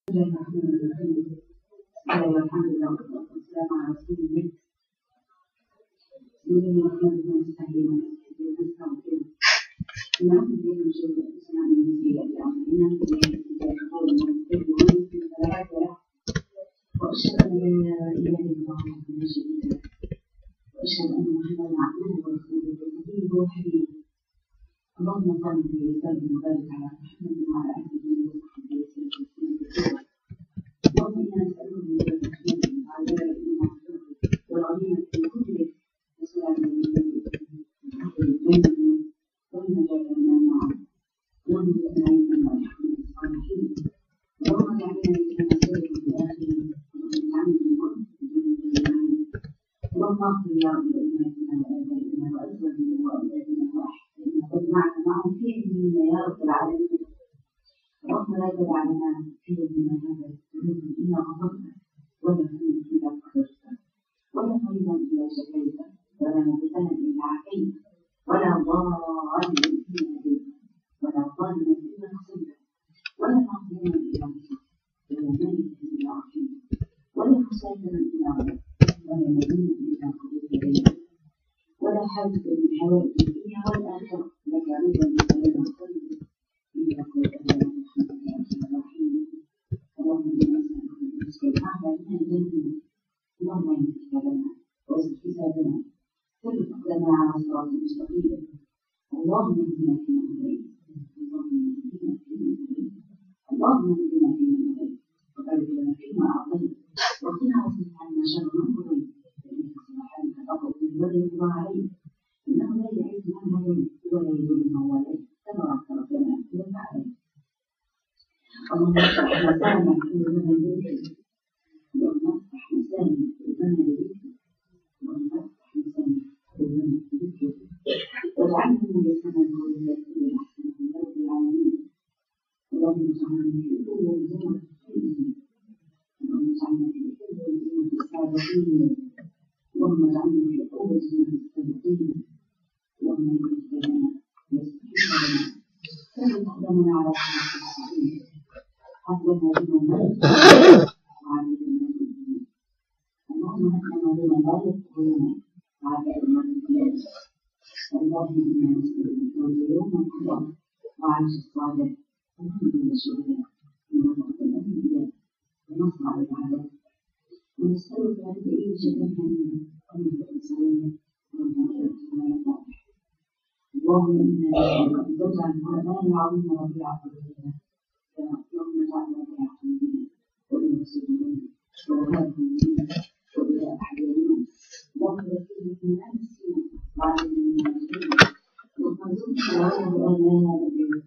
بسم الله الرحمن الرحيم. الحمد لله والصلاة والسلام على رسول الله. نريد نحمده ونستعينه ونستغفره ونعوذ بالله من شرور أنفسنا ومن سيئات أعمالنا، من يهده الله فهو المهتدي ومن يضلل فلا هادي له، وأشهد أن لا إله إلا الله وحده لا شريك له، وأشهد أن محمدا عبده ورسوله وصفيه وحبيبه. اللهم صل وسلم وبارك على محمد وعلى آله وصحبه وسلم. اللهم إنا نسألك من الرحمة والعذاب والمغفرة والغنيمة من كل ذنب وسلامة من الجنة والنجاة من النار. اللهم اجعلنا من الرحمن الصالحين. اللهم اجعلنا من نصيرك في الآخرين. اللهم اجعلنا من قرب الجنة. اللهم اغفر يا رب لأمهاتنا وآبائنا وأزواجنا وأولادنا وأحبابنا واجمعنا معهم في علمنا يا رب العالمين. اللهم لا تدع لنا في يومنا هذا ذنوبا إلا غفرته، ولا هما إلا فرجته، ولا مريضا إلا شفيته، ولا مبتلا إلا عافيته، ولا ضارا إلا هديته، ولا ظالما إلا نصرته، ولا مظلوما إلا نصرته، ولا مالكا إلا عافيته، ولا مسافرا إلا غفرته، ولا مدينا إلا قضيت إليه، ولا حاجة من حوائج الدنيا والآخرة لك رضا ولك خير إلا قضيتها. اللهم إنا نسألك الرزق الأعلى من الجنة. اللهم إنك كتابنا وزد حسابنا ثبت أقدامنا على الصراط المستقيم. اللهم اهدنا فيمن هديت، اللهم اهدنا فيمن هديت، اللهم اهدنا فيمن هديت، وبارك لنا فيما أعطيت، وقنا واصرف عنا شر ما قضيت، فإنك سبحانك تقضي ولا يقضى عليك، إنه لا يعز من هديت ولا يذل من واليت، تبارك ربنا وتعالى. اللهم افتح مسامع قلوبنا لذكرك، اللهم افتح مسامع قلوبنا لذكرك، اللهم افتح مسامع قلوبنا لذكرك، واجعلنا من لسان قول الذين احسنوا من رب العالمين. اللهم اجعلنا في قلوب زمرة الخيرين، اللهم اجعلنا في قلوب زمرة الصادقين، اللهم اجعلنا في قلوب زمرة الصادقين. اللهم اجعلنا لنا واستقم لنا، ثبت اقدامنا على صراط المستقيم. اللهم هدنا بما لا يذكرون وعافنا بالبلاد. اللهم انا نسالك الفوز يوم القيامه وعيش الصالح وحمد الشهداء ونصر الانبياء ونصر العباد، ونسالك ان تعيش جنه ومن الانسانيه والمغفره والصالح. اللهم انا نسالك ان تجعل القران العظيم ربيع قلوبنا، اللهم اجعلنا ربيع قلوبنا وإلى صدورنا وذهاب همومنا وإلى أحزاننا. اللهم ذكرنا بما نسينا وعلمنا ما جهلنا، اللهم ارزقنا ثواب آلاء اللهم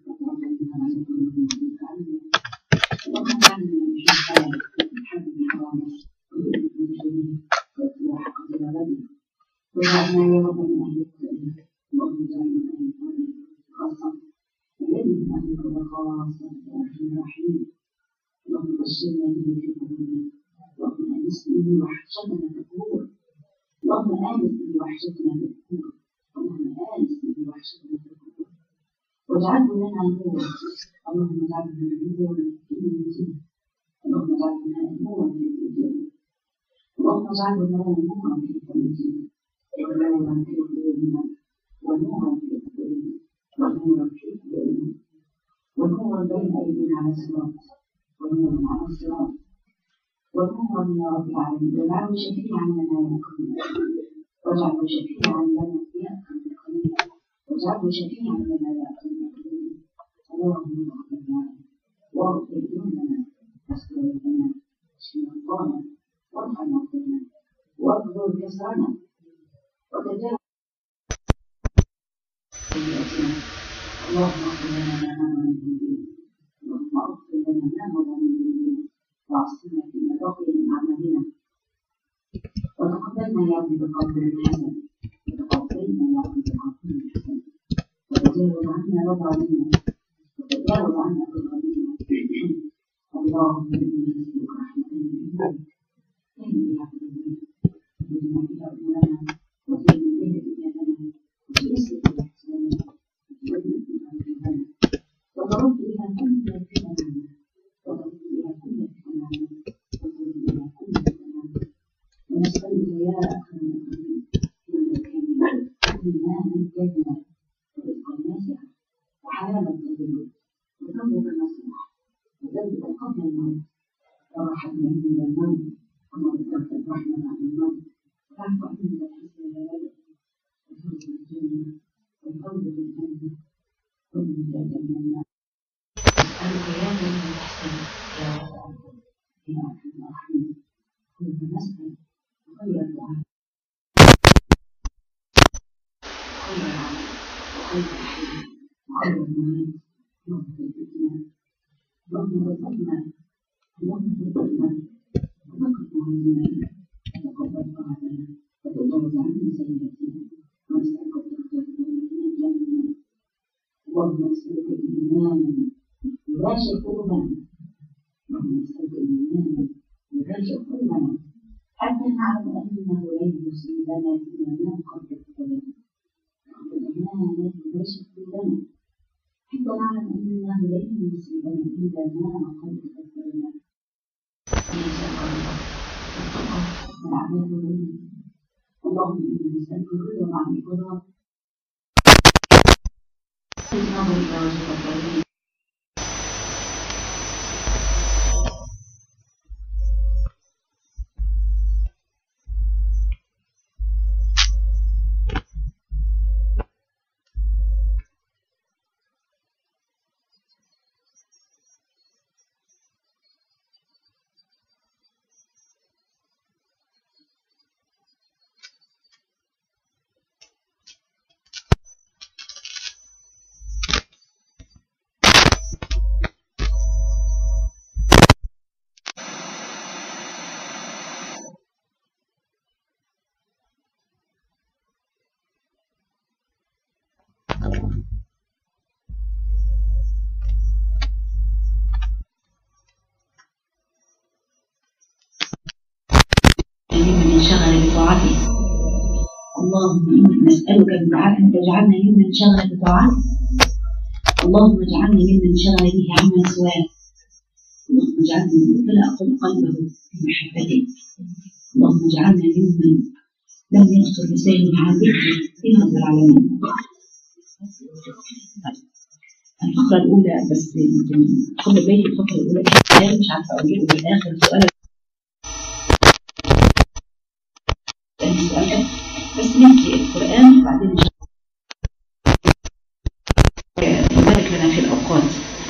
اجعلنا من شهداء الحمد حرامه وبإذن المجرمين واتباع قدر غدنا، واجعلنا يا رب من أهل الجنة. اللهم اجعلنا من أهل الجنة خاصة الذي من أهلك وخاصة الرحمن الرحيم. اللهم بشرنا به في قلوبنا، اللهم آنسنا به وحشتنا في القبور، اللهم آنس به وحشتنا في القبور، اللهم آنس به وحشتنا في القبور، واجعله لنا نورا. اللهم اجعله لنا نورا في بيوتنا، اللهم اجعله لنا نورا في بيوتنا، اللهم اجعله لنا نورا في بيوتنا، ونورا في قلوبنا، ونورا في قلوبنا، ونورا في قلوبنا، ونورا بين أيدينا على الصراط، ونورا على الصراط، ونورا يا رب العالمين. واجعله شفيعا لنا يا أكرم، واجعله شفيعا لنا يا أكرم الأكرمين، واجعله شفيعا لنا يا أكرم الأكرمين. اللهم اغفر لنا واغفر ذنوبنا واستر لنا واشف مرضانا وارحم موتانا واغفر كسرنا وتجاوز سيئاتنا. اللهم اغفر لنا ما مضى من ذنوبنا، اللهم اغفر لنا ما مضى من ذنوبنا وعصمنا فيما بقي من أعمالنا، وتقبلنا يا رب بقول حسن، وتقبلنا يا رب بقول حسن، وتجاوز عنا رضا منا، وتجاوز عنا رضا منا. اللهم إنا نسألك رحمة من عندك تهدي بها قلوبنا وتهدنا بها أمورنا وتهدي بها دنيانا وتيسر بها حسابنا وتولي بها ربنا وترد بها كل ما فينا منا وترد بها كل يا إيمانا كاملا ورزقا واسعا وحلالا طيبا وتوبة نصوحا وذنبا قبل الموت ورحمة من الموت ومغفرة الرحمة عن الموت وعفو عن الحسن والولد وفوز الجنة والفوز بالجنة والنجاة من النار. أسألك يا ذا الإحسان يا رب يا أرحم الراحمين كل مسألة وخير الدعاء خير العمل وخير الحياة وخير الممات اللهم ارزقنا اللهم ارزقنا اللهم ارزقنا وذكر معلمنا وتقبل طاعتنا وتجاوز عنا سيئاتنا ونسألك الدرجات من الجنة. اللهم نسألك إيمانا يباشر قلوبنا اللهم نسألك إيمانا يباشر قلوبنا حتى نعلم أنه لن يصيبنا إلا ما قد كتبنا إيمانا يباشر قلوبنا حتى نعلم أنه لن يصيبنا إلا ما قد كتبنا. نسألك الله والتقى والعمل منه. اللهم إنا نسألك الهدى مع القضاء والنظر إلى وجهك الكريم. ممن انشغل بطاعته. اللهم إنا نسألك بدعاء أن تجعلنا ممن انشغل بطاعته. اللهم اجعلنا ممن انشغل به عما سواك. اللهم اجعلنا ممن امتلأ قلبه بمحبتك. اللهم اجعلنا ممن لم يخطر لسانه عن ذكرك يا رب العالمين. الفقرة الأولى بس يمكن خد بالي الفقرة الأولى مش عارفة أجيبه في الآخر سؤال بس نحكي القرآن وبعدين إن شاء الله بارك لنا في الأوقات.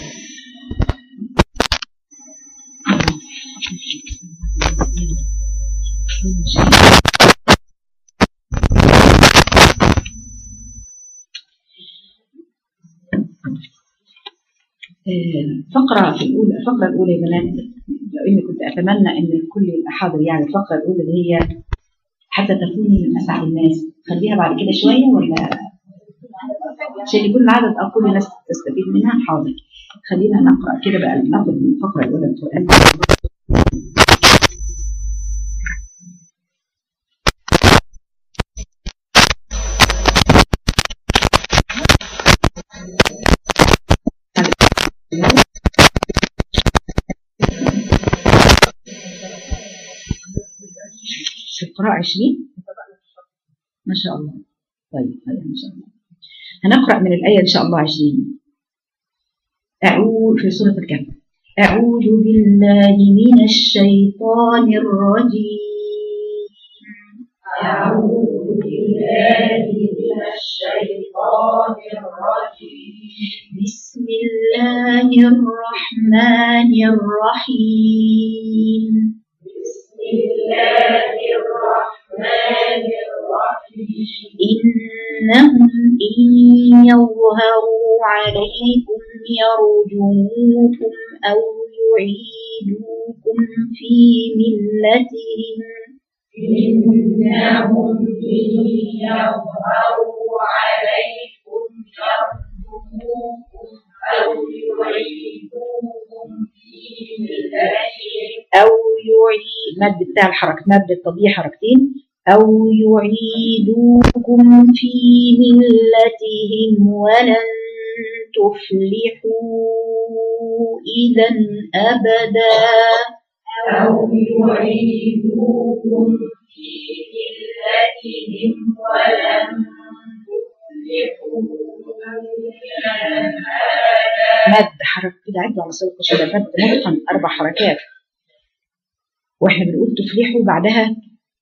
الفقرة الأولى يا بنات، لأني كنت أتمنى أن الكل يبقى حاضر. يعني الفقرة الأولى اللي هي حتى تكوني من أسعد الناس، خليها بعد كده شوية ولا عشان يكون العدد أو كل الناس تستفيد منها؟ حاضر. خلينا نقرأ كده بقى، ناخد من الفقرة الأولى من القرآن. القراءة 20 ما شاء الله. طيب ما شاء الله هنقرأ من الآية إن شاء الله 20. أعوذ في سورة الكهف. أعوذ بالله من الشيطان الرجيم. أعوذ بالله من الشيطان الرجيم. بسم الله الرحمن الرحيم. بسم الله الرحمن الرحيم. إنهم إن يظهروا عليكم يرجموكم أو يعيدوكم في ملتهم. إنهم إن يظهروا عليكم يرجموكم أو يعيدوكم في ملتهم. أو مد بتاع الحركة، مد التضييع حركتين. أو يعيدوكم في ملتهم ولن تفلحوا إذا أبدا. أو يعيدوكم في عليهم ولن تفلحوا مد حرف كده، عدوا على صوت كده، مد متقن 4 حركات. واحنا بنقول تفلحوا بعدها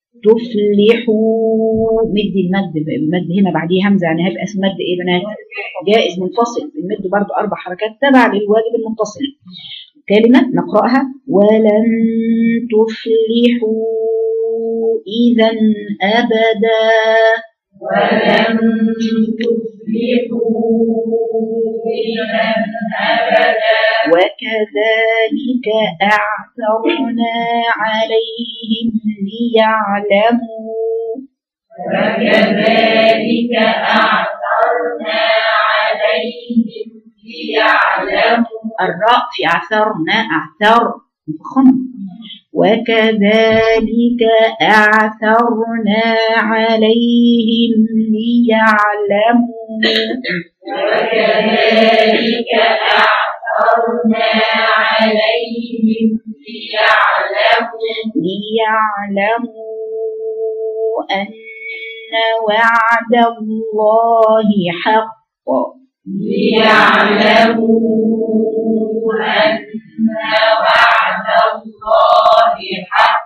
تفلحوا، مد المد هنا بعديه همزه، يعني هيبقى اسم مد ايه بنات؟ جائز منفصل، بنمد برضو 4 حركات تبع للواجب المتصل. كلمه نقراها ولن تفلحوا اذا ابدا، ولن تفلحوا إذا أبدا، وكذلك أعثرنا عليهم ليعلموا، وكذلك أعثرنا عليهم ليعلموا الراء في أعثرنا، أعثر مفخم، وكذلك أعثرنا عليهم ليعلموا، وكذلك أعثرنا عليهم ليعلموا أن وعد الله حق، ليعلموا أن وعد الله حق،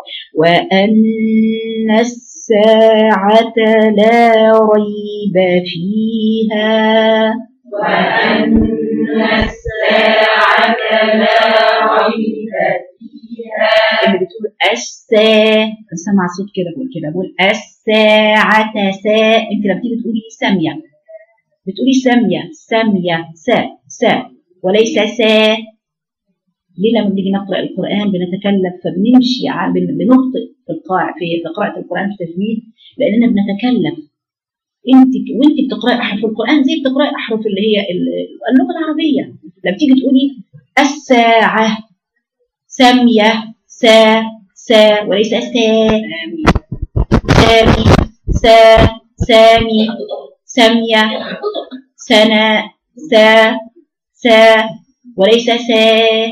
وأن الساعة لا ريب فيها، وأن الساعة لا ريب فيها. اللي بتقول سمع صوت كده، بقول الساعة انت لما تيجي تقولي سامية بتقولي سامية سا وليس سا. ليه لما بنيجي نقرأ القرآن بنتكلف، فبنمشي بنخطئ في قراءة القرآن في التجويد، لأننا بنتكلف. وانت بتقرأي أحرف القرآن زي بتقرأي أحرف اللي هي اللغة العربية. لما تيجي تقولي الساعة سامية سا وليس سامي، سامي سامية سنا سا وليس سا.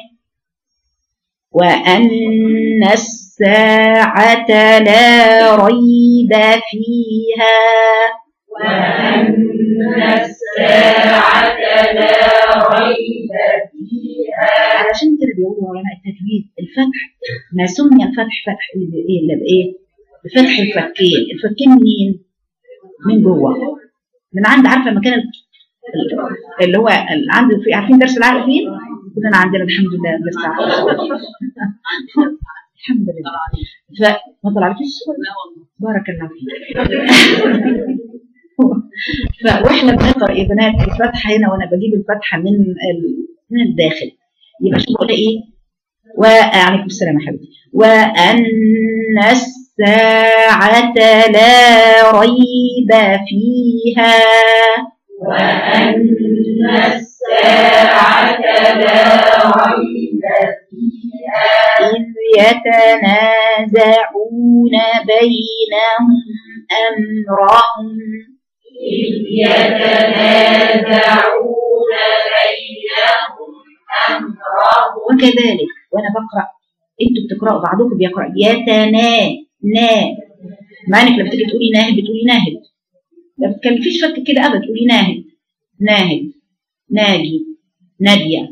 وأن الساعة لا ريب فيها، وأن الساعة لا ريب فيها. علشان كده بيقولوا علماء التجويد الفتح ما سمي الفتح فتح اللي بإيه؟ بفتح الفكين منين؟ من جوه، من عند، عارفه المكان اللي هو عند عارفين درس العقل فين؟ كلنا عندنا الحمد لله درس العقل الحمد لله. فما طلعتيش بارك الله فيك. واحنا بنقرا يا بنات الفتحه هنا، وانا بجيب الفتحه من الداخل، يبقى شو بقول ايه؟ وعليكم السلام يا حبيبتي. وأن الساعة لا ريب فيها، وأن الساعة لا ريب فيها. إذ يتنازعون بينهم أمرهم، إذ يتنازعون بينهم أمرهم. وكذلك وأنا بقرأ انتوا بتقرأوا، بعضكم بيقرأ مع انك لما تيجي تقولي ناهد بتقولي ناهد، ما بتكلفيش فك كده ابدا، تقولي ناهد ناجي نادية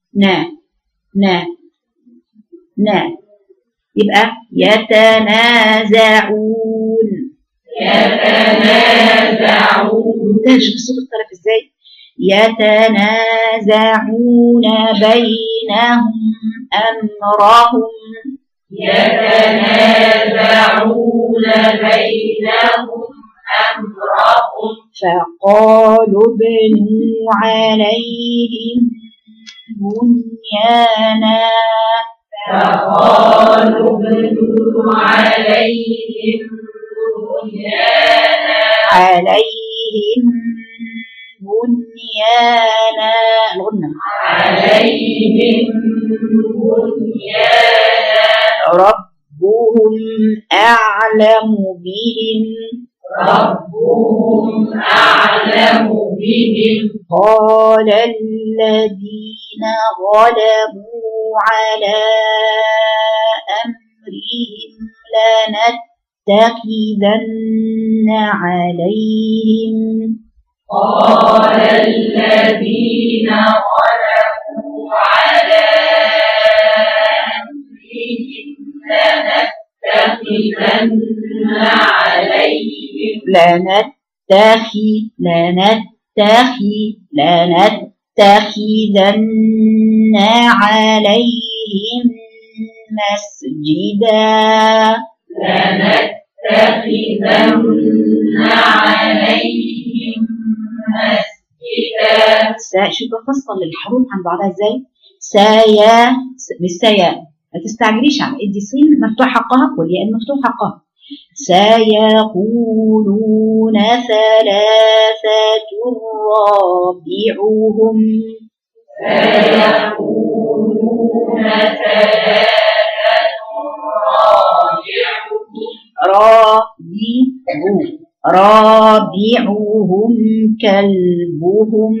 نا يبقى يتنازعون. ممتاز، شوف الصوت اختلف ازاي. يتنازعون بينهم أمرهم، فقالوا ابنوا عليهم بنيانا، عليهم بنيانا الغنى، ربهم أعلم بهم، قال الذين غلبوا على أمرهم لنتخذن عليهم. قال الذين غلبوا على أمرهم لنتخذن عليهم لنتخذن عليهم مسجدا. لنتخذن عليهم مسجدا. شوف بفصل الحروف عن بعضها ازاي. سايا مش سايا، ما تستعجليش عن ادي سين مفتوح حقها والياء مفتوح حقها. سيقولون ثلاثة رابعهم. سيقولون ثلاثة رابعهم كلبهم.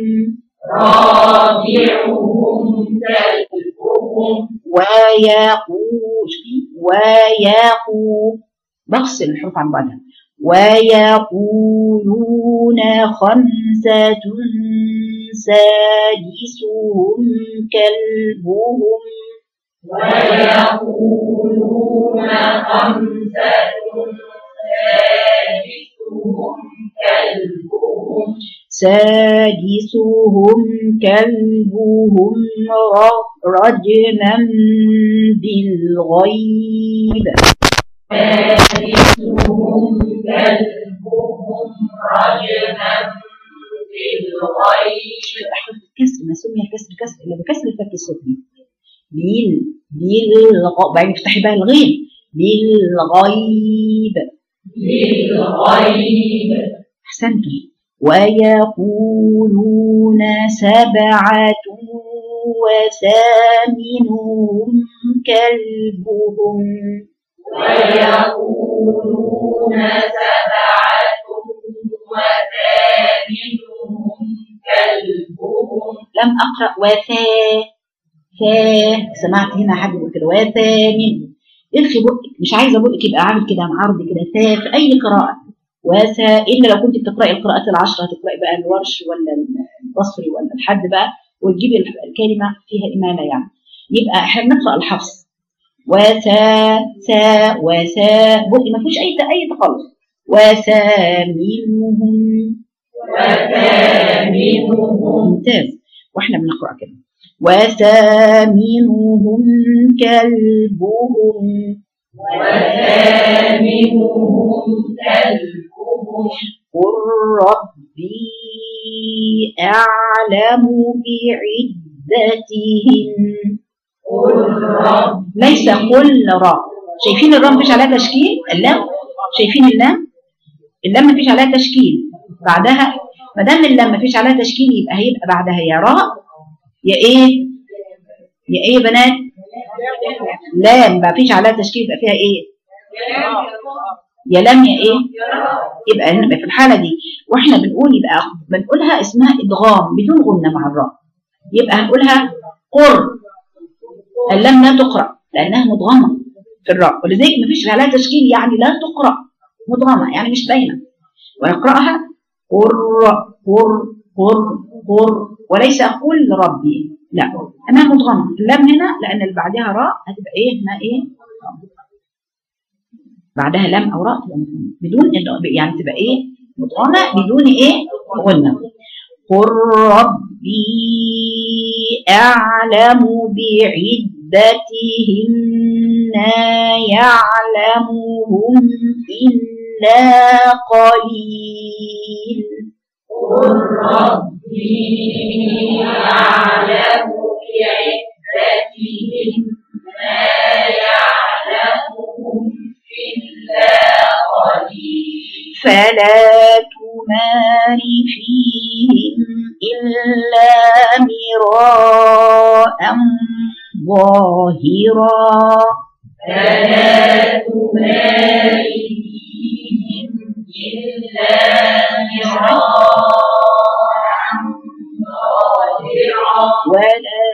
ويقول بفصل الحروف عن بعضها. ويقولون خمسة سادسهم كلبهم. ويقولون خمسة سادسهم كلبهم رجما بالغيب. سادسهم كلبهم رجما بالغيب. الكسر ما سمي الكسر كسر الا بكسر الفك السفلي. بعدين افتحي بقى الغين. بالغيب. احسنتم. ويقولون سبعة وثامنهم كلبهم. ويقولون سبعة وثامنهم كلبهم. لم أقرأ سمعت هنا حد يقول كده وثامن. ارخي بقك، مش عايزه بقك يبقى عامل كده معرض كده في اي قراءه. الا لو كنت بتقراي القراءات العشره هتقراي بقى الورش ولا البصري ولا الحد بقى وتجيبي الكلمه فيها اماله يعني. يبقى احنا بنقرا الحفص بقي ما فيش اي تخلص. وثامنهم ممتاز. واحنا بنقرا كده وثامنهم كلبهم. قل ربي أعلم بعدتهم. ليس قل را. شايفين الراء مفيش عليها تشكيل؟ اللام شايفين اللام مفيش عليها تشكيل. بعدها ما دام اللام مفيش عليها تشكيل يبقى هيبقى بعدها يا راء يا ايه يا بنات؟ لام ما فيش عليها تشكيل يبقى فيها ايه؟ يا لام يا ايه؟ يبقى في الحاله دي واحنا بنقولها اسمها ادغام بدون غنه مع الراء. يبقى هنقولها قر. اللام لا تقرا لانها مدغمه في الراء ولذلك ما فيش عليها تشكيل يعني لا تقرا مدغمه يعني مش باينه. ونقراها قر وليس قل ربي. لا أنا مدغمة. اللام هنا لأن اللي بعدها راء هتبقى إيه؟ هنا إيه؟ بعدها لام أو راء تبقى مدغمة بدون يعني تبقى إيه؟ مدغمة بدون إيه؟ غنة. قل ربي أعلم بعدتهم ما يعلمهم إلا قليل. قل ربي أعلم بعدتهم ما يعلمهم إلا قليل. فلا تمار فيهم إلا مراء ظاهرا. فلا تمار فيهم إلا ولا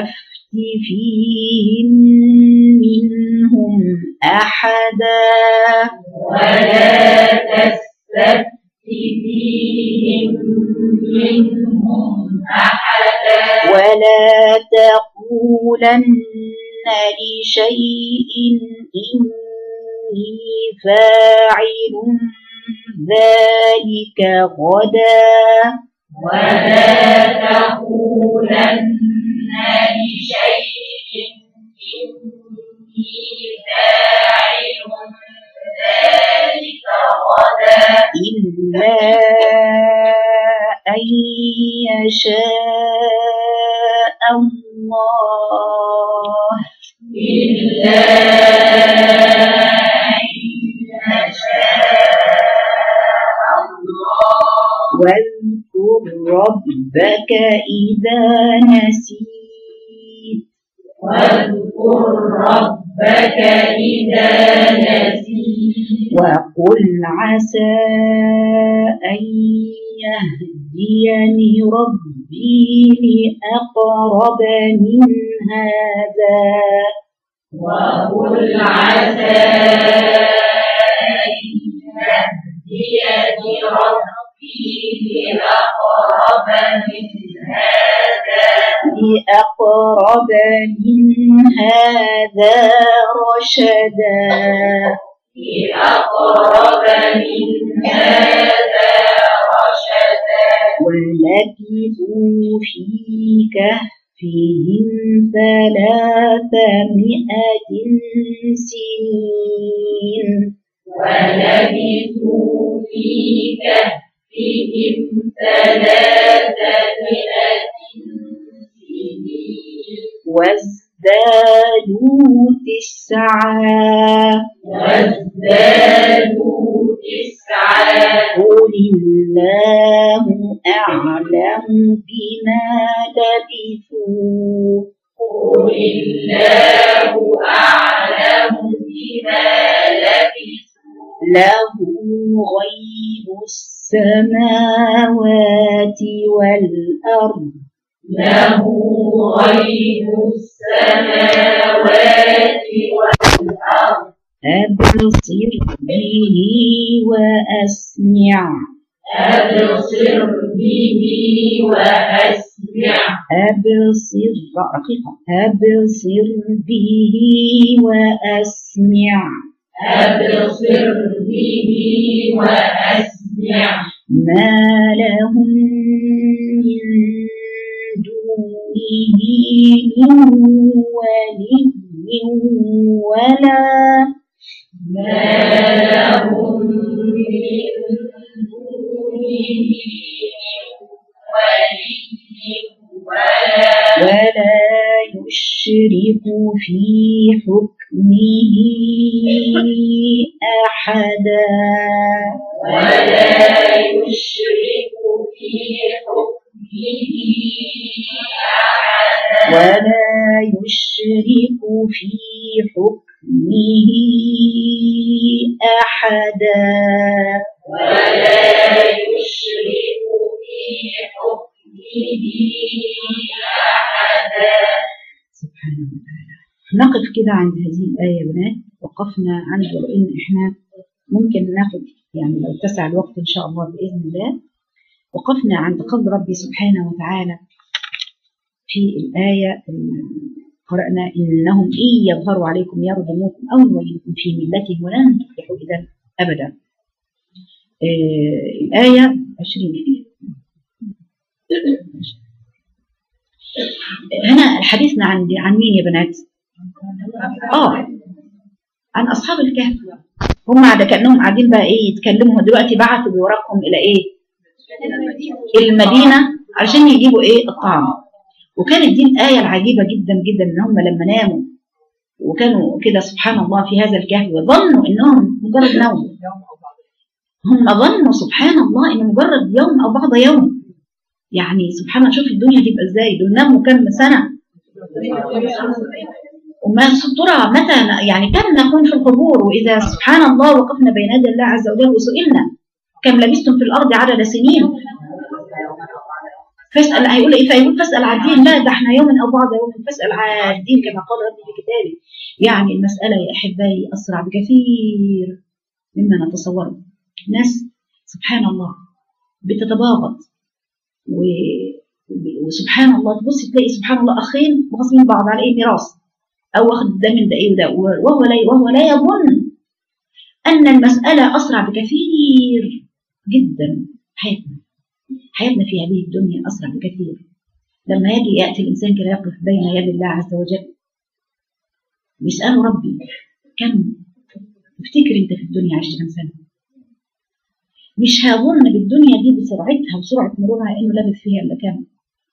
تستفت فيهم منهم أحدا. لشيء إني فاعل ذلك غدا ولا تقولن لشيء إني فاعل ذلك غدا إلا أن يشاء الله إلا أن يشاء الله واذكر ربك إذا نسيت واذكر ربك إذا نسيت وقل عسى أن يهديني ربي لأقرب من هذا وقل عسى أن يهديني ربي لأقرب من هذا رشدا لأقرب من هذا رشدا ولبثوا في كهفهم 300 سنين ولبثوا في كهفهم 300 سنين وازدادوا 9 قل الله أعلم بما لبثوا قل الله أعلم بما لبثوا له غيب السماوات والأرض له غيب السماوات والأرض أبصر به وأسمع أبصر به وأسمع أبصر رقيقة أبصر به وأسمع أبصر به وأسمع ما لهم من دونه من ولي ولا ما لهم من دونه ولي ولا يشرك في حكمه أحدا ولا يشرك في حكمه أحدا ولا يشرك في حكمه أحدا ولا يشرك في حكمه أحدا. سبحانه وتعالى. نقف كده عند هذه الآية يا بنات، وقفنا عند وإن إحنا ممكن ناخد يعني لو اتسع الوقت إن شاء الله بإذن الله. وقفنا عند قول ربي سبحانه وتعالى في الآية قرأنا إنهم إن يظهروا عليكم يرجموكم أو يولوكم في ملتهم ولن تفلحوا إذا أبدا. الآية 20. هنا حديثنا عن مين يا بنات؟ عن أصحاب الكهف. هم كأنهم قاعدين بقى إيه يتكلموا دلوقتي، بعتوا بورقهم إلى إيه؟ المدينة علشان يجيبوا إيه؟ الطعام. وكانت دي الآية العجيبة جدا جدا إن هم لما ناموا وكانوا كده سبحان الله في هذا الكهف وظنوا إنهم مجرد نوم. هم ظنوا سبحان الله إنه مجرد يوم أو بعض يوم. يعني سبحان الله، شوف الدنيا تبقى إزاي. دول ناموا كم سنة؟ وما ترى متى يعني كم نكون في القبور، وإذا سبحان الله وقفنا بين يدي الله عز وجل وسئلنا كم لبثتم في الأرض عدد سنين. فاسأل، هيقول إيه؟ فيقول فاسأل عن الدين. لا، ده احنا يوم أو بعض يوم. فاسأل عن الدين كما قال ربي في كتابه. يعني المسألة يا أحبائي أسرع بكثير مما نتصوره. ناس سبحان الله بتتباغض وسبحان الله تبص تلاقي سبحان الله أخين مغصبين بعض على إيه؟ ميراث. أو واخد ده من ده إيه وده، وهو لا يظن أن المسألة أسرع بكثير جدا. حياتنا في هذه الدنيا أسرع بكثير. لما يأتي الإنسان كده يقف بين يد الله عز وجل يسأله ربي كم تفتكر أنت في الدنيا عشت كم سنة؟ مش هظن بالدنيا دي بسرعتها وسرعة مرورها إنه لابث فيها إلا كم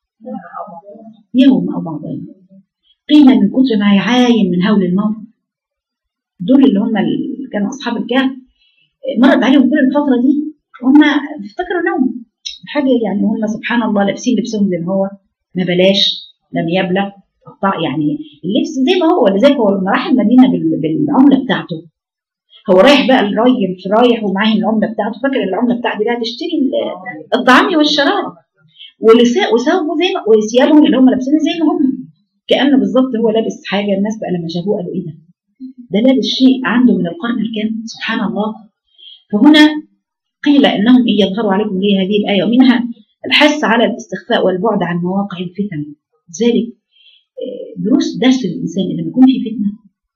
يوم أو بعض يوم. قيل من كتر ما يعاين من هول الموت. دول اللي هم اللي كانوا أصحاب الكهف مرت عليهم كل الفترة دي هم افتكروا نوم حاجة، يعني هم سبحان الله لابسين لبسهم زي ما هو، ما بلاش لم يبلغ يعني اللبس زي ما هو. لذلك هو لما راح المدينة بالعملة بتاعته، هو رايح بقى الراجل رايح ومعاه العملة بتاعته، فاكر العملة بتاعتي دي هتشتري الطعام والشراب وثوبه زي ما وثيابهم اللي هم لابسينها زي ما هم، كأنه بالظبط هو لابس حاجة. الناس بقى لما شافوه قالوا ايه ده لابس شيء عنده من القرن الكام، سبحان الله. فهنا قيل انهم ان يظهروا عليكم ليه هذه الايه، ومنها الحث على الاستخفاء والبعد عن مواقع الفتن. لذلك درس الانسان لما يكون في فتنه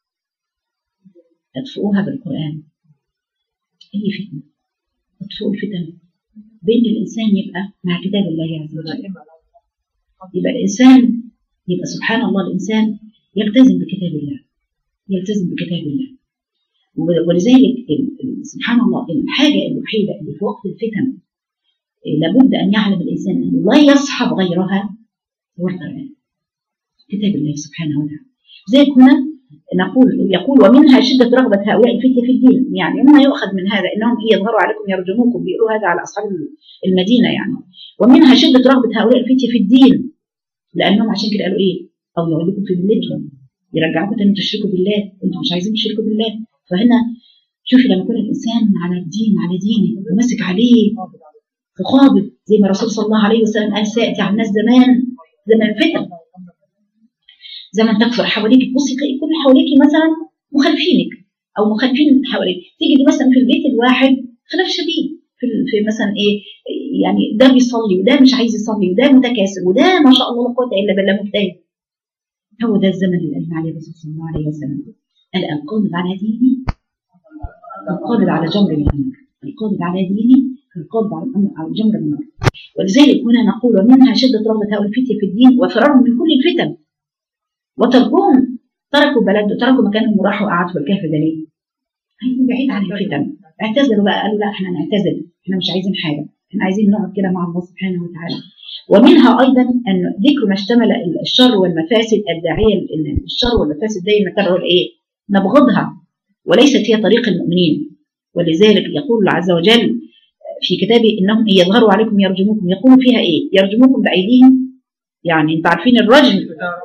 اطفئوها بالقران. اي فتنه اطفئوا الفتن بين الانسان يبقى مع كتاب الله عز وجل. يبقى الانسان يبقى سبحان الله الانسان يلتزم بكتاب الله، يلتزم بكتاب الله. ولذلك سبحان الله الحاجة الوحيدة اللي في وقت الفتن لابد أن يعلم الإنسان أنه لا يصحب غيرها هو القرآن، كتاب الله سبحانه وتعالى. زي هنا يقول ومنها شدة رغبة هؤلاء الفتية في الدين. يعني ما يؤخذ من هذا أنهم يظهروا عليكم يرجموكم، بيقولوا هذا على أصحاب المدينة يعني. ومنها شدة رغبة هؤلاء الفتية في الدين، لأنهم عشان كده قالوا إيه، أو يعودوكم في ملتهم، يرجعوكم تاني تشركوا بالله، أنتم مش عايزين تشركوا بالله. فهنا شوفي لما يكون الإنسان على الدين على دينه ومسك عليه خابط، زي ما الرسول صلى الله عليه وسلم قال سيأتي على الناس زمان فتن، زمن تكثر حواليك. بصي تلاقي كل حواليك مثلا مخالفينك او مخالفين حواليك، تيجي دي مثلا في البيت الواحد خلاف شديد في مثلا ايه، يعني ده بيصلي وده مش عايز يصلي وده متكاسل وده ما شاء الله لا قوه الا بالله مجتهد. هو ده الزمن اللي قال عليه الرسول صلى الله عليه وسلم، قال القابض على ديني القابض على جمر النار، القابض على ديني القابض على جمر النار. ولذلك هنا نقول ومنها شده رغبه هؤلاء الفتيه في الدين وفرارهم من كل الفتن، وتركوهم تركوا بلد تركوا مكانهم وراحوا قعدوا في الكهف ده ليه؟ عايزين بعيد عن الفتن. اعتزلوا بقى، قالوا لا احنا نعتزل، احنا مش عايزين حاجه، احنا عايزين نقعد كده مع الله سبحانه وتعالى. ومنها ايضا ان ذكر ما اشتمل الشر والمفاسد الداعيه، ان الشر والمفاسد دايما تدعو لايه؟ نبغضها وليست هي طريق المؤمنين. ولذلك يقول الله عز وجل في كتابه انهم ان يظهروا عليكم يرجموكم، يقولوا فيها ايه؟ يرجموكم بايديهم، يعني انتوا عارفين الرجم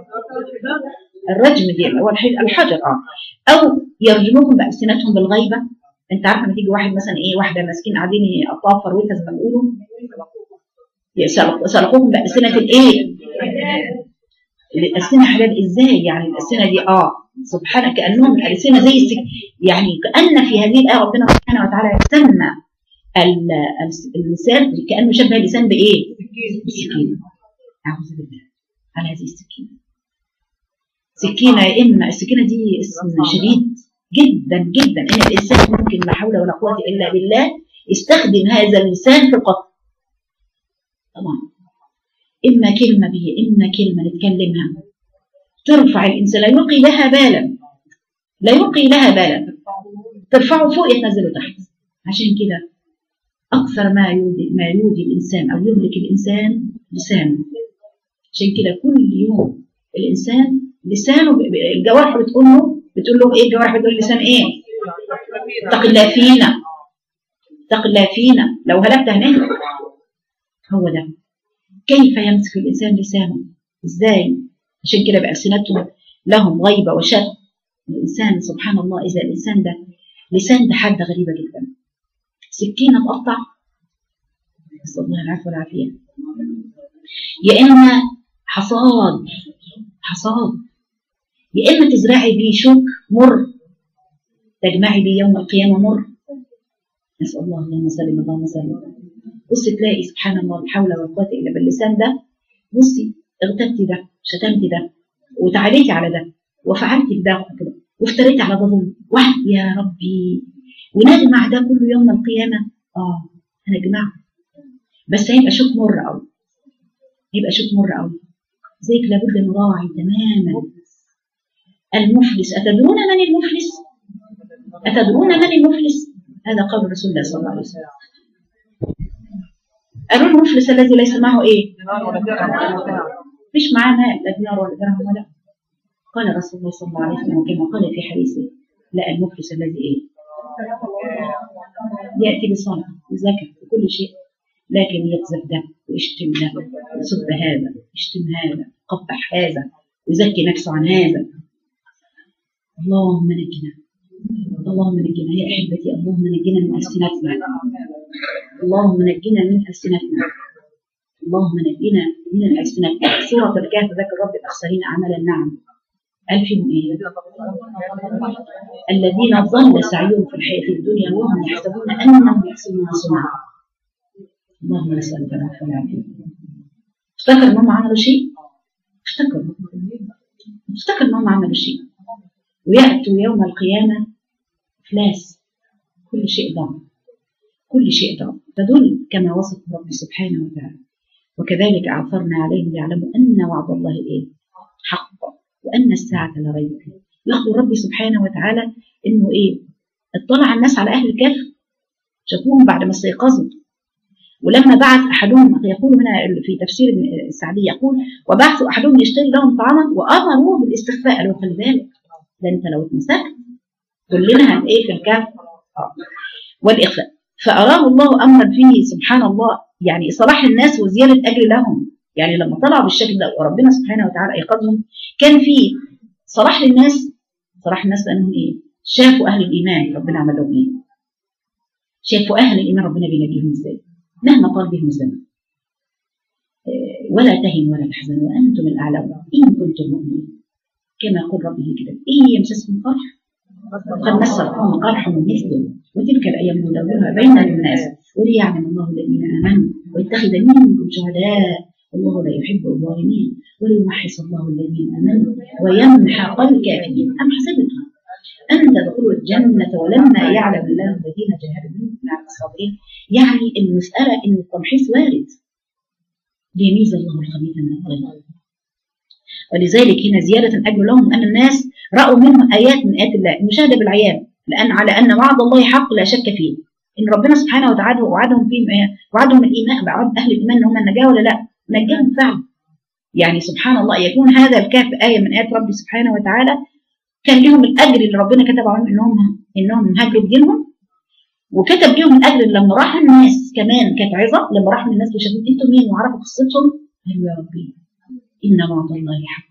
دي هو الحجر او يرجموكم بالسنتهم بالغيبه. انت عارفه لما تيجي واحد مثلا ايه، واحده ماسكين قاعدين يقطعوا فروتها زي ما بيقولوا، سلقوكم بالسنه الايه؟ الألسنة حلال ازاي؟ يعني الألسنة دي سبحانك كأنهم الألسنة زي يعني كأن في هذه الآية ربنا سبحانه وتعالى سمى اللسان كأنه شبه اللسان بإيه؟ بالسكينة. أعوذ بالله على هذه السكينة. سكينة يا إما السكينة دي اسم شديد جدا جدا، إن الإنسان ممكن لا حول ولا قوة إلا بالله يستخدم هذا اللسان في القتل. طبعا إما كلمة به إما كلمة نتكلمها ترفع الإنسان لا يلقي لها بالا ترفعه فوق يتنزله تحت. عشان كده أكثر ما يودي الإنسان أو يهلك الإنسان لسانه. عشان كده كل يوم الإنسان لسانه الجوارح بتقول له إيه؟ الجوارح بتقول اللسان إيه؟ اتق الله فينا لو هلكت هنهلك. هو ده كيف يمسك الإنسان لسانه إزاي؟ عشان كده بألسنتهم لهم غيبة وشر. الإنسان سبحان الله إذا الإنسان ده لسان ده حاجة غريبة جدا، سكينة تقطع، نسأل الله العافية والعافية، يا إما حصاد يا إما تزرعي بيه شوك مر تجمعي بيه يوم القيامة مر. نسأل الله اللهم صل. بصي تلاقي سبحان الله لا حول ولا قوة إلا باللسان ده. بصي اغتبتي ده شتمتي ده وتعاليتي على ده وفعلت كده كده وافتريت على ده ظلم واحد يا ربي، ونجمع ده كله يوم القيامة. هنجمعه، بس هيبقى شوك مر قوي، هيبقى شوك مر قوي. زيك لابد نراعي تماما. المفلس، أتدرون من المفلس؟ أتدرون من المفلس؟ هذا قول رسول الله صلى الله عليه وسلم. قالوا المفلس الذي ليس معه ايه؟ مش معاه مال، لا دينار ولا درهم ولا. قال رسول الله صلى الله عليه وسلم كما قال في حديثه: لا، المفلس الذي ايه؟ يأتي بصلاة وزكاة وكل شيء، لكن يكذب ده ويشتم ده ويسب هذا ويشتم هذا ويقبح هذا ويزكي نفسه عن هذا. اللهم نجنا، اللهم نجنا يا احبتي، اللهم نجنا من ألسنتنا، اللهم نجنا من ألسنتنا، اللهم نجنا من ألسنتنا. سورة الكهف ذكر رب الأخسرين أعمالا. نعم، قال فيهم ايه؟ الذين ضل سعيهم في الحياة الدنيا وهم يحسبون أنهم يحسنون صنعا. اللهم نسألك العفو والعافية. افتكر انهم عملوا شيء؟ افتكر انهم عملوا شيء، ويأتوا يوم القيامة إفلاس، كل شيء ضاع، كل شيء ضاع. فدول كما وصف ربي سبحانه وتعالى. وكذلك أعثرنا عليهم ليعلموا أن وعد الله إيه؟ حق، وأن الساعة لا ريب فيها. يخبر ربي سبحانه وتعالى إنه إيه؟ اطلع الناس على أهل الكهف، شافوهم بعد ما استيقظوا، ولما بعث أحدهم، يقول هنا في تفسير السعدي يقول: وبعثوا أحدهم يشتري لهم طعاما وأمروا بالاستخفاء. قالوا خلي بالك، ده أنت لو اتمسكت كلنا هنإيه في الكهف والإخفاء. فأراه الله أمرا فيه سبحان الله، يعني صلاح الناس وزيادة أجر لهم. يعني لما طلعوا بالشكل ده وربنا سبحانه وتعالى أيقظهم، كان في صلاح للناس، صلاح الناس لأنهم إيه؟ شافوا أهل الإيمان ربنا عمل لهم إيه؟ شافوا أهل الإيمان ربنا بينجيهم إزاي مهما طال بهم الزمن. ولا تهنوا ولا تحزنوا وأنتم الأعلون إن كنتم مؤمنين. كما يقول ربه كده: إن يمسسكم قرح قد مس القوم قرح مثله وتلك الأيام نداولها بين الناس وليعلم الله الذين آمنوا ويتخذ منكم شهداء والله لا يحب الظالمين وليمحص الله الذين آمنوا ويمحق الكافرين. أم حسبتم أن تدخلوا الجنة ولما يعلم الله الذين جاهدوا منكم مع الصابرين. يعني المسألة إن التمحيص وارد ليميز الله الخبيث من الطيب. ولذلك هنا زيادة أجر لهم أن الناس رأوا منهم آيات من آيات الله المشاهدة بالعيان، لأن على أن وعد الله حق لا شك فيه، إن ربنا سبحانه وتعالى وعدهم فيه، وعدهم الإيمان، بعد أهل الإيمان هم النجاة ولا لا؟ نجاهم فعلا. يعني سبحان الله يكون هذا الكهف آية من آيات ربي سبحانه وتعالى، كان لهم الأجر اللي ربنا كتب عليهم إنهم هاجروا بدينهم، وكتب لهم الأجر لما راحوا الناس كمان كانت عظة، لما راحوا الناس وشافوا أنتم مين وعرفوا قصتهم قالوا يا ربي إن وعد الله حق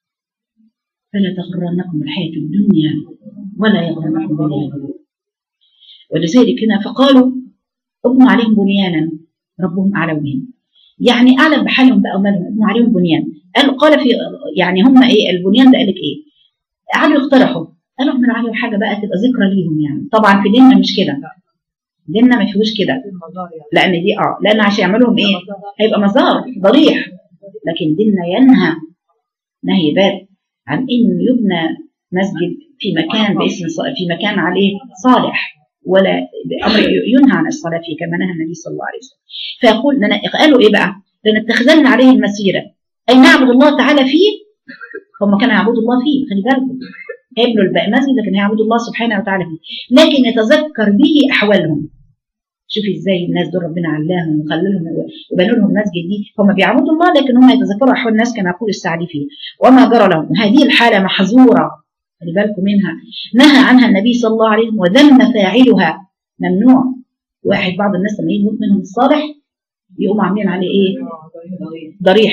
فلا تغرنكم الحياة الدنيا ولا يغرنكم بالله الغرور. ولذلك هنا فقالوا ابنوا عليهم بنيانا ربهم أعلم بهم، يعني أعلم بحالهم بقى ومالهم، ابنوا عليهم بنيان. قال في يعني هم إيه البنيان ده؟ قال لك إيه؟ قعدوا يقترحوا، قالوا اعملوا عليهم حاجة بقى تبقى ذكرى ليهم. يعني طبعا في ديننا مش كده، ديننا ما فيهوش كده، لأن دي لأن عشان يعملوهم إيه؟ هيبقى مزار ضريح. لكن ديننا ينهى نهي بات عن إن يبنى مسجد في مكان باسم في مكان عليه صالح، ولا أمر ينهى عن الصلاة فيه كما نهى النبي صلى الله عليه وسلم. فيقول قالوا إيه بقى؟ لنتخذن عليه المسيرة، أي نعبد الله تعالى فيه. هم كانوا يعبدوا الله فيه، خلي بالكم، هيبنوا المسجد لكن هيعبدوا الله سبحانه وتعالى فيه، لكن يتذكر به أحوالهم. شوفي ازاي الناس دول ربنا علاهم وخلى لهم وبنوا لهم المسجد دي، هم بيعبدوا الله لكن هم يتذكروا احوال الناس كما يقول السعدي فيه وما جرى لهم. وهذه الحاله محظوره، خلي بالكم منها، نهى عنها النبي صلى الله عليه وسلم وذم فاعلها، ممنوع. واحد بعض الناس لما يموت منهم الصالح يقوموا عاملين عليه ايه؟ ضريح.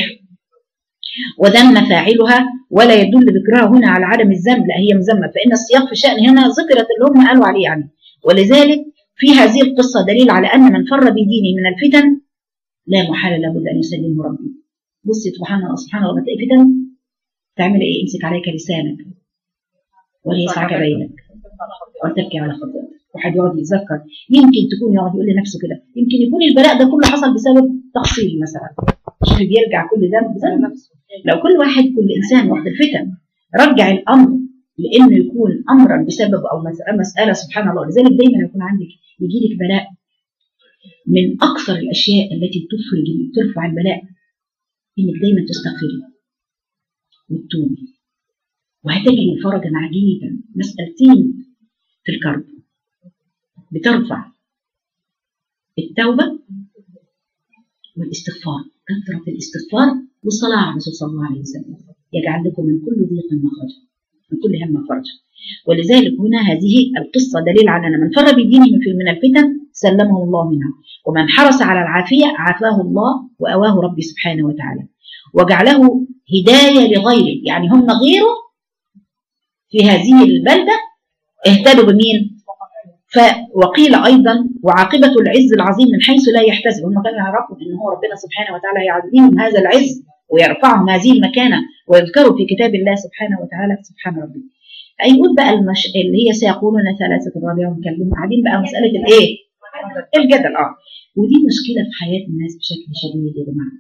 وذم فاعلها ولا يدل ذكرها هنا على عدم الذم، لا هي مذمه، فان السياق في شان هنا ذكرت اللي هم قالوا عليه يعني. ولذلك في هذه القصة دليل على أن من فر بدينه من الفتن لا محالة لابد أن يسلمه ربي. بصي سبحان الله سبحان الله، لما تلاقي فتن تعمل إيه؟ امسك عليك لسانك وليسعك بينك وتبكي على خطأك. واحد يقعد يتذكر، يمكن تكون يقعد يقول لنفسه كده، يمكن يكون البلاء ده كله حصل بسبب تقصيري مثلا، مش بيرجع كل ذنب بسبب نفسه. لو كل واحد كل إنسان وقت الفتن رجع الامر لانه يكون امرا بسبب او مساله سبحان الله. لذلك دايما يكون عندك يجي لك بلاء، من اكثر الاشياء التي ترفع البلاء انك دايما تستغفري وتتوبي، وهتجد فرجا عجيبا. مسألتين في الكرب بترفع: التوبة والاستغفار، كثرة الاستغفار والصلاة على الرسول صلى الله عليه وسلم يجعل لكم من كل ضيق مخرجا، من كل هم فرجا. ولذلك هنا هذه القصة دليل على أن من فر بدينه من الفتن سلمه الله منها، ومن حرص على العافية عافاه الله وأواه ربي سبحانه وتعالى وجعله هداية لغيره. يعني هم غيره في هذه البلدة اهتدوا بمين؟ وقيل أيضا وعاقبة العز العظيم من حيث لا يحتسب. هم كانوا يعرفوا أن هو ربنا سبحانه وتعالى يعظمهم هذا العز ويرفعهم هذه المكانة ويذكروا في كتاب الله سبحانه وتعالى سبحان ربي. هيقول بقى اللي هي سيقولون ثلاثة رابعهم كلهم، قاعدين بقى مسألة الايه؟ الجدل. ودي مشكلة في حياة الناس بشكل شديد يا جماعة،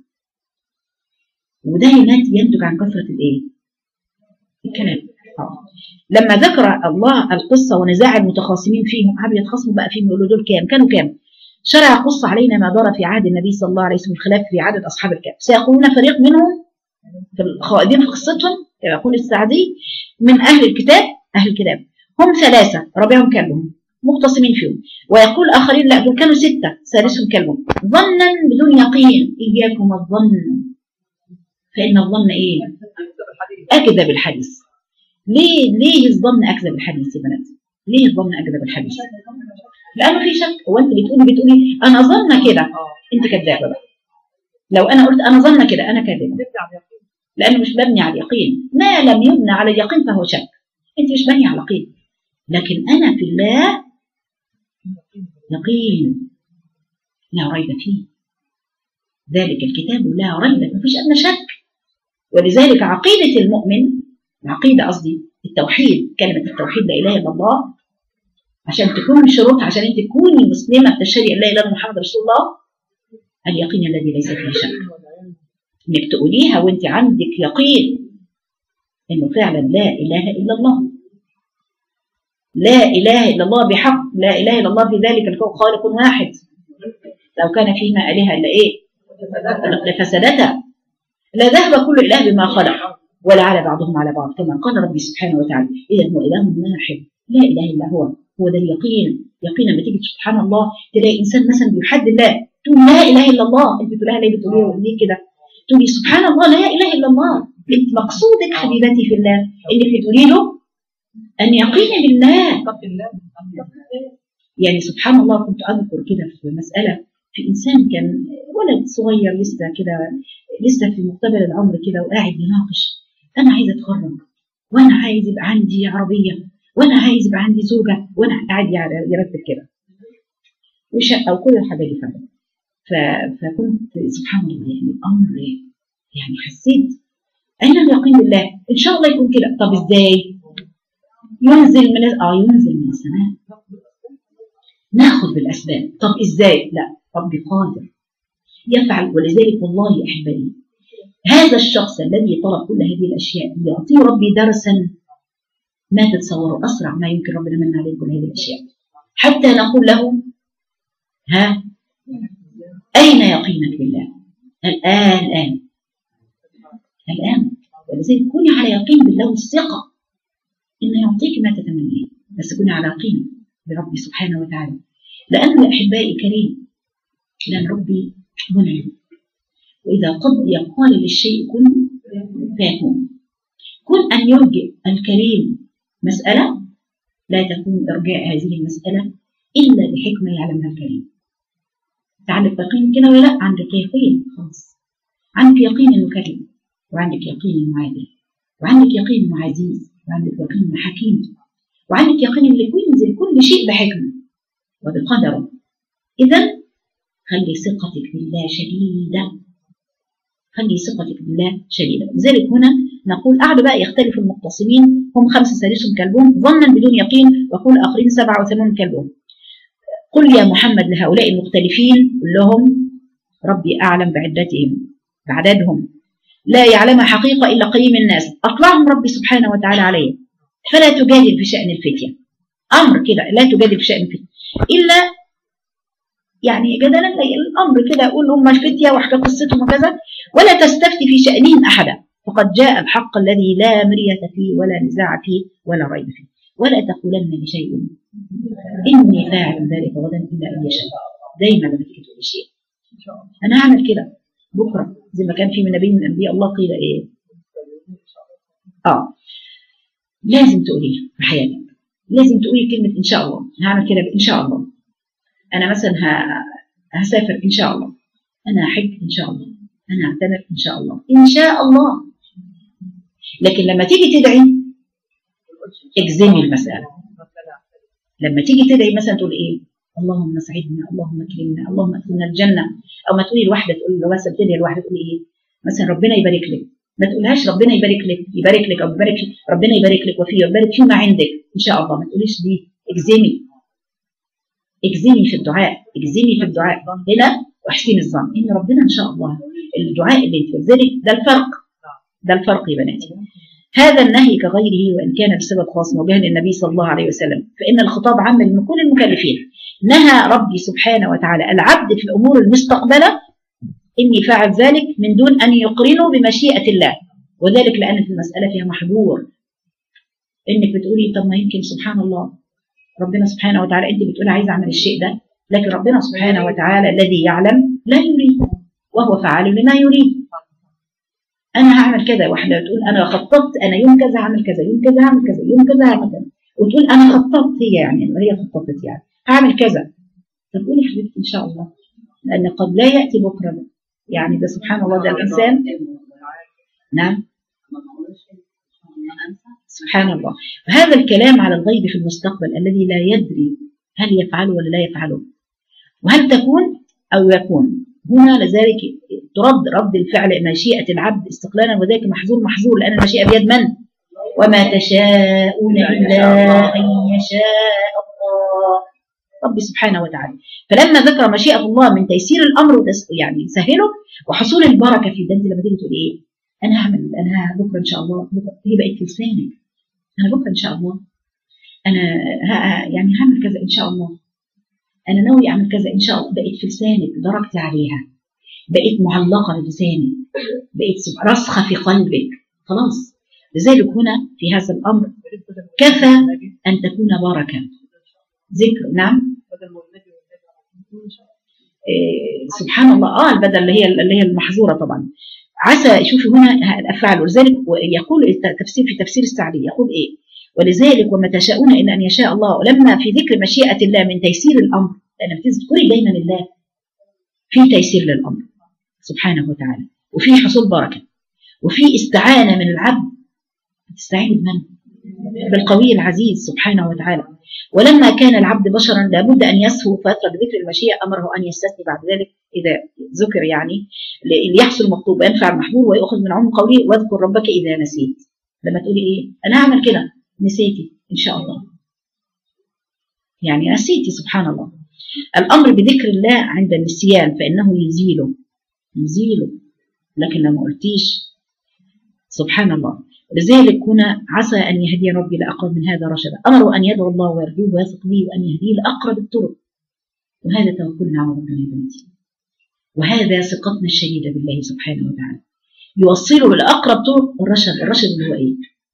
وده ينتج عن كثرة الايه؟ الكلام. لما ذكر الله القصة ونزاع المتخاصمين فيهم، قعدوا يتخاصموا بقى فيهم يقولوا دول كانوا شرع قص علينا ما دار في عهد النبي صلى الله عليه وسلم الخلاف في عدد أصحاب الكهف. سيقولون فريق منهم في الخائضين في قصتهم كما يقول السعدي من أهل الكتاب هم ثلاثة رابعهم كلبهم مختصمين فيهم، ويقول آخرين لا دول كانوا ستة ثالثهم كلبهم ظنا بدون يقين. إياكم الظن فإن الظن إيه؟ أكذب الحديث. ليه الظن أكذب الحديث يا بنات؟ ليه الظن أكذب الحديث؟ لأنه في شك. وأنت بتقولي أنا ظن كده، أنت كذابة بقى. لو أنا قلت أنا ظن كده أنا كذابة، لأنه مش مبني على اليقين. ما لم يبنى على اليقين فهو شك. أنت مش بني على يقين، لكن أنا في الله يقين لا ريب فيه، ذلك الكتاب لا ريب، ما فيش أدنى شك. ولذلك عقيدة المؤمن، قصدي التوحيد، كلمة التوحيد لا إله إلا الله، عشان تكون من شروط عشان أنت تكوني مسلمة تشهدي أن لا إله إلا محمد رسول الله اليقين الذي ليس فيه شك. إنك تقوليها وأنت عندك يقين إنه فعلا لا إله إلا الله، لا إله إلا الله بحق، لا إله إلا الله في ذلك الكون خالق واحد، لو كان فيما آلهة إلا إيه؟ لفسدتا، لا ذهب كل إله بما خلق ولا على بعضهم على بعض، كما قال ربي سبحانه وتعالى إذا هو إله واحد لا إله إلا هو ده اليقين. يقين لما تيجي سبحان الله تلاقي إنسان مثلا بيحد الله تقول لا إله إلا الله، أنت بتقولها ليه؟ بتقولي ليه كده؟ تقولي سبحان الله لا إله إلا الله. أنت مقصودك حبيبتي في الله إنك بتقولي له أن يقين بالله. يعني سبحان الله كنت أذكر كده في مسألة في إنسان كان ولد صغير لسه في مقتبل العمر كده وقاعد يناقش أنا عايز أتخرج وأنا عايز يبقى عندي عربية وأنا عايز يبقى عندي زوجة وأنا قاعد يرتب كده وشقة وكل الحاجات دي فعلا. فكنت سبحان الله يعني الأمر يعني حسيت أين اليقين بالله؟ إن شاء الله يكون كده. طب إزاي؟ ينزل من السماء ناخذ بالأسباب. طب إزاي؟ لا ربي قادر يفعل. ولذلك والله أحبائي هذا الشخص الذي طلب كل هذه الأشياء يعطيه ربي درسا ما تتصوروا أسرع ما يمكن ربنا من عليه كل هذه الأشياء، حتى نقول له ها أين يقينك بالله؟ الآن. ولذلك كوني على يقين بالله والثقة إنه يعطيك ما تتمنين، بس كوني على يقين بربي سبحانه وتعالى، لأنه يا أحبائي كريم، لأن ربي منعم، وإذا قال للشيء كن فيكون. كن أن يرجع الكريم مسألة لا تكون إرجاء هذه المسألة إلا بحكمة يعلمها الكريم. عندك يقين كده ولا لا؟ عندك يقين خلاص، عندك يقين إنه كريم، وعندك يقين إنه عادل، وعندك يقين إنه عزيز، وعندك يقين إنه حكيم، وعندك يقين إنه ينزل كل شيء بحكمة وبقدره. إذا خلي ثقتك بالله شديدة، خلي ثقتك بالله شديدة. لذلك هنا نقول قعدوا بقى يختلف المختصمين هم 5 سادسهم كلبهم ظنا بدون يقين، وقول آخرين 87 كلبهم. قل يا محمد لهؤلاء المختلفين قل لهم ربي أعلم بعدتهم بعددهم لا يعلمها حقيقة إلا قليل من الناس، أطلعهم ربي سبحانه وتعالى عليه. فلا تجادل في شأن الفتية، أمر كده، لا تجادل في شأن الفتية إلا يعني جدلا الأمر كده، أقول هم الفتية واحكي قصتهم وكذا، ولا تستفتي في شأنهم أحدا، فقد جاء الحق الذي لا مرية فيه ولا نزاع فيه ولا ريب فيه. ولا تقولن لشيء إني فاعل ذلك غدا إلا أن يشاء. دايما لما تيجي تقول شيء أنا هعمل كده بكرة، زي ما كان في من نبي من أنبياء الله قيل إيه؟ لازم تقوليها في حياتك، لازم تقولي كلمة إن شاء الله، هعمل كده إن شاء الله، أنا مثلا هسافر إن شاء الله، أنا هحج إن شاء الله، أنا هعتمر إن شاء الله، إن شاء الله. لكن لما تيجي تدعي اجزمي المسألة. لما تيجي تدعي مثلا تقول إيه؟ اللهم سعدنا، اللهم اكرمنا، اللهم ادخلنا الجنة، أو ما تقولي لواحدة، تقول له مثلا تدعي لواحدة تقولي إيه؟ مثلا ربنا يبارك لك، ما تقولهاش ربنا يبارك لك يبارك لك أو يبارك لك، ربنا يبارك لك وفيه ويبارك فيما عندك إن شاء الله، ما تقوليش دي. اجزمي في الدعاء، اجزمي في الدعاء هنا، واحسين الظن ان ربنا ان شاء الله. الدعاء اللي انت ذلك ده الفرق يا بناتي. هذا النهي كغيره وان كان بسبب خاص موجها للنبي صلى الله عليه وسلم، فان الخطاب عام من كل المكلفين. نهى ربي سبحانه وتعالى العبد في الامور المستقبله اني فاعل ذلك من دون ان يقرنه بمشيئه الله، وذلك لان في المساله فيها محظور. انك بتقولي طب ما يمكن سبحان الله ربنا سبحانه وتعالى، انت بتقول عايز اعمل الشيء ده، لكن ربنا سبحانه وتعالى الذي يعلم لا يريد، وهو فعال لما يريد. انا هعمل كذا، واحده بتقول انا خططت، انا يوم كذا هعمل كذا، يوم كذا هعمل كذا، يوم كذا هعمل كذا، وتقول انا خططت، هي خططت يعني هعمل كذا. طب قولي يا حبيبتي ان شاء الله، لان قد لا ياتي بكره، يعني ده سبحان الله، ده الانسان. نعم سبحان الله. هذا الكلام على الغيب في المستقبل الذي لا يدري هل يفعله ولا لا يفعله، وهل تكون أو يكون. هنا لذلك ترد رد الفعل مشيئة العبد استقلالا، وذلك محظور لأن المشيئة بيد من؟ وما تشاءون إلا أن يشاء الله ربي سبحانه وتعالى. فلما ذكر مشيئة الله من تيسير الأمر يعني يسهله وحصول البركة في الدنيا، لما تيجي تقول إيه؟ أنا بكرة إن شاء الله، بكرة هي بقت في لسانك، أنا بكرة إن شاء الله، أنا يعني هعمل كذا إن شاء الله، أنا ناوي أعمل كذا إن شاء الله، بقت في لسانك، درجت عليها، بقت معلقة بلسانك، بقت راسخة في قلبك، خلاص. لذلك هنا في هذا الأمر كفى أن تكون بركة ذكر. نعم سبحان الله. البدل اللي هي المحظورة طبعا. عسى، شوفوا هنا الأفعال، ولذلك يقول التفسير في تفسير السعدي يقول إيه؟ ولذلك وما تشاءون إلا أن يشاء الله. ولما في ذكر مشيئة الله من تيسير الأمر، لأن تذكري دايما الله في تيسير للأمر سبحانه وتعالى، وفي حصول بركة، وفي استعانة من العبد. تستعين بمن؟ بالقوي العزيز سبحانه وتعالى. ولما كان العبد بشرا لابد أن يسهو فترة ذكر المشيئة، أمره أن يستثني بعد ذلك إذا ذكر، يعني ليحصل المطلوب وينفع المحظور ويأخذ من عموم قوله واذكر ربك إذا نسيت. لما تقولي إيه؟ أنا هعمل كده، نسيتي إن شاء الله، يعني نسيتي سبحان الله. الأمر بذكر الله عند النسيان فإنه يزيله، لكن لما قلتيش سبحان الله. لذلك هنا عسى أن يهدي ربي لأقرب من هذا رشدا. أمروا أن يدعو الله ويرجوه ويثق به وأن يهديه لأقرب الطرق، وهذا توكلنا على ربنا يا بنتي، وهذا ثقتنا الشديدة بالله سبحانه وتعالى. يوصله لأقرب طرق الرشد اللي هو إيه؟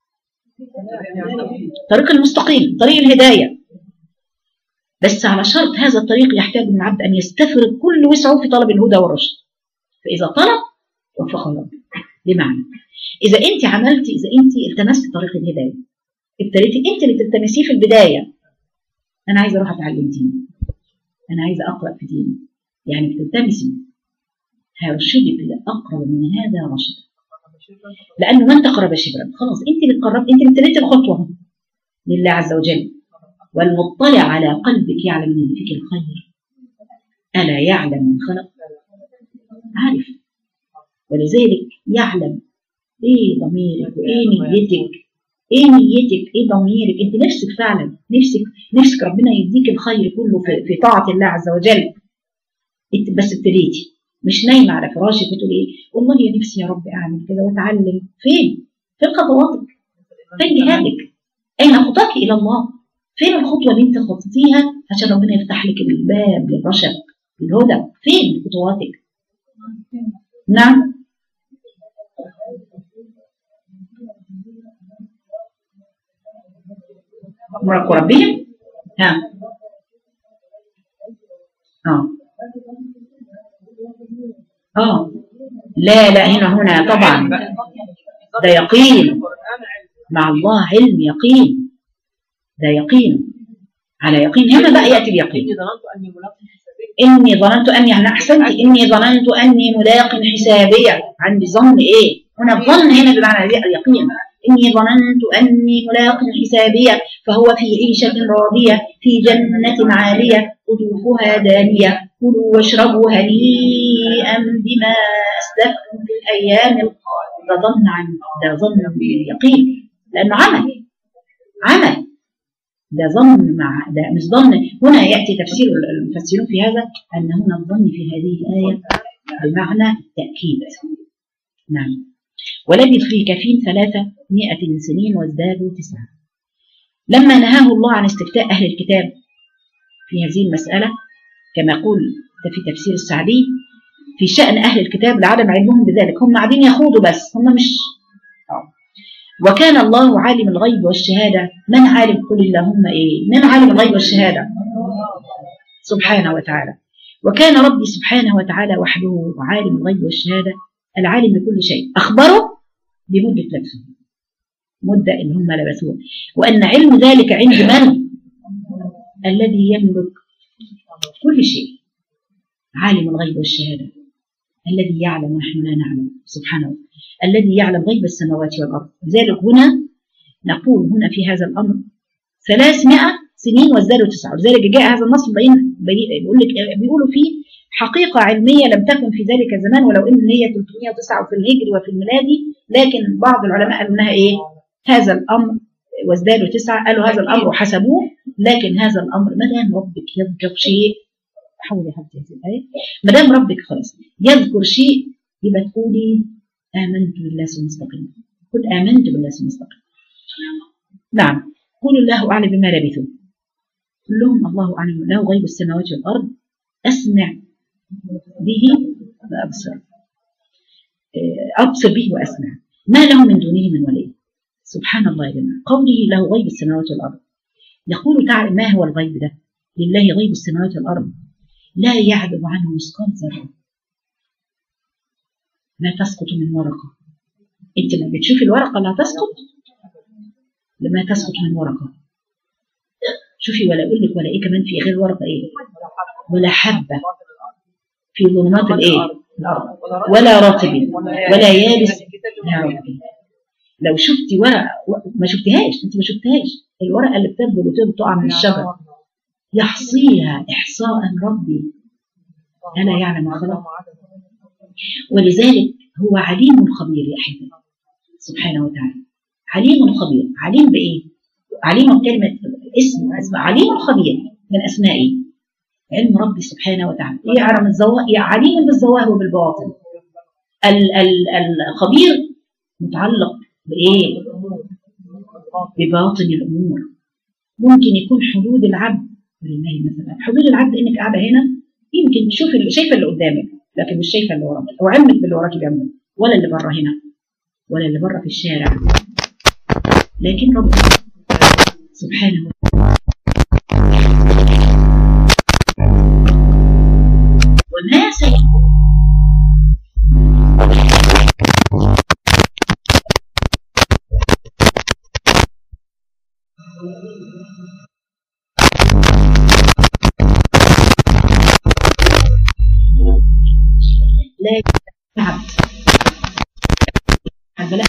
طريق المستقيم، طريق الهداية. بس على شرط هذا الطريق يحتاج من العبد أن يستفرغ كل وسعه في طلب الهدى والرشد، فإذا طلب وفقه الله. بمعنى إذا أنت التمست طريق الهداية، ابتديتي أنت اللي تلتمسيه في البداية، أنا عايزة أروح أتعلم دين، أنا عايزة أقرأ في دين، يعني بتلتمسي، هيرشدك لأقرب من هذا رشد، لأنه من تقرب شبرا خلاص أنت اللي قربت، أنت اللي ابتديتي الخطوة لله عز وجل. والمطلع على قلبك يعلم ان فيك الخير، ألا يعلم من خلق؟ عارف. ولذلك يعلم ايه ضميرك وايه نيتك، ايه ضميرك، انت نفسك فعلا، نفسك ربنا يديك الخير كله في طاعة الله عز وجل، انت بس ابتديتي مش نايمة على فراشك وتقول إيه والله يا نفسي يا رب أعمل كذا وأتعلم. فين؟ فين خطواتك؟ فين جهادك؟ أين خطاك إلى الله؟ فين الخطوة اللي أنت خطيتيها عشان ربنا يفتح لك الباب للرشد للهدى؟ فين خطواتك؟ نعم. مراقبة ربهم. ها. لا لا، هنا طبعا ده يقين مع الله، علم يقين، ده يقين على يقين. هنا بقى يأتي اليقين. إني ظننت أني، أنا أحسنت، إني ظننت أني ملاق حسابية. عندي ظن إيه؟ هنا الظن هنا بمعنى اليقين. إني ظننت أني ملاق حسابية فهو في عيشة راضية في جنة عالية قطوفها دانية كلوا واشربوا هنيئا بما أسلفتم في الأيام الخالية. ده ظن ده ظن باليقين لأنه عمل ده ظن مع ده مش ظن. هنا يأتي تفسير المفسرون في هذا أن هنا الظن في هذه الآية بمعنى تأكيد. نعم. ولبثوا في كفين 300 سنين وازدادوا 9. لما نهاه الله عن استفتاء أهل الكتاب في هذه المسألة كما يقول في تفسير السعدي في شأن أهل الكتاب لعدم علمهم بذلك، هم قاعدين يخوضوا بس هم مش. وكان الله عالم الغيب والشهادة. من عالم؟ قل اللهم إيه؟ من عالم الغيب والشهادة؟ سبحانه وتعالى. وكان ربي سبحانه وتعالى وحده عالم الغيب والشهادة العالم بكل شيء. أخبره بمدة لبسه، مدة اللي هم لبسوها، وأن علم ذلك عند من؟ الذي يملك كل شيء، عالم الغيب والشهادة الذي يعلم ونحن لا نعلم سبحانه وتعالى، الذي يعلم غيب السماوات والأرض. لذلك هنا نقول هنا في هذا الأمر 300 سنين وازدادوا 9. لذلك جاء هذا النص بيقولوا فيه حقيقة علمية لم تكن في ذلك الزمان، ولو إن هي 309 في الهجري وفي الميلادي، لكن بعض العلماء قالوا إنها إيه؟ هذا الأمر وازدادوا 9، قالوا هذا الأمر وحسبوه. لكن هذا الأمر ما دام ربك يذكر شيء، حاولي يا حبيبتي هذه الآية، ما دام ربك خلاص يذكر شيء يبقى تقولي آمنت بالله ثم استقيم. قل آمنت بالله ثم استقيم. نعم. قل الله أعلم بما لبثوا. قل لهم الله أعلم، له غيب السماوات والأرض أسمع به أبصر به وأسمع ما له من دونه من ولي. سبحان الله يا جماعة. قوله له غيب السماوات والأرض، يقول تعالى ما هو الغيب ده؟ لله غيب السماوات والأرض لا يعدب عنه مثقال ذرة ما تسقط من ورقة. انت لما بتشوفي الورقة لا تسقط، لما تسقط من ورقة شوفي، ولا اقول لك ولا ايه كمان في غير ورقة ايه، ولا حبة في ظلمات الايه الارض ولا رطب ولا يابس. لو شفتي ورقة ما شفتهاش، انت ما شفتهاش، الورقة اللي بتنزل وتقع من الشجر يحصيها إحصاء ربي ألا يعلم خلق. ولذلك هو عليم خبير يا أحبابي سبحانه وتعالى. عليم خبير. عليم بإيه؟ عليم بكلمة اسم عليم خبير من أسمائه. علم ربي سبحانه وتعالى يعلم عليم بالظواهر وبالبواطن. الخبير متعلق بإيه؟ بباطن الأمور. ممكن يكون حدود العبد لله مثلا، حدود العبد انك قاعده هنا يمكن شايفه اللي قدامك لكن مش شايفه اللي وراك، او علمك باللي وراك جنبك ولا اللي بره هنا ولا اللي بره في الشارع، لكن ربنا سبحانه وتعالى وما سيكون لكن العبد البلاء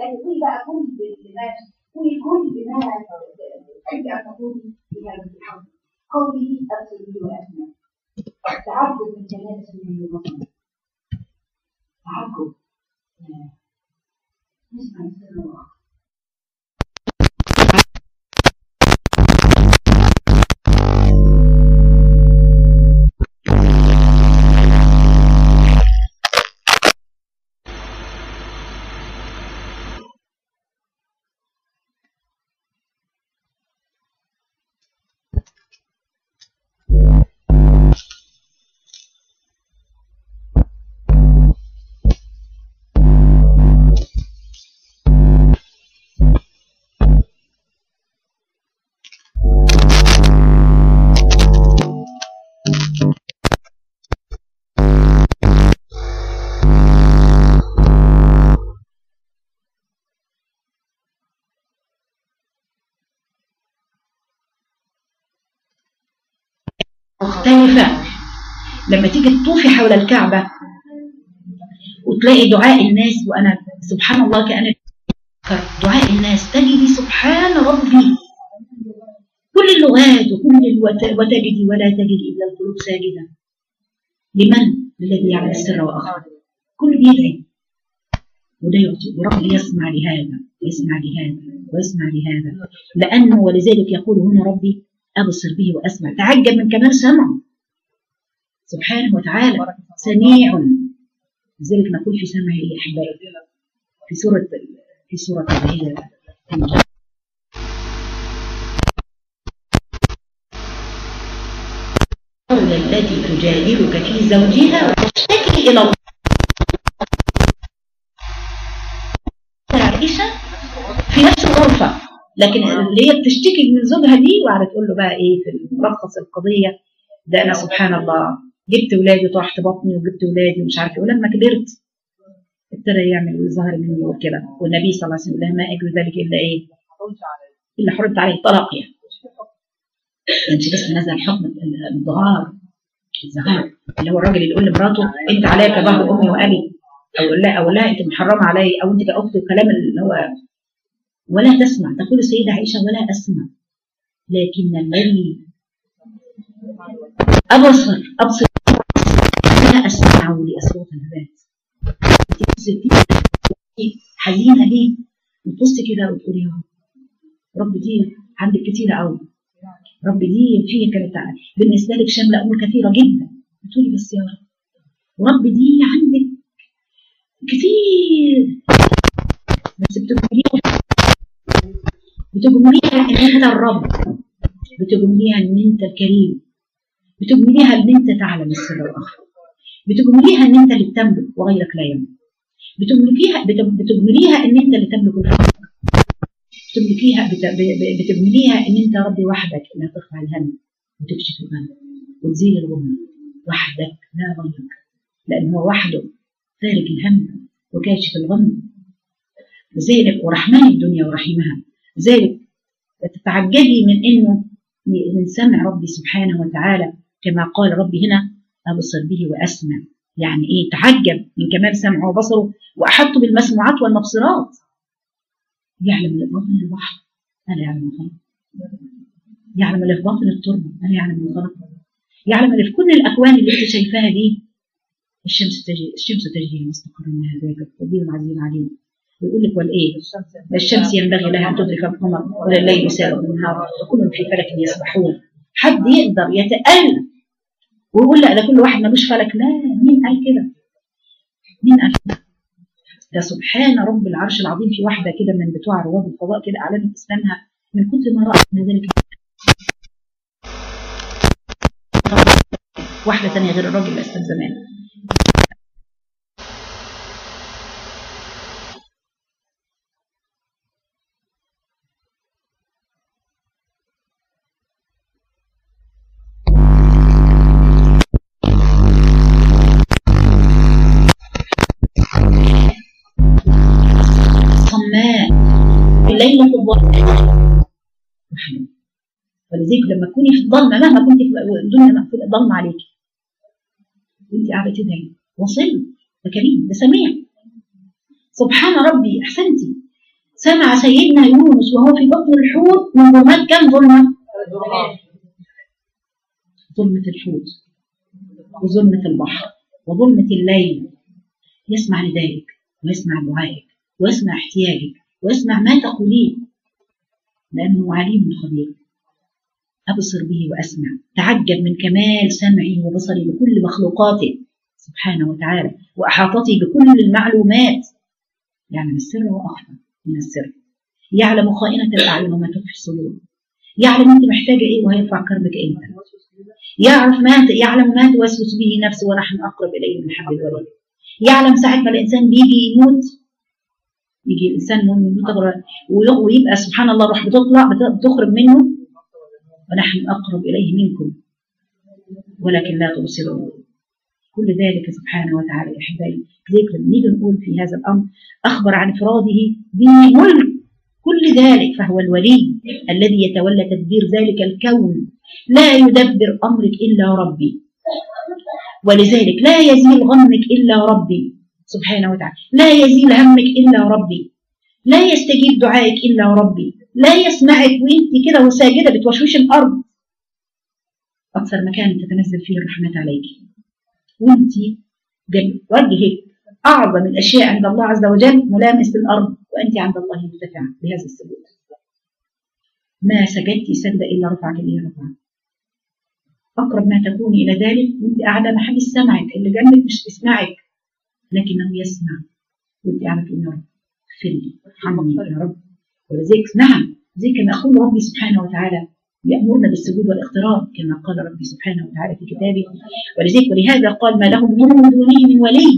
يعني قولي بقى كل ما تحبي ان تقولي بهذا الحق. قولي ابصر به واسمع. تعبد من كلام سنه وبصر. تعبد. نسمع السر الله. مختلفة. لما تيجي تطوفي حول الكعبة وتلاقي دعاء الناس، وأنا سبحان الله كأن دعاء الناس تجدي سبحان ربي كل اللغات وتجدي ولا تجدي إلا القلوب ساجدة. لمن؟ للذي يعلم السر وأخفى. كل بيدعي وده يعطي، ورب يسمع لهذا ويسمع لهذا ويسمع لهذا، لأنه ولذلك يقول هنا ربي أبصر به وأسمع. تعجب من كمال سمعه سبحانه وتعالى، سميع. لذلك نقول في سمعه يا أحبائي في سورة هي التي تجادلك في زوجها وتشتكي إلى الله. عائشة في نفس الغرفة، لكن اللي هي بتشتكي من زوجها دي وقاعده تقول له بقى ايه في ملخص القضيه ده، انا سبحان الله جبت ولادي وطرحت بطني وجبت ولادي ومش عارفه، ولما كبرت ابتدى يعمل ويظهر مني وكده، والنبي صلى الله عليه وسلم ما اجري ذلك الا ايه؟ الا حرمت عليه الطلاق. يعني كانش لسه نزل حكم الظهار اللي هو الراجل اللي يقول لمراته انت عليك ظهر امي وابي، او لا انت محرمه علي، او انت كاختي، الكلام اللي هو ولا تسمع. تقول السيدة عائشة ولا أسمع، لكن الذي أبصر لا أسمع لأصوات النبات. حزينة ليه؟ وتبصي كده وتقولي يا رب دي عندك كتيرة قوي، رب دي فيها كانت بالنسبة لك شاملة أمور كثيرة جدا، بتقولي بس يا رب، ورب دي عندك كتير، بس بتجمليها ان انت الرب، بتجمليها ان انت الكريم، بتجمليها ان انت تعلم السر والاخفى، بتجمليها ان انت اللي بتملك وغيرك لا يملك، بتجمليها ان انت اللي تملك الخلق، بتجمليها ان انت ربي وحدك اللي هترفع الهم وتكشف الغم وتزيل الغم وحدك لا غيرك، لان هو وحده فارج الهم وكاشف الغم. لذلك ورحمن الدنيا ورحيمها. ذلك تتعجبي من انه من سمع ربي سبحانه وتعالى، كما قال ربي هنا ابصر به واسمع. يعني ايه؟ تعجب من كمال سمعه وبصره، واحط بالمسموعات والمبصرات. يعلم اللي في باطن البحر الا يعلم الخلق، يعلم اللي في باطن التربه الا يعلم الخلق، يعلم اللي في كل الاكوان اللي انت شايفاها دي. الشمس تجري لمستقر لها ذاك القدير العزيز العليم. بيقول لك والايه؟ الشمس ينبغي لها ان تدرك القمر ولا الليل سابق النهار وكل في فلك يسبحون. حد يقدر يتألم ويقول لا ده كل واحد ملوش فلك؟ لا، مين قال كده؟ مين قال كده؟ ده سبحان رب العرش العظيم. في واحده كده من بتوع رواد الفضاء كده اعلنت اسلامها من كتر ما رأت من ذلك. واحده ثانيه غير الراجل اللي اسلم زمان. الليل في الظلمة، ولذلك لما تكوني في الظلمة مهما كنت الدنيا ظلمة عليك وانت قاعدة تدعي وصل ده كريم ده سميع. سبحان ربي. احسنتي سمع سيدنا يونس وهو في بطن الحوت من ظلمات كم ظلمة؟ ظلمة الحوت وظلمة البحر وظلمة الليل. يسمع ندائك ويسمع دعائك ويسمع احتياجك ويسمع ما تقولين، لأنه عليم خبير. أبصر به وأسمع، تعجب من كمال سمعي وبصري بكل مخلوقاته سبحانه وتعالى، وأحاطتي بكل المعلومات. يعلم السر وأخفى من السر، يعلم خائنة الأعين وما تخفي الصدور، يعلم أنت محتاجة إيه وهيرفع كربك إمتى، يعلم ما توسوس به نفسه ونحن أقرب إليه من حبل الوريد. يعلم ساعة ما الإنسان بيجي يموت، يجي الإنسان ويبقى سبحان الله روح بتخرج منه، ونحن أقرب إليه منكم ولكن لا تبصرون. كل ذلك سبحانه وتعالى يا أحبائي. ذكر نيجي نقول في هذا الأمر أخبر عن إفراده بملك كل ذلك، فهو الولي الذي يتولى تدبير ذلك الكون، لا يدبر أمرك إلا ربي، ولذلك لا يزيل غمك إلا ربي سبحانه وتعالى، لا يزيل همك إلا ربي، لا يستجيب دعائك إلا ربي، لا يسمعك وانت كده وساجدة بتوشوش الأرض. أكثر مكان تتنزل فيه الرحمة عليك وانت وجهك أعظم الأشياء عند الله عز وجل ملامس للأرض، وأنت عند الله مرتفعة بهذا السجود. ما سجدتي سجدة إلا رفعك إليه رفعك. أقرب ما تكون إلى ذلك وانت قاعدة ما حدش سمعك، اللي جنبك مش بيسمعك لكنه يسمع، وانت قاعدة تقول يا رب اغفر لي ارحمني يا رب. ولذلك نعم زي كما يقول ربي سبحانه وتعالى يأمرنا بالسجود والاقتراب كما قال ربي سبحانه وتعالى في كتابه. ولذلك ولهذا قال ما لهم من دونه من ولي،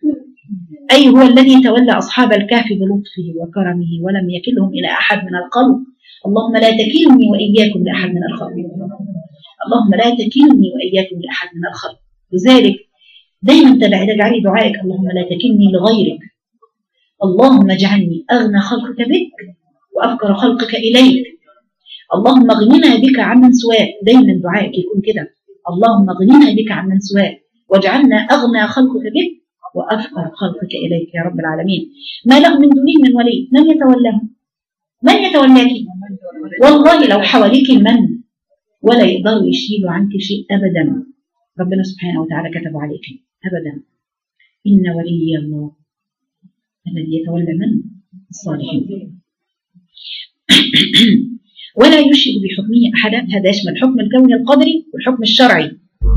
أي هو الذي تولى أصحاب الكهف بلطفه وكرمه ولم يكلهم إلى أحد من الخلق. اللهم لا تكلني وإياكم لأحد من الخلق، اللهم لا تكلني وإياكم لأحد من الخلق. لذلك دايما تجعلي دعائك اللهم لا تكلني لغيرك، اللهم اجعلني أغنى خلقك بك وأفقر خلقك إليك، اللهم اغننا بك عمن سواك. دايما دعائك يكون كده، اللهم اغننا بك عمن سواك واجعلنا أغنى خلقك بك وأفقر خلقك إليك يا رب العالمين. ما له من دونه من ولي، من يتولاه؟ من يتولاك؟ والله لو حواليك المن ولا يقدروا يشيلوا عنك شيء أبدا. ربنا سبحانه وتعالى كتب عليك أبدا. إن ولي الله الذي يتولى من الصالحين ولا يشرك بحكمه أحدا. هذا يشمل الحكم الكوني القدري والحكم الشرعي.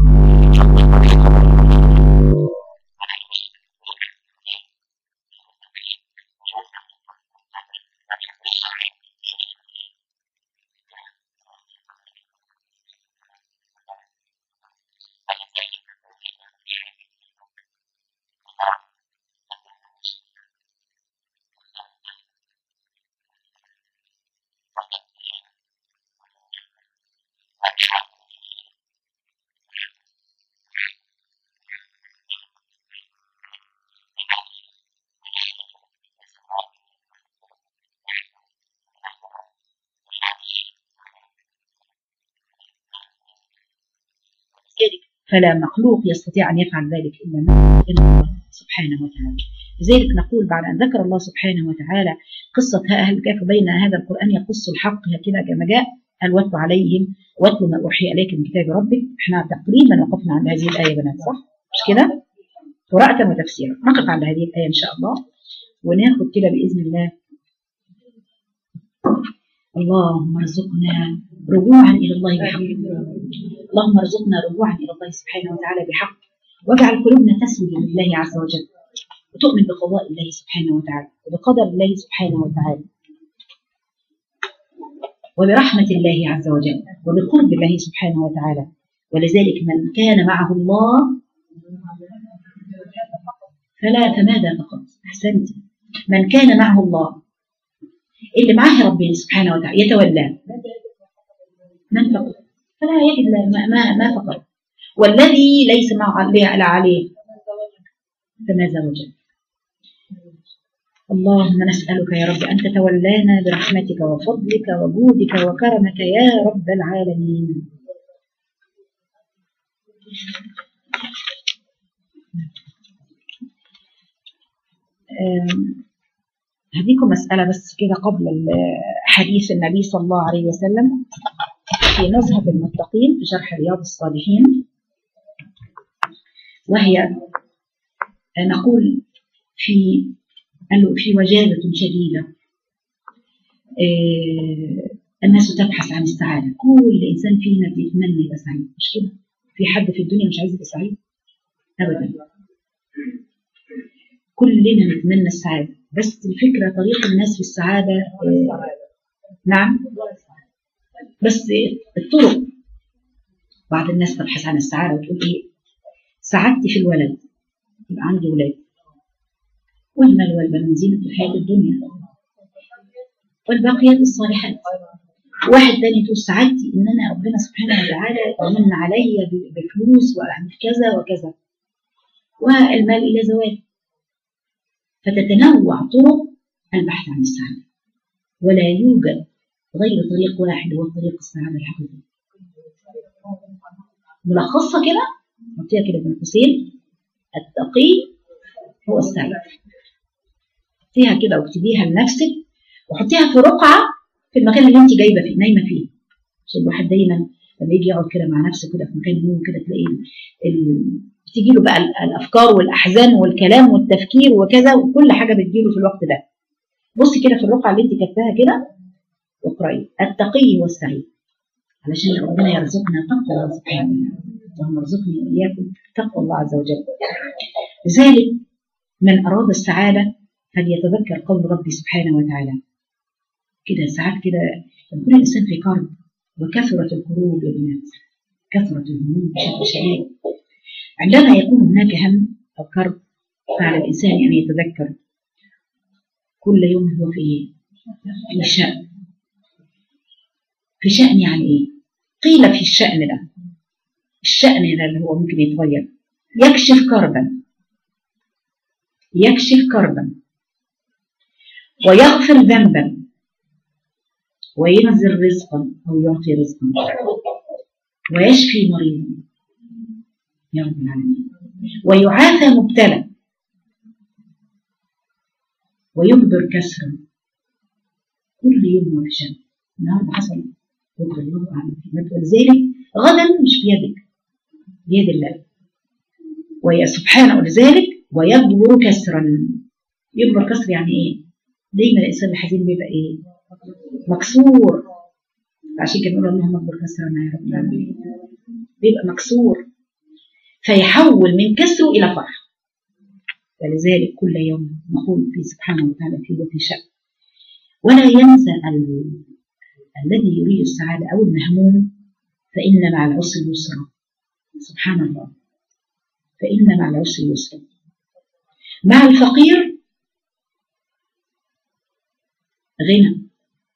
فلا مخلوق يستطيع أن يفعل ذلك إلا الله سبحانه وتعالى. لذلك نقول بعد أن ذكر الله سبحانه وتعالى قصة أهل الكهف بين هذا القرآن يقص الحق هكذا كما جاء قال واتل عليهم واتل ما أوحي إليك من كتاب ربك. احنا تقريبا وقفنا عند هذه الآية بنات صح؟ مش كده؟ قراءة وتفسيرا. نقف عند هذه الآية إن شاء الله وناخد كده بإذن الله. اللهم ارزقنا رجوعا إلى الله بحق، اللهم ارزقنا رجوعا إلى الله سبحانه وتعالى بحق، واجعل قلوبنا تسجد لله عز وجل وتؤمن بقضاء الله سبحانه وتعالى وبقدر الله سبحانه وتعالى وبرحمة الله عز وجل وبقرب الله سبحانه وتعالى. ولذلك من كان معه الله فماذا فقط؟ أحسنت. من كان معه الله اللي معاه ربنا سبحانه وتعالى يتولى من فقط فلا يجد ما فقط، والذي ليس معه لا عليه فماذا وجد. اللهم نسألك يا رب أن تتولانا برحمتك وفضلك وجودك وكرمك يا رب العالمين. هديكم مسألة بس كده قبل حديث النبي صلى الله عليه وسلم في نزهة المتقين في شرح رياض الصالحين، وهي نقول في وجازة شديدة. الناس تبحث عن السعادة، كل إنسان فينا بيتمنى يبقى سعيد، مش كده؟ في حد في الدنيا مش عايز يبقى سعيد؟ أبدا، كلنا نتمنى السعادة، بس الفكرة طريق الناس في السعادة نعم، بس الطرق. بعض الناس تبحث عن السعادة وتقول إيه؟ سعادتي في الولد، يبقى عندي ولاد، والمال والبنون زينة الحياة الدنيا والباقيات الصالحات. واحد تاني تقول سعادتي ان انا ربنا سبحانه وتعالى يمن علي بفلوس واعمل كذا وكذا، والمال الى زوال. فتتنوع طرق البحث عن السعاده، ولا يوجد غير طريق واحد هو طريق السعاده الحقيقي. ملخصها كده نعطيها كده بين قوسين: التقي هو السعيد. اكتبيها كده واكتبيها لنفسك وحطيها في رقعه في المكان اللي انت جايبه فيه نايمه فيه، عشان الواحد دايما لما يجي يقعد كده مع نفسه كده في مكان النوم كده تلاقي بتيجي له بقى الافكار والاحزان والكلام والتفكير وكذا، وكل حاجه بتجيله في الوقت ده. بصي كده في الرقعه اللي انت كاتباها كده واقراي: التقي والسعيد، علشان ربنا يرزقنا تقوى الله سبحانه وتعالى. اللهم ارزقني واياكم تقوى الله عز وجل. لذلك من اراد السعاده فليتذكر قول ربي سبحانه وتعالى كده. ساعات كده يكون الإنسان في كرب، وكثرت الكروب يا بنات، كثرت الهموم بشكل شديد. عندما يكون هناك هم أو كرب فعلى الإنسان أن يتذكر كل يوم هو في إيه؟ في شأن. في شأن يعني إيه؟ قيل في الشأن ده، الشأن ده اللي هو ممكن يتغير، يكشف كربا، يكشف كربا، ويغفر ذنبا، وينزل رزقا أو يعطي رزقا، ويشفي مريضا يا رب العالمين، ويعافى مبتلى، ويجبر كسرا. كل يوم في شأن. النهارده حصل بكره الله اعلم، ولذلك غدا مش بيدك، بيد الله. ويا سبحانه ولذلك ويجبر كسرا. يجبر كسر يعني ايه؟ دايما الانسان الحزين بيبقى ايه؟ مكسور. عشان كده نقول اللهم اجبر كسرنا يا رب العالمين. بيبقى مكسور فيحول من كسره الى فرح. ولذلك كل يوم نقول في سبحانه وتعالى في شأن. ولا ينسى الذي يريد السعادة أو المهموم فإن مع العسر يسرا. سبحان الله، فإن مع العسر يسرا. مع الفقير غنى،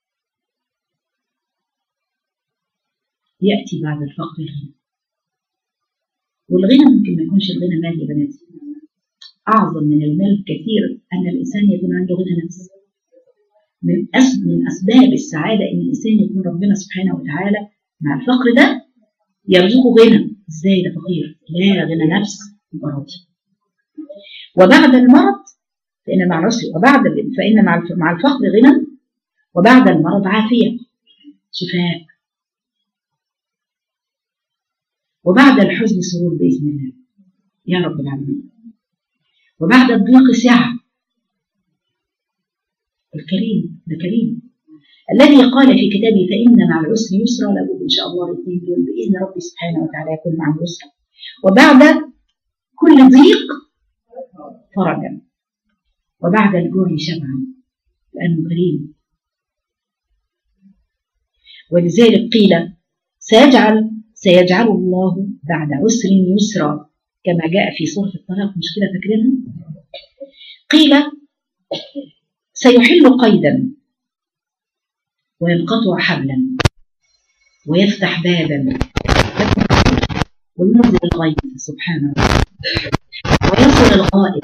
يأتي بعد الفقر غنى. والغنى ممكن ما يكونش الغنى مال يا بناتي، أعظم من المال كثير أن الإنسان يكون عنده غنى نفس. من أسباب السعادة إن الإنسان يكون ربنا سبحانه وتعالى مع الفقر ده يرزقه غنى. إزاي ده فقير؟ لا، غنى نفس يبقى راضي. وبعد المرض فإن مع العسر، فإن مع الفقر غنى، وبعد المرض عافية شفاء، وبعد الحزن سرور بإذن الله يا رب العالمين، وبعد الضيق سعة. الكريم ده كريم الذي قال في كتابه فإن مع العسر يسرا. لابد إن شاء الله الاثنين دول بإذن ربي سبحانه وتعالى يكون مع العسر. وبعد كل ضيق فرجا، وبعد الجوع شبعا، لأنه كريم. ولذلك قيل سيجعل الله بعد عسر يسرا، كما جاء في سورة الطلاق، مش كده فاكرينها؟ قيل سيحل قيدا وينقطع حبلا ويفتح بابا وينزل الغيث سبحانه ويصل الغائب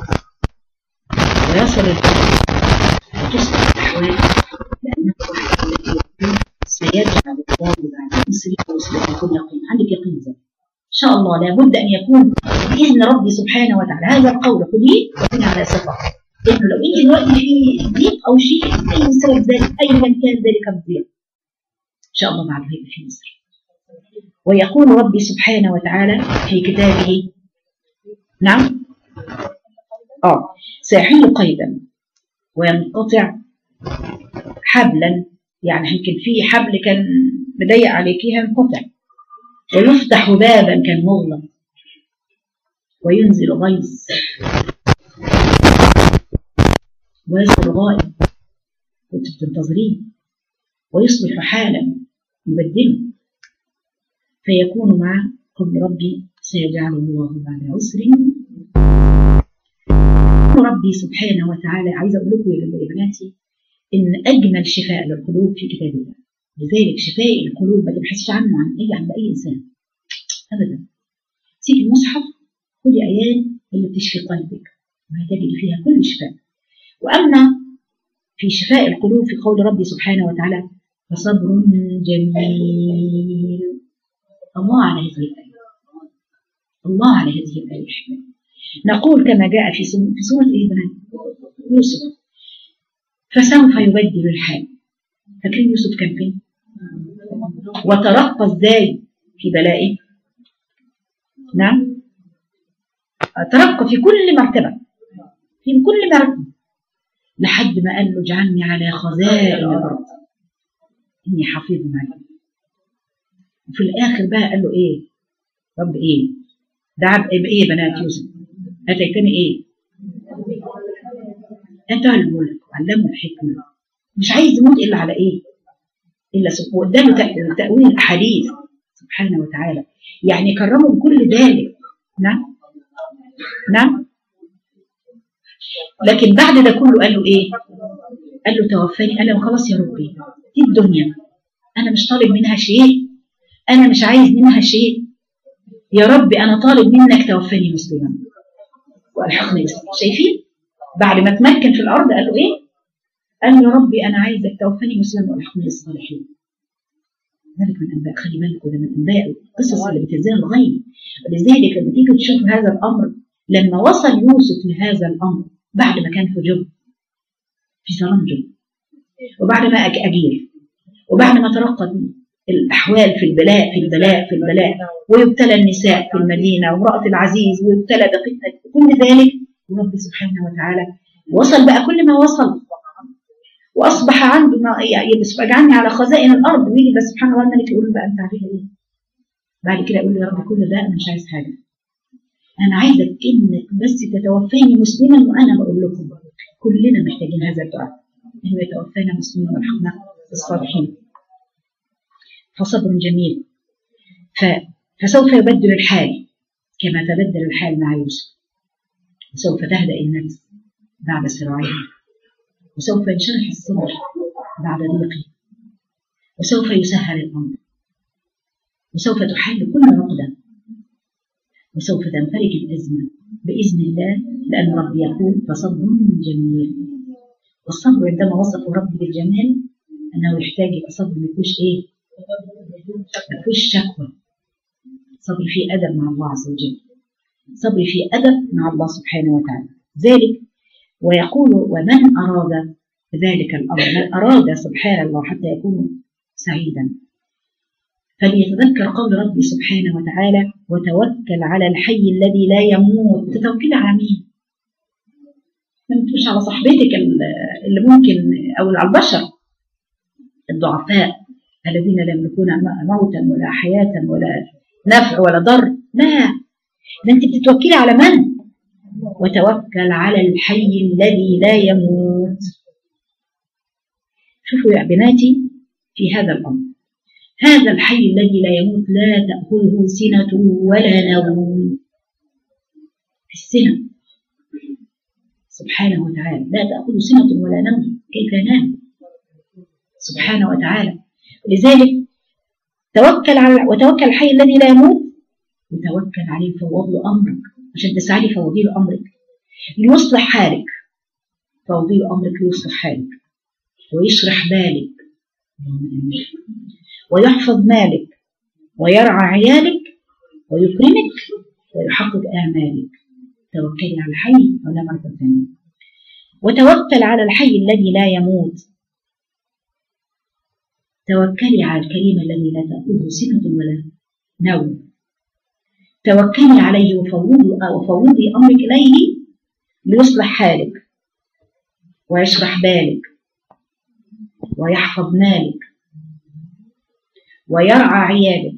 ويصل الغائب وتصبح الأحوال، لأنه الذي سيجعل الله بعد عسر يسرا. يكون يقين، عندك يقين ذلك إن شاء الله. لابد أن يكون بإذن ربي سبحانه وتعالى. هذا القول خذيه وكن على ثقة. إنه لو أنت دلوقتي في ضيق أو شيء أي سبب ذلك أيا كان ذلك الضيق إن شاء الله بعد هيك في مصر. ويقول ربي سبحانه وتعالى في كتابه نعم سيحل قيدا وينقطع حبلا، يعني يمكن في حبل كان مضيق عليكيها ينقطع، ويفتح بابا كان مغلق، وينزل غيث ويصل غائب كنت بتنتظريه، ويصبح حالا يبدله، فيكون مع قول ربي سيجعل الله بعد عسر. ربي سبحانه وتعالى عايزه اقول لكم يا بناتي ان اجمل شفاء للقلوب في كتاب الله. لذلك شفاء القلوب ما تبحثش عنه عند اي انسان ابدا. تيجي المصحف خدي ايات اللي بتشفي قلبك وهتجدي فيها كل شفاء. واما في شفاء القلوب في قول ربي سبحانه وتعالى فصبر جميل. الله على هذه الآية، الله على هذه الآية. نقول كما جاء في سورة إيه بنات يوسف فسوف يبدل الحال. فاكرين يوسف كان فين؟ وترقى ازاي في بلائه؟ نعم ترقى في كل مرتبة، في كل مرتبة، لحد ما قال له اجعلني على خزائن الأرض إني حفيظ عليم. وفي الآخر بقى قال له إيه؟ رب إيه؟ دعا بإيه بنات يوسف؟ أتيتني إيه؟ أنت الملك وعلمه الحكمة. مش عايز يموت إلا على إيه؟ إلا وقدامه تأويل الأحاديث سبحانه وتعالى، يعني كرمه بكل ذلك. نعم نعم. لكن بعد ده كله قال له إيه؟ قال له توفاني. قال له خلاص يا ربي دي الدنيا أنا مش طالب منها شيء، أنا مش عايز منها شيء يا ربي، أنا طالب منك توفاني مسلما والحقني بالصالحين. شايفين؟ بعد ما تمكن في الأرض قال له إيه؟ قال له يا ربي أنا عايزك توفاني مسلما والحقني بالصالحين. ذلك من أنباء، خلي بالكم ده من أنباء القصص اللي بتنزل الغيب. ولذلك لما تيجي تشوف هذا الأمر، لما وصل يوسف لهذا الأمر بعد ما كان في جب، في ظلام جب، وبعد ما أجير، وبعد ما ترقى الأحوال في البلاء في البلاء في البلاء، ويبتلى النساء في المدينة وامرأة العزيز، ويبتلى بفتنة كل ذلك، ورب سبحانه وتعالى وصل بقى كل ما وصل، وأصبح عنده ما اجعلني على خزائن الأرض. ويجي بس سبحان الله الملك يقول له بقى أنت عارفين إيه؟ بعد كده يقول له يا رب كل ده أنا مش عايز حاجة، أنا عايزك إنك بس تتوفاني مسلما. وأنا بقول لكم كلنا محتاجين هذا الدعاء، إنه يتوفانا مسلما والحقنا بالصالحين. فصبر جميل. فسوف يبدل الحال كما تبدل الحال مع يوسف، وسوف تهدأ النفس بعد صراعها، وسوف ينشرح الصدر بعد ضيقه، وسوف يسهل الأمر، وسوف تحل كل عقدة، وسوف تنفرج الأزمة بإذن الله، لأن ربي يقول فصبر جميل. والصبر عندما وصف ربي بالجمال أنه يحتاج إلى صبر ما يكونش إيه؟ ما يكونش شكوى. صبر فيه أدب مع الله عز وجل، صبر فيه أدب مع الله سبحانه وتعالى. ذلك ويقول ومن أراد ذلك الأمر، من أراد سبحان الله حتى يكون سعيدا فليتذكر قول ربي سبحانه وتعالى وتوكل على الحي الذي لا يموت. تتوكل على مين؟ مش على صاحبتك اللي ممكن، أو على البشر الضعفاء الذين لا يملكون موتا ولا حياة ولا نفع ولا ضر. لا، ده أنت بتتوكلي على من؟ وتوكل على الحي الذي لا يموت. شوفوا يا بناتي في هذا الأمر، هذا الحي الذي لا يموت لا تأخذه سنة ولا نوم. السنة سبحانه وتعالى لا تأخذه سنة ولا نوم، كيف ينام سبحانه وتعالى. لذلك وتوكل الحي الذي لا يموت، وتوكل عليه فوض له أمرك عشان تسعى لي فوضي له أمرك ليصلح حالك. فوضي له أمرك ليصلح حالك ويشرح بالك ويحفظ مالك ويرعى عيالك ويكرمك ويحقق آمالك. توكلي على الحي ولا مرة ثانية. وتوكل على الحي الذي لا يموت. توكلي على الكريم الذي لا تأخذه سنة ولا نوم. توكلي عليه وفوضي أمرك إليه ليصلح حالك ويشرح بالك ويحفظ مالك ويرعى عيالك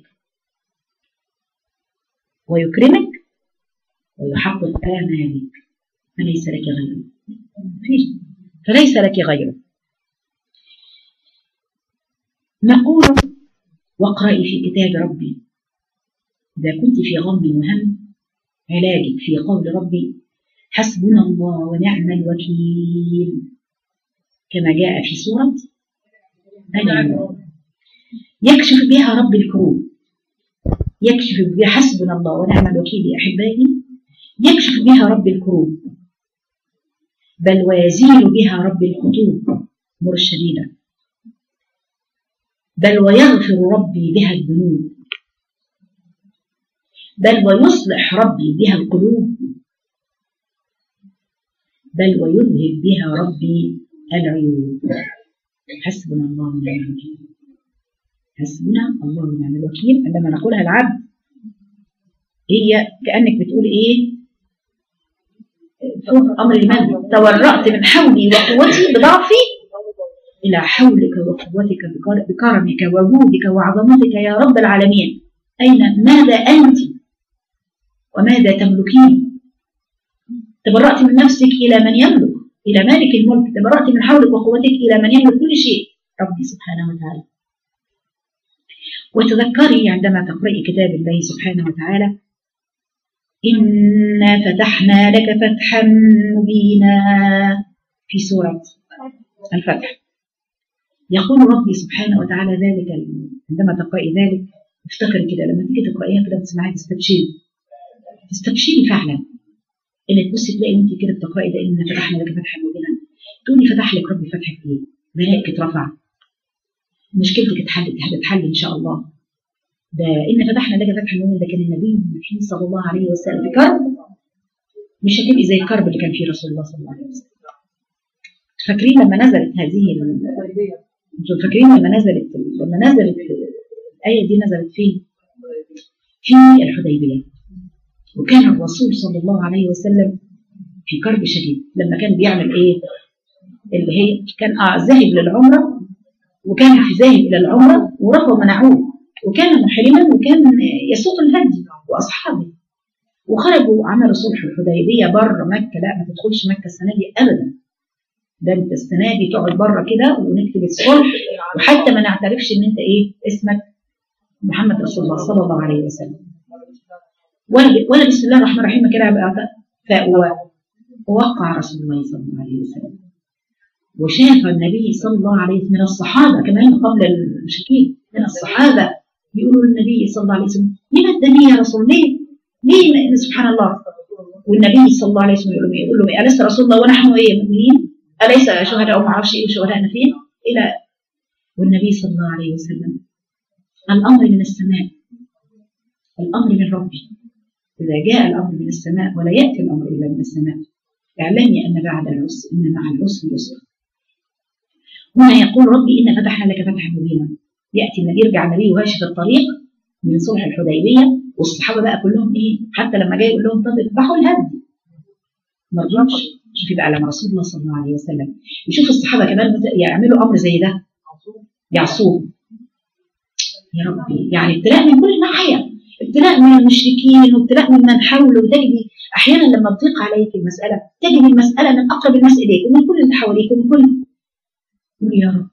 ويكرمك ويحقق آمالك. فليس لك غيره، فليس لك غيره. نقول واقرأي في كتاب ربي إذا كنت في غم وهم، علاجك في قول ربي حسبنا الله ونعم الوكيل، كما جاء في سورة الأنعام. يكشف بها رب الكروب، يكشف بها حسبنا الله ونعم الوكيل يا أحبائي، يكشف بها رب الكروب، بل ويزيل بها رب الخطوب مر الشديدة، بل ويغفر ربي بها الذنوب، بل ويصلح ربي بها القلوب، بل ويذهب بها ربي العيوب. حسبنا الله ونعم الوكيل. حسبنا الله ونعم الوكيل عندما نقولها العبد هي كأنك بتقول ايه؟ فوق امر المال تورأت من حولي وقوتي بضعفي الى حولك وقوتك بكرمك وجودك وعظمتك يا رب العالمين. ماذا انت وماذا تملكين؟ تبرأت من نفسك الى من يملك، الى مالك الملك. تبرأت من حولك وقوتك الى من يملك كل شيء، ربي سبحانه وتعالى. وتذكري عندما تقرأي كتاب الله سبحانه وتعالى إنا فتحنا لك فتحا مبينا في سورة الفتح. يقول ربي سبحانه وتعالى ذلك عندما تقرأي ذلك افتكري كده لما تيجي تقرأيها كده تسمعيها تستبشري فعلا إن تبصي تلاقي وانت كده بتقرأي ده إنا فتحنا لك فتحا مبينا تقولي فتح لك ربي فتحك إيه؟ بلاءك اترفع، مشكلتك هتتحل إن شاء الله. ده إن فتحنا لك فتحا مبينا ده كان النبي صلى الله عليه وسلم في كرب مش هتبقي زي الكرب اللي كان فيه رسول الله صلى الله عليه وسلم. فاكرين لما نزلت هذه انتوا فاكرين لما نزلت الآية دي نزلت فين؟ في الحديبية. وكان الرسول صلى الله عليه وسلم في كرب شديد لما كان بيعمل ايه؟ اللي هي كان ذاهب للعمرة، وكان في ذاهب إلى العمرة ورفضوا منعوه، وكان محرما وكان يسوق الهدي وأصحابه، وخرجوا عملوا صلح الحديبية بره مكة. لا ما تدخلش مكة السنة دي أبدا، ده انت السنة دي تقعد بره كده ونكتب الصلح، وحتى ما نعترفش ان انت ايه اسمك محمد رسول الله صلى الله عليه وسلم، ولا بسم الله الرحمن الرحيم كده. ووقع رسول الله صلى الله عليه وسلم، وشاف النبي صلى الله عليه وسلم من الصحابة كمان قبل المشركين، من الصحابة يقولوا للنبي صلى الله عليه وسلم لما الدنيا يا رسول ليه سبحان الله. والنبي صلى الله عليه وسلم يقول له أليس رسول الله ونحن ايه مؤمنين؟ أليس شهداء ما اعرفش ايه وشهداءنا فين؟ الى والنبي صلى الله عليه وسلم الامر من السماء، الامر من ربي. اذا جاء الامر من السماء ولا ياتي الامر الا من السماء اعلمي ان بعد العسر ان مع العسر يسرا. هنا يقول ربي إن فتحنا لك فتحا مبينا. ياتي النبي يرجع النبي وهاشف الطريق من صلح الحديبيه، والصحابه بقى كلهم ايه؟ حتى لما جاي يقول لهم طب اذبحوا الهدي ما رضوش. شوفي بقى لما رسول الله صلى الله عليه وسلم يشوف الصحابه كمان يعملوا امر زي ده يعصوه، يا ربي يعني ابتلاء من كل ناحيه، ابتلاء من المشركين وابتلاء من من حوله. وتجدي احيانا لما تضيق عليك المساله تجد المساله من اقرب الناس اليك ومن كل اللي حواليك ومن كل يا رب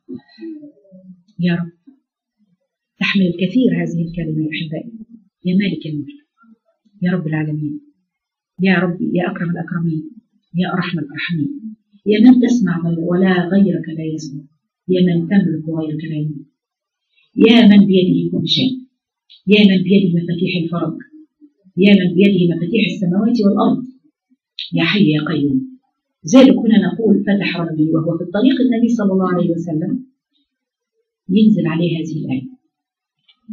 يا رب. تحمل الكثير هذه الكلمه يا احبائي. يا مالك الملك يا رب العالمين، يا ربي يا اكرم الاكرمين، يا ارحم الراحمين، يا من تسمع ولا غيرك لا يسمع، يا من تملك وغيرك لا يملك، يا من بيده كل شيء، يا من بيده مفاتيح الفرج، يا من بيده مفاتيح السماوات والارض، يا حي يا قيوم. ذلك كنا نقول فتح ربي وهو في الطريق النبي صلى الله عليه وسلم ينزل عليه هذه الآية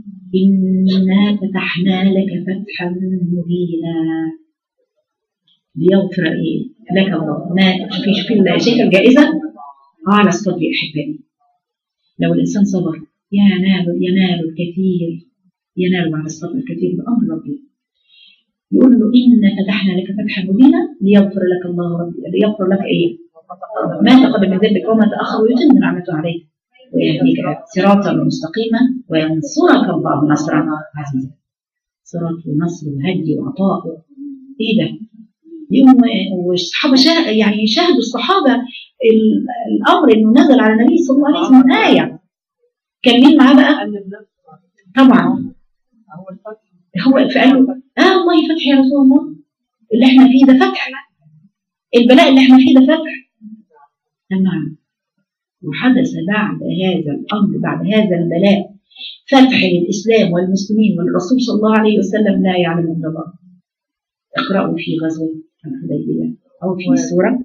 إنا فتحنا لك فتحا مبينا. ليغفر لك الله ما في شيء الجائزة على الصبر يا أحبائي. لو الإنسان صبر ينال الكثير، ينال بعد الصبر الكثير بأمر ربي. يقول له إن فتحنا لك فتحا مبينا ليغفر لك الله ربي، ليغفر لك ما تقدم من ذنبك وما تأخر ويتم نعمته عليك ويهديك صراطا مستقيما وينصرك الله نصرا عزيزا. صراط ونصر وهدي وعطاء. ايه ده؟ يوم والصحابه يعني شاهدوا الصحابه الامر انه نزل على النبي صلى الله عليه وسلم آية. كان مين معاه بقى؟ طبعا هو فقال له والله فتح يا رسول الله، اللي احنا فيه ده فتح، البلاء اللي احنا فيه ده فتح. نعم. وحدث بعد هذا الامر، بعد هذا البلاء، فتح للاسلام والمسلمين والرسول صلى الله عليه وسلم لا يعلم الا الله. اقرأوا في غزوة الحديبية أو في السورة.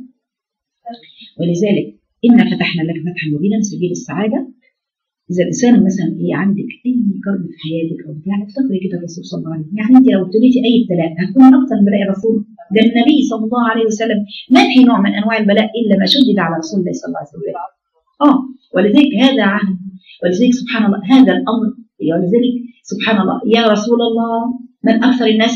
ولذلك إن فتحنا لك فتحا مبينا سبيل السعادة. إذا الإنسان مثلا عندك أي كرب في حياتك أو بتاع، افتكري كده الرسول صلى الله عليه وسلم. يعني أنت لو ابتليتي أي ابتلاء هتكون أكثر من بلاء الرسول. ده النبي صلى الله عليه وسلم ما في نوع من أنواع البلاء إلا ما شدد على رسول الله صلى الله عليه وسلم. ولذلك هذا عهد، ولذلك سبحان الله هذا الأمر، ولذلك سبحان الله يا رسول الله من أكثر الناس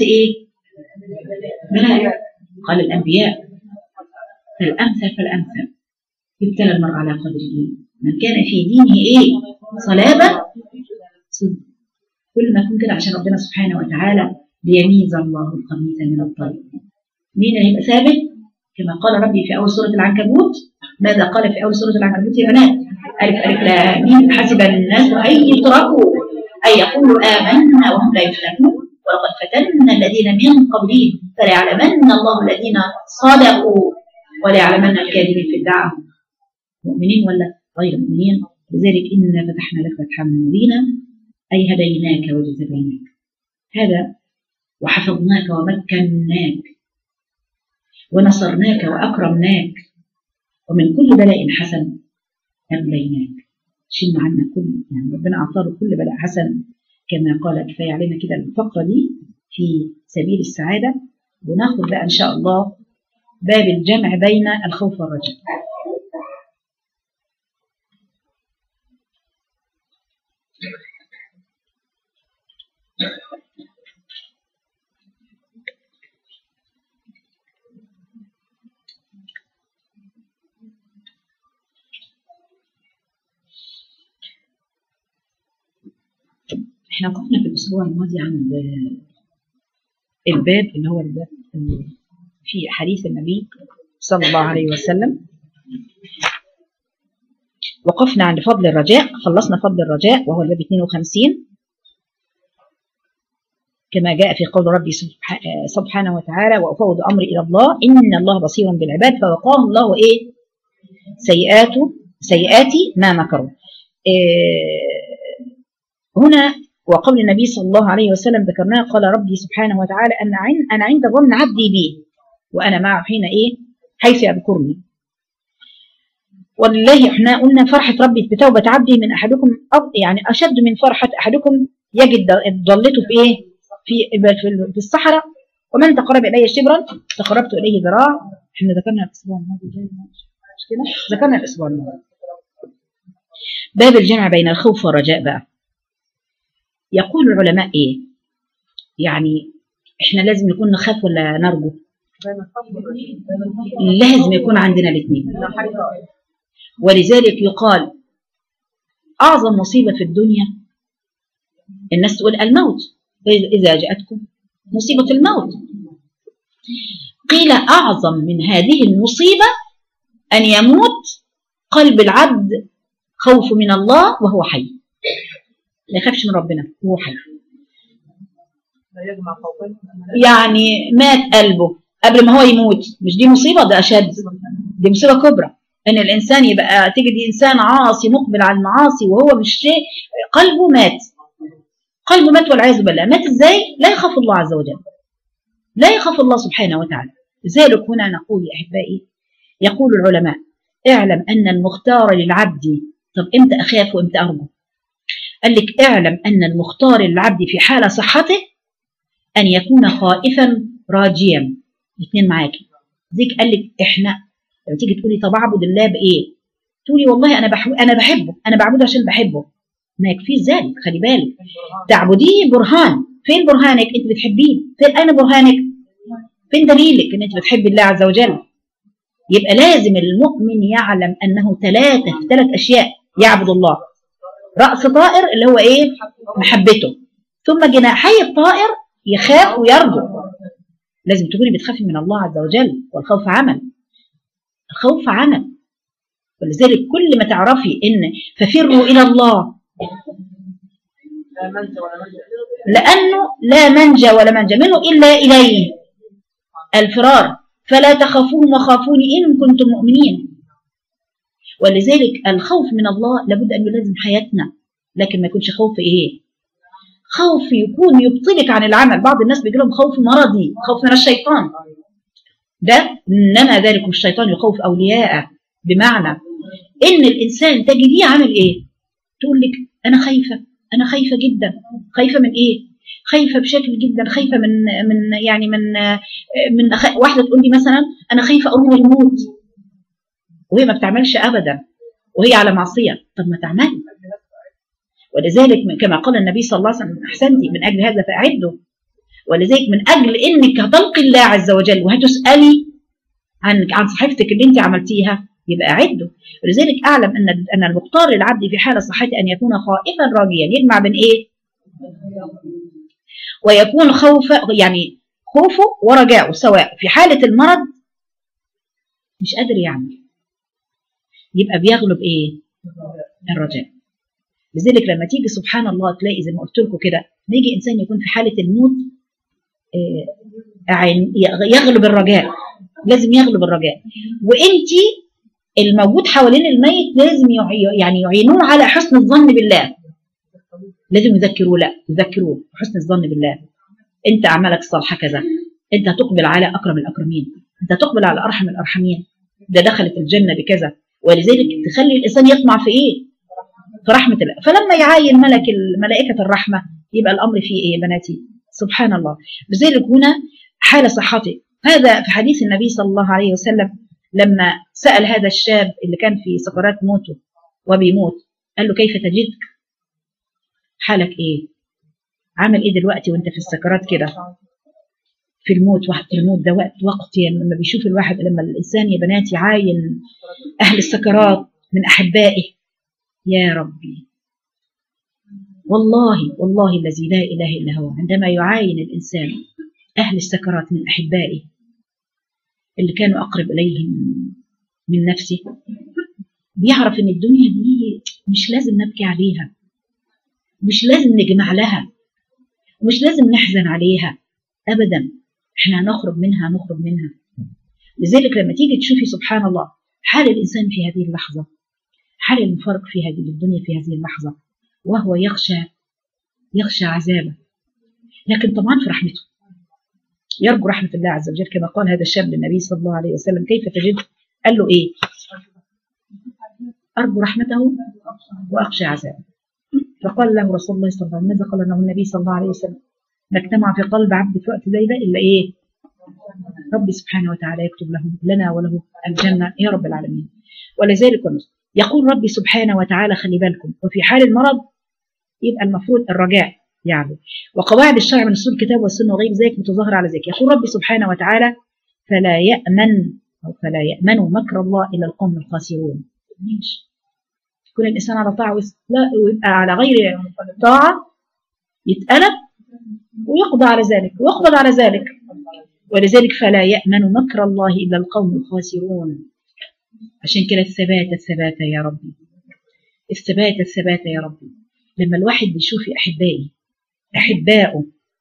بلاء؟ قال الأنبياء فالأمثل فالأمثل. يبتلى المرء على قدر دينه، من كان في دينه صلابة صدق. كل ما يكون كده عشان ربنا سبحانه وتعالى ليميز الله الخبيث من الطيب. مين اللي هيبقى ثابت؟ كما قال ربي في أول سورة العنكبوت. ماذا قال في أول سورة العنكبوت يا بنات؟ ألف ألف لام ميم حسب الناس أن يتركوا أن يقولوا آمنا وهم لا يفتنون ولقد فتنا الذين من قبلهم فليعلمن الله الذين صدقوا وليعلمن الكاذبين في الدعوة، مؤمنين ولا غير مؤمنين. لذلك إنا فتحنا لك فتحا مبينا أي هديناك وجزيناك هذا، وحفظناك ومكناك ونصرناك وأكرمناك، ومن كل بلاء حسن أبليناك. شلنا عنا كل، يعني ربنا أعطاه كل بلاء حسن كما قال. كفاية علينا كده الفقرة دي في سبيل السعادة. وناخد بقى إن شاء الله باب الجمع بين الخوف والرجاء. احنا وقفنا في الاسبوع الماضي عن الباب اللي هو الباب في حديث النبي صلى الله عليه وسلم. وقفنا عند فضل الرجاء، خلصنا فضل الرجاء وهو الباب 52 كما جاء في قول ربي سبحانه وتعالى وأفوض أمري إلى الله إن الله بصير بالعباد فوقاه الله سيئات ما مكروا. هنا وقول النبي صلى الله عليه وسلم ذكرناه قال ربي سبحانه وتعالى أنا عند ظن عبدي بي وأنا معه حين حيث يذكرني. ولله احنا قلنا فرحة ربي بتوبة عبده من أحدكم يعني أشد من فرحة أحدكم يجد ضلته في الصحراء ومن تقرب إلي شبرا تقربت إليه ذراع. احنا ذكرنا الأسبوع الماضي ذكرنا الأسبوع الماضي باب الجمع بين الخوف والرجاء. بقى يقول العلماء يعني احنا لازم نكون نخاف ولا نرجو؟ لازم يكون عندنا الاثنين. ولذلك يقال أعظم مصيبة في الدنيا الناس تقول الموت إذا جاءتكم مصيبة الموت. قيل أعظم من هذه المصيبة أن يموت قلب العبد خوف من الله وهو حي، لا يخافش من ربنا وهو حي. يعني مات قلبه قبل ما هو يموت، مش دي مصيبة؟ ده أشد، دي مصيبة كبرى ان الانسان يبقى تجد انسان عاصي مقبل على المعاصي وهو مش شيء، قلبه مات والعياذ بالله. مات ازاي؟ لا يخاف الله عز وجل، لا يخاف الله سبحانه وتعالى. لذلك هنا نقول يا احبائي يقول العلماء اعلم ان المختار للعبد. طب امتى اخاف وامتى ارجو؟ قال لك اعلم ان المختار للعبد في حال صحته ان يكون خائفا راجيا. الاثنين معاكي، زيك قال لك احنا لما تيجي تقولي طب اعبد الله بايه؟ تقولي والله انا بحبه، انا بعبده عشان بحبه. ما يكفيش ذلك، خلي بالك تعبديه برهان. فين برهانك؟ انت بتحبيه. فين اين برهانك؟ فين دليلك ان انت بتحبي الله عز وجل؟ يبقى لازم المؤمن يعلم انه ثلاث اشياء يعبد الله. رأس طائر اللي هو ايه؟ محبته. ثم جناحي الطائر يخاف ويرجو. لازم تكوني بتخافي من الله عز وجل، والخوف عمل. الخوف عمل. ولذلك كل ما تعرفي ان ففروا الى الله، لانه لا منجى ولا منجى منه الا اليه الفرار. فلا تخافوهم وخافوني ان كنتم مؤمنين. ولذلك الخوف من الله لابد ان يلازم حياتنا، لكن ما يكونش خوف ايه؟ خوف يكون يبطلك عن العمل. بعض الناس بيجي لهم خوف مرضي، خوف من الشيطان. ده انما ذلك الشيطان يخوف اولياءه. بمعنى ان الانسان تجديه عامل ايه؟ تقول لك انا خايفه، انا خايفه جدا. خايفه من ايه؟ خايفه بشكل جدا، خايفه من واحده تقول لي مثلا انا خايفه اقوم الموت، وهي ما بتعملش ابدا، وهي على معصيه. طب ما تعملي. ولذلك كما قال النبي صلى الله عليه وسلم احسنتي من اجل هذا فاعدوا. ولذلك من اجل انك هتلقي الله عز وجل وهتسالي عن صحيفتك اللي انت عملتيها، يبقى اعدوا. ولذلك اعلم ان المختار للعبد في حال صحته ان يكون خائفا راجيا، يجمع بين ايه؟ ويكون يعني خوفه ورجاؤه سواء. في حاله المرض مش قادر يعمل، يبقى بيغلب ايه؟ الرجاء. لذلك لما تيجي سبحان الله تلاقي زي ما قلت لكم كده، يجي انسان يكون في حاله الموت يغلب الرجاء. لازم يغلب الرجاء. وانتي الموجود حوالين الميت لازم يعني يعينوه على حسن الظن بالله. لازم يذكروه بحسن الظن بالله. انت اعمالك الصالحه كذا، انت هتقبل على اكرم الاكرمين، انت هتقبل على ارحم الارحمين، ده دخلت الجنه بكذا. ولذلك تخلي الانسان يطمع في ايه؟ في رحمه الله. فلما يعاين ملائكه الرحمه يبقى الامر فيه ايه يا بناتي؟ سبحان الله. لذلك هنا حال صحته. هذا في حديث النبي صلى الله عليه وسلم لما سأل هذا الشاب اللي كان في سكرات موته وبيموت، قال له كيف تجدك؟ حالك ايه؟ عامل ايه دلوقتي وانت في السكرات كده؟ في الموت. وقت الموت ده وقت يعني لما بيشوف الواحد، لما الانسان يا بنات يعاين اهل السكرات من احبائه، يا ربي والله الذي لا اله الا هو، عندما يعاين الانسان اهل السكرات من احبائه اللي كانوا اقرب اليه من نفسه، بيعرف ان الدنيا دي مش لازم نبكي عليها، مش لازم نجمع لها، ومش لازم نحزن عليها ابدا. احنا هنخرج منها. لذلك لما تيجي تشوفي سبحان الله حال الانسان في هذه اللحظه، حال المفارق في هذه الدنيا في هذه اللحظه، وهو يخشى عذابه، لكن طبعا في رحمته يرجو رحمه الله عز وجل. كما قال هذا الشاب للنبي صلى الله عليه وسلم كيف تجد؟ قال له ايه؟ ارجو رحمته واخشى عذابه. فقال له رسول الله صلى الله عليه وسلم، ماذا قال له النبي صلى الله عليه وسلم؟ ما اجتمع في قلب عبد في وقت ليله الا ايه؟ ربي سبحانه وتعالى يكتب لنا وله الجنه يا رب العالمين. ولذلك يقول ربي سبحانه وتعالى خلي بالكم، وفي حال المرض يبقى المفروض الرجاء يعني. وقواعد الشرع من اصول الكتاب والسنه وغير ذلك متظاهره على ذلك. يقول ربي سبحانه وتعالى فلا يأمن مكر الله الا القوم الخاسرون. ليش؟ يكون الانسان على طاعه لا ويبقى على غير طاعه يتقلب ويقضى على ذلك ولذلك فلا يأمن مكر الله الا القوم الخاسرون. عشان كده الثبات يا ربي، الثبات يا ربي. لما الواحد بيشوف أحبائه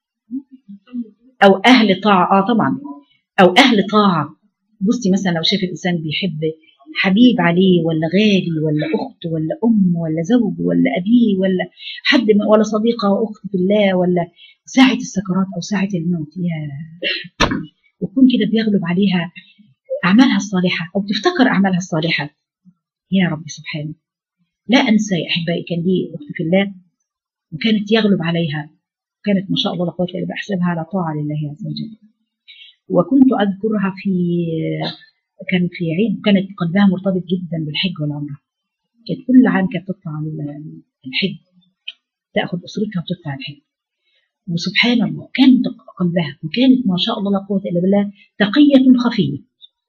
أو أهل طاعة، طبعا أو أهل طاعة. بصي مثلا لو شاف الإنسان بيحب حبيب عليه ولا غالي ولا أخت ولا أم ولا زوج ولا أبيه ولا حد ولا صديقة وأخت في الله، ولا ساعة السكرات أو ساعة الموت، ويكون كده بيغلب عليها أعمالها الصالحة أو تفتكر أعمالها الصالحة. يا رب سبحانه. لا أنسى يا أحبائي كان لي أخت في الله وكانت يغلب عليها، كانت ما شاء الله لا قوة إلا بالله بحسبها على طاعة لله عز وجل. وكنت أذكرها كان في عيد، كانت قلبها مرتبط جدا بالحج والعمرة. كانت كل عام كانت تطلع الحج، تأخذ أسرتها وتطلع الحج. وسبحان الله كان قلبها، وكانت ما شاء الله لا قوة إلا بالله تقية خفية،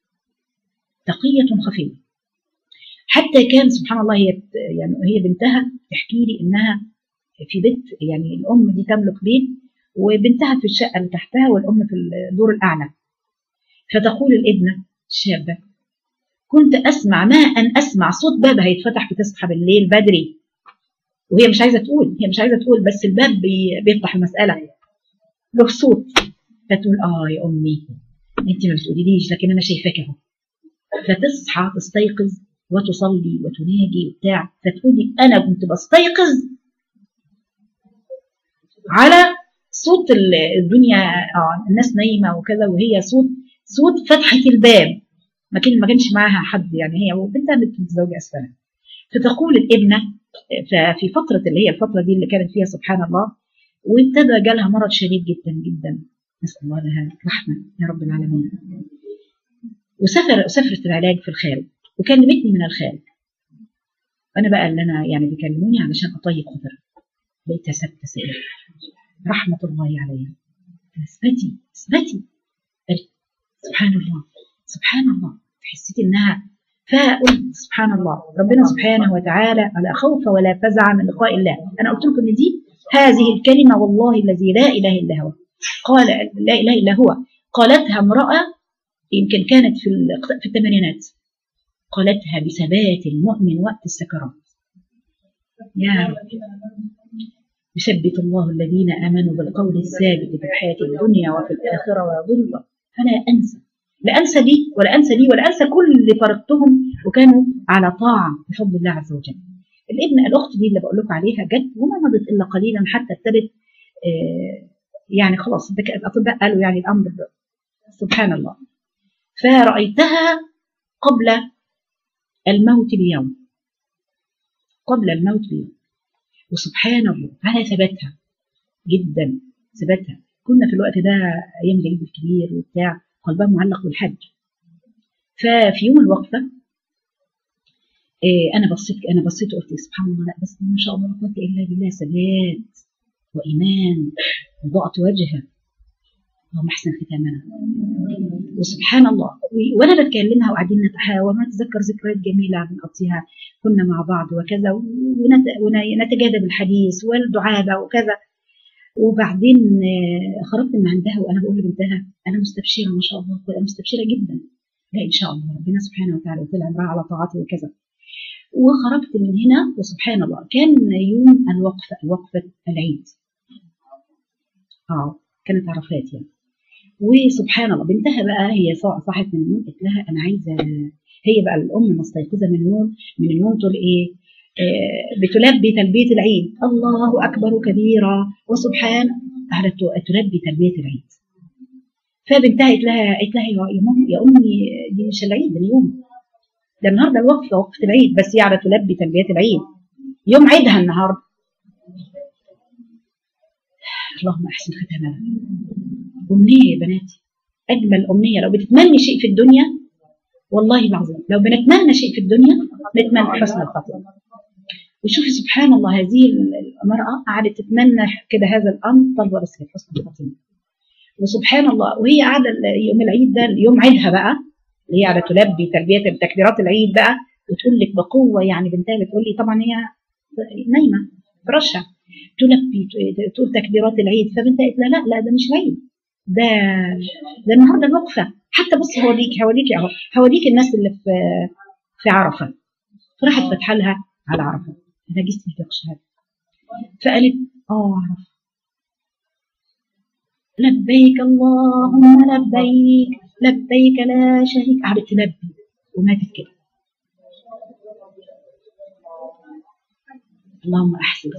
تقية خفية. حتى كان سبحان الله هي بنتها تحكي لي إنها في بيت، يعني الأم دي تملك بيت وبنتها في الشقة اللي تحتها والأم في الدور الأعلى. فتقول الابنة الشابة: كنت أسمع ما أن أسمع صوت باب هيتفتح، بتصحى بالليل بدري وهي مش عايزة تقول، بس الباب بيفتح المسألة له صوت. فتقول: يا أمي أنت ما بتقوليليش لكن أنا شايفاك أهو. فتصحى تستيقظ وتصلي وتناجي وبتاع، فتقولي: أنا كنت بستيقظ على صوت الدنيا، الناس نايمة وكذا، وهي صوت فتحة الباب. ما كانش معاها حد، يعني هي وبنتها متزوجة أسفلها. فتقول الابنة في فترة اللي هي الفترة دي اللي كانت فيها سبحان الله، وابتدى جالها مرض شديد جدا جدا، نسأل الله لها رحمة يا رب العالمين. وسافرت العلاج في الخارج، وكلمتني من الخارج. أنا بقى اللي أنا يعني بيكلموني علشان أطيب خطر، لقيتها سائلة رحمة الله عليها: اثبتي سبحان الله حسيت إنها. فقلت سبحان الله، ربنا سبحانه وتعالى: لا خوف ولا فزع من لقاء الله. أنا قلت لكم إن هذه الكلمة والله الذي لا إله إلا هو، قال لا إله إلا هو، قالتها امرأة يمكن كانت في الثمانينات، قالتها بثبات المؤمن وقت السكرات: يا رب يثبت الله الذين آمنوا بالقول الثابت في الحياة الدنيا وفي الآخرة ويضل. فلا أنسى لي ولا أنسى كل اللي فرقتهم وكانوا على طاعة بفضل الله عز وجل. الأخت دي اللي بقول لكم عليها جت وما مضت إلا قليلا حتى ابتدت يعني خلاص الأطباء قالوا يعني الأمر سبحان الله. فرأيتها قبل الموت بيوم، وسبحان الله على ثباتها جدا، كنا في الوقت ده أيام العيد الكبير وبتاع، قلبها معلق بالحج. ففي يوم الوقفة أنا بصيت وقلت سبحان الله، لا بس ما شاء الله لا قوة إلا بالله، ثبات وإيمان وضاءة وجهها، اللهم أحسن ختامنا. وسبحان الله وأنا بتكلمها وقاعدين نتحاور ونتذكر ذكريات جميلة بنقضيها كنا مع بعض وكذا، ونتجاذب الحديث والدعاء وكذا. وبعدين خرجت من عندها وأنا بقول لبنتها: أنا مستبشرة ما شاء الله، أنا مستبشرة جدا، لا إن شاء الله ربنا سبحانه وتعالى يطلع عمرها على طاعته وكذا. وخرجت من هنا وسبحان الله كان يوم الوقفة العيد، كانت عرفات يعني. وسبحان الله بنتها بقى هي صاحت من النوم، قلت لها: أنا عايزة. هي بقى الأم مستيقظة من النوم تقول إيه؟ بتلبي تلبية العيد: الله أكبر كبيرا وسبحان، على تلبي تلبية العيد. فبنتها قالت لها: يا أمي دي مش العيد اليوم، ده النهارده وقفة العيد، بس هي على تلبي تلبية العيد، يوم عيدها النهارده. اللهم أحسن ختامنا. أمنية يا بناتي، أجمل أمنية. لو بتتمني شيء في الدنيا والله العظيم، لو بنتمنى شيء في الدنيا نتمنى حسن الخاتمة. وشوفي سبحان الله هذه المرأة قعدت تتمنى كده هذا الأمر، طلبة بس حسن الخاتمة. وسبحان الله وهي قاعدة يوم العيد ده يوم عيدها بقى، اللي هي على تلبي تلبية تكبيرات العيد بقى، وتقول لك بقوة، يعني بنتها بتقول لي طبعا هي نايمة فرشها، تلبي تقول تكبيرات العيد. فبنتها قالت لها: لا ده مش عيد، ده النهارده الوقفة. حتى بص هوريك الناس اللي في عرفة. فراحت فاتحه لها على عرفة، انا جسمي بيقشعر. فقالت: عرفة، لبيك اللهم لبيك لا شريك. قعدت تلبي وماتت كده. اللهم احسن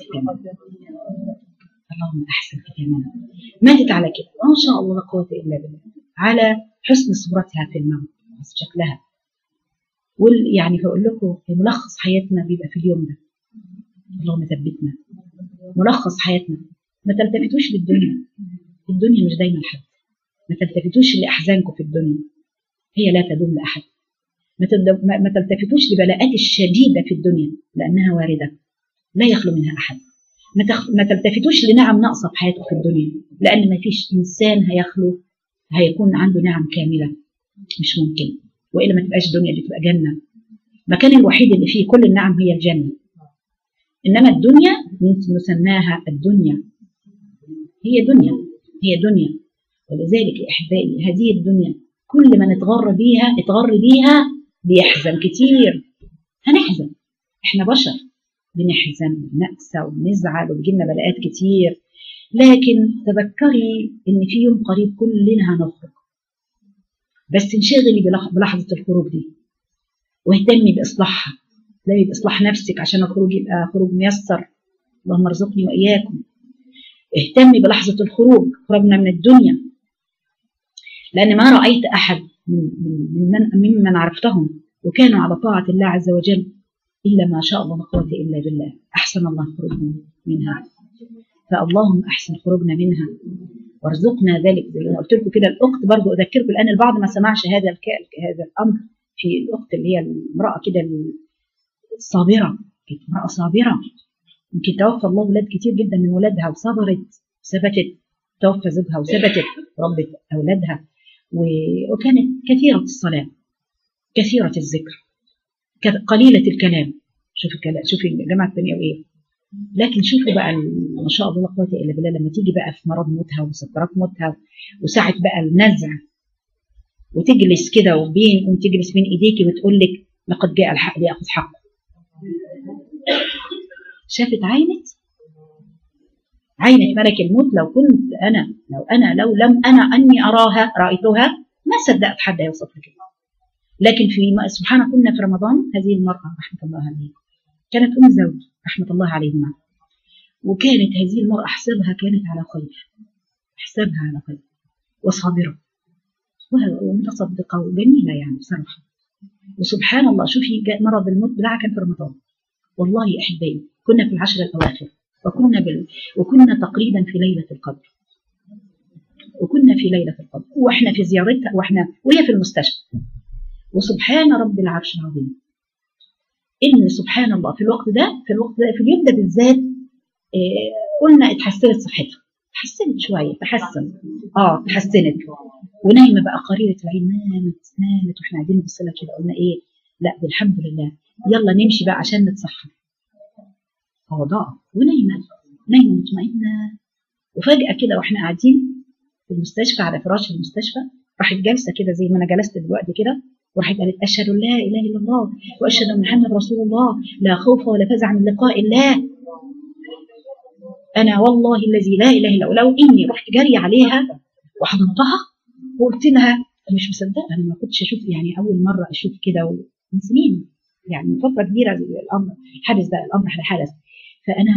ختامنا. ماتت على كده ما شاء الله لا قوه الا بالله، على حسن صورتها في الموت شكلها. يعني بقول لكم ملخص حياتنا بيبقى في اليوم ده. اللهم ثبتنا. ملخص حياتنا ما تلتفتوش للدنيا، الدنيا مش دايما حد، ما تلتفتوش لأحزانكم في الدنيا، هي لا تدوم لأحد. ما تلتفتوش لبلاءات الشديدة في الدنيا لأنها واردة لا يخلو منها أحد. ما تلتفتوش لنعم ناقصة في حياتكم في الدنيا، لأن ما فيش إنسان هيخلو هيكون عنده نعم كاملة، مش ممكن، وإلا ما تبقاش دنيا، دي تبقى جنة. المكان الوحيد اللي فيه كل النعم هي الجنة، إنما الدنيا نسماها الدنيا، هي دنيا، هي دنيا. ولذلك يا أحبائي هذه الدنيا كل من اتغر بيها بيحزن كتير. هنحزن، احنا بشر بنحزن ونأسى ونزعل وبيجيلنا بلاءات كتير، لكن تذكري ان في يوم قريب كلنا هنخرج، بس انشغلي بلحظة الخروج دي واهتمي بإصلاحها، اهتمي بإصلاح نفسك عشان الخروج يبقى خروج ميسر. اللهم ارزقني وإياكم. اهتمي بلحظة الخروج، خرجنا من الدنيا، لأن ما رأيت أحد ممن عرفتهم وكانوا على طاعة الله عز وجل إلا ما شاء الله، لا قوة إلا بالله، أحسن الله خروجنا منها. فاللهم أحسن خروجنا منها وارزقنا ذلك. زي ما قلت لكم كده، الأخت برضو أذكركم الآن، البعض ما سمعش هذا الأمر في الأخت اللي هي المرأة كده الصابرة، كانت امرأة صابرة، يمكن توفى الله ولاد كتير جدا من ولادها وصبرت ثبتت، توفى زوجها وثبتت ربت أولادها، وكانت كثيرة الصلاة، كثيرة الذكر، قليلة الكلام. شوفي الجماعة الثانية وإيه، لكن شوفوا بقى ما شاء الله لا قوة إلا بالله لما تيجي بقى في مرض موتها وسكرات موتها وساعة بقى النزع، وتجلس كده وتجلس بين إيديكي وتقول لك لقد جاء الحق ليأخذ حقه. شافت عينت ملك الموت. لو كنت أنا لو لم أني أراها رأيتها ما صدقت حد يوصف لك. لكن سبحانه كنا في رمضان، هذه المرأة رحمة الله عليها كانت أم زوج رحمة الله عليهما، وكانت هذه المرأة أحسبها كانت على خير، أحسبها على خير وصابرة ومتصدقة وجميلة يعني بصراحة. وسبحان الله شوفي مرض الموت بتاعها كان في رمضان. والله يا أحبائي كنا في العشر الأواخر، وكنا تقريبا في ليلة القدر، وإحنا في زيارتها وهي في المستشفى. وسبحان رب العرش العظيم إن سبحان الله في الوقت ده في اليوم ده بالذات قلنا اتحسنت صحتها، تحسنت شوية، تحسنت ونايمة بقى قريرة العين، نامت واحنا قاعدين نبص لها كده، قلنا ايه، لا بالحمد لله يلا نمشي بقى عشان نتسحر. ضاعت ونايمة مطمئنة. وفجأة كده واحنا قاعدين في المستشفى على فراش المستشفى، راحت جالسة كده زي ما انا جلست دلوقتي كده، وراحت قالت أشهد لا إله إلا الله وأشهد أن محمد رسول الله، لا خوف ولا فزع من لقاء الله. أنا والله الذي لا إله إلا هو، لو إني رحت جري عليها وحضنتها وقلت لها مش مصدقة، أنا ما كنتش أشوف يعني أول مرة أشوف كده من سنين، يعني من فترة كبيرة الأمر حدث، ده الأمر حدث. فأنا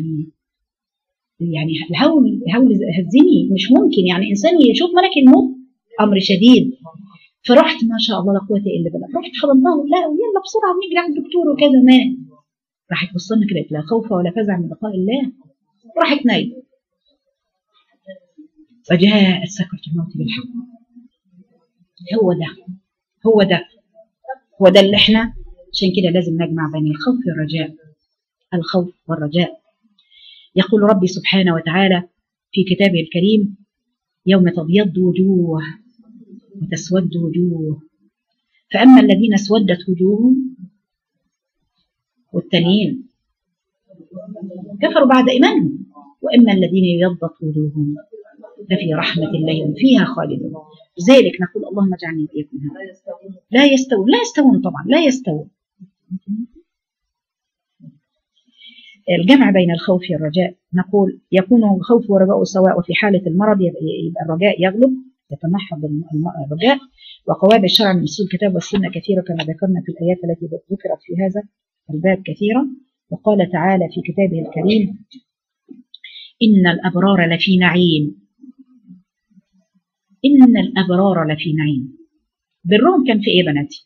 يعني الهول هزني، مش ممكن يعني إنسان يشوف ملك الموت، أمر شديد. فرحت ما شاء الله لا قوة إلا بالله، رحت حضنتها، لا يلا بسرعة ونجري على الدكتور وكذا. ما راحت بصلنا كده لا خوف ولا فزع من لقاء الله، راحت نايمة. فجاءت سكرة الموت بالحق. هو ده اللي احنا عشان كده لازم نجمع بين الخوف والرجاء، الخوف والرجاء. يقول ربي سبحانه وتعالى في كتابه الكريم: يوم تبيض وجوه وتسود وجوه، فأما الذين اسودت وجوههم والتانيين كفروا بعد إيمانهم، وأما الذين ابيضت وجوههم ففي رحمة الله هم فيها خالدون. لذلك نقول اللهم اجعلني وإياكم منهم. لا يستوون طبعا، لا يستوون. الجمع بين الخوف والرجاء، نقول يكون الخوف والرجاء سواء، وفي حالة المرض يبقى الرجاء يغلب، يتمحض الرجاء. وقواعد الشرع من اصول الكتاب والسنة كثيرة كما ذكرنا في الآيات التي ذكرت في هذا الباب كثيرا. وقال تعالى في كتابه الكريم: إن الأبرار لفي نعيم، إن الأبرار لفي نعيم. برهم كان في إيه بناتي؟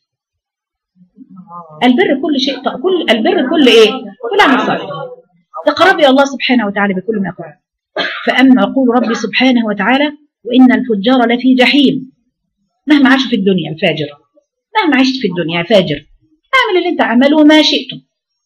البر كل شيء، البر كل إيه؟ كل عمل صالح، تقربي الله سبحانه وتعالى بكل ما يقول. فأما يقول ربي سبحانه وتعالى: وإن الفجار لفي جحيم. مهما عاشوا في الدنيا الفاجر، مهما عشت في الدنيا فاجر، اعمل اللي انت عمله ما شئتم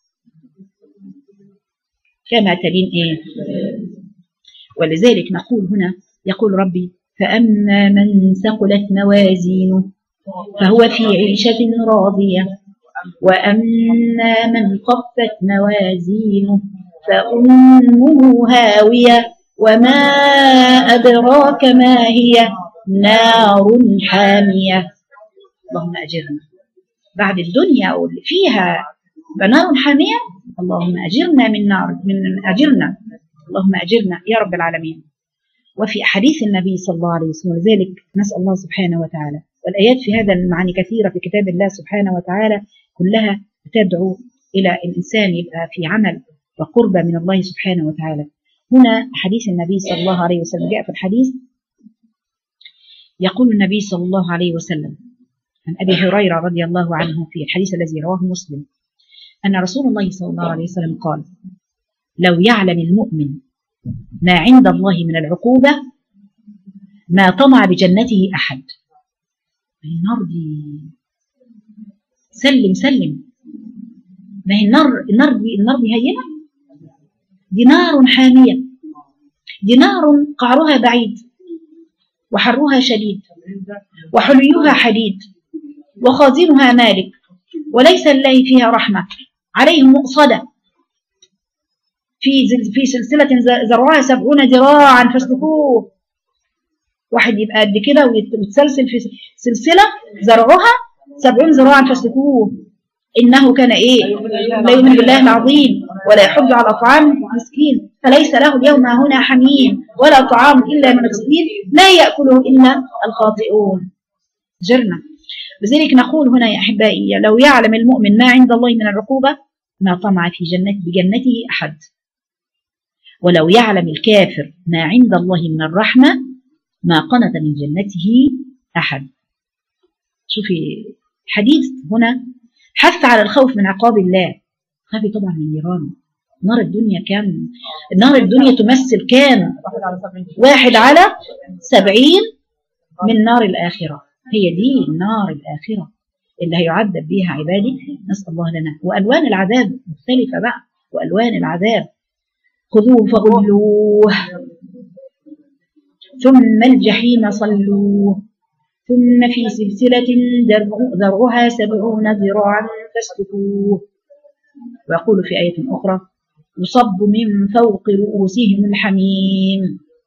كما تلين ايه. ولذلك نقول هنا، يقول ربي: فأما من ثقلت موازينه فهو في عيشة راضية، وأما من خفت موازينه فأمه هاوية، وما أدراك ما هي، نار حامية. اللهم أجرنا بعد الدنيا واللي فيها نار حامية، اللهم أجرنا من نار، أجرنا، اللهم أجرنا يا رب العالمين. وفي حديث النبي صلى الله عليه وسلم، ذلك نسأل الله سبحانه وتعالى، والآيات في هذا المعاني كثيرة في كتاب الله سبحانه وتعالى، كلها تدعو إلى الإنسان يبقى في عمل وقربة من الله سبحانه وتعالى. هنا حديث النبي صلى الله عليه وسلم، جاء في الحديث يقول النبي صلى الله عليه وسلم عن أبي هريرة رضي الله عنه في الحديث الذي رواه مسلم، أن رسول الله صلى الله عليه وسلم قال: لو يعلم المؤمن ما عند الله من العقوبة ما طمع بجنته أحد. النار دي سلم، ما هي النار دي هينة، دي نار حامية، دي نار قعرها بعيد وحرها شديد وحليها حديد وخازنها مالك، وليس لله فيها رحمة، عليهم مؤصدة في سلسلة ذرعها 70 ذراعا فاسلكوه. واحد يبقى قد كده ويتسلسل في سلسلة ذرعها 70 ذراعا فاسلكوه، إنه كان إيه؟ لا يؤمن بالله العظيم ولا يحض على طعام مسكين، فليس له اليوم هنا حميم ولا طعام إلا من غسلين لا يأكله إلا الخاطئون. جرنا. لذلك نقول هنا يا أحبائي: لو يعلم المؤمن ما عند الله من العقوبة ما طمع في بجنته أحد، ولو يعلم الكافر ما عند الله من الرحمة ما قنط من جنته أحد. شوفي حديث هنا حث على الخوف من عقاب الله. خافي طبعا من نيران نار الدنيا. كان نار الدنيا تمثل كان 1 على 70 من نار الآخرة. هي دي نار الآخرة اللي هيعذب بها عبادي، نسأل الله لنا. وألوان العذاب مختلفة بقى، وألوان العذاب: خذوه فغلوه، ثم الجحيم صلوه، ثم في سلسلة ذرعها 70 ذراعا فاسلكوه. ويقول في آية أخرى: يصب من فوق رؤوسهم الحميم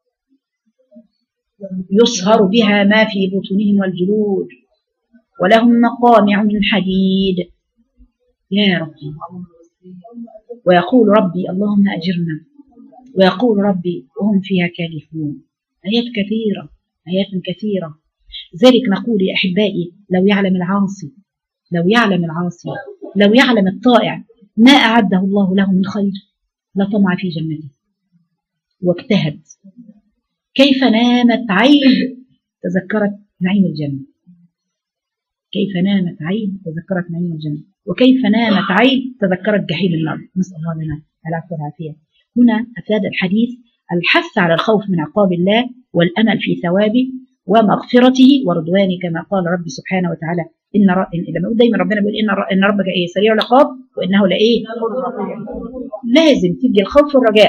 يصهر بها ما في بطونهم والجلود، ولهم مقامع من حديد. يا ربي. ويقول ربي: اللهم أجرنا. ويقول ربي: وهم فيها كالحون. آيات كثيرة، آيات كثيرة. ذلك نقول يا أحبائي: لو يعلم العاصي، لو يعلم العاصي، لو يعلم الطائع ما أعده الله له من خير لطمع في جنته واجتهد. كيف نامت عين تذكرت نعيم الجنة، كيف نامت عين تذكرت نعيم الجنة، وكيف نامت عين تذكرت جحيم النار. نسأل الله لنا العفو والعافية. هنا أفاد الحديث الحث على الخوف من عقاب الله والأمل في ثوابه ومغفرته ورضوانه، كما قال ربي سبحانه وتعالى: لما دايما ربنا بيقول إن ربك إيه؟ سريع العقاب وإنه لإيه؟ لازم تدي الخوف والرجاء.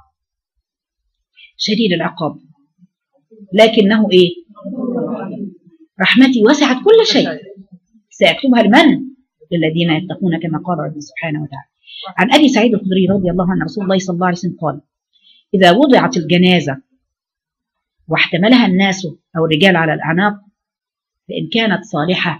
شديد العقاب لكنه إيه؟ رحمتي وسعت كل شيء سأكتبها لمن؟ للذين يتقون، كما قال ربي سبحانه وتعالى. عن أبي سعيد الخدري رضي الله عنه رسول الله صلى الله عليه وسلم قال: إذا وضعت الجنازة واحتملها الناس أو الرجال على الأعناق فإن كانت صالحة،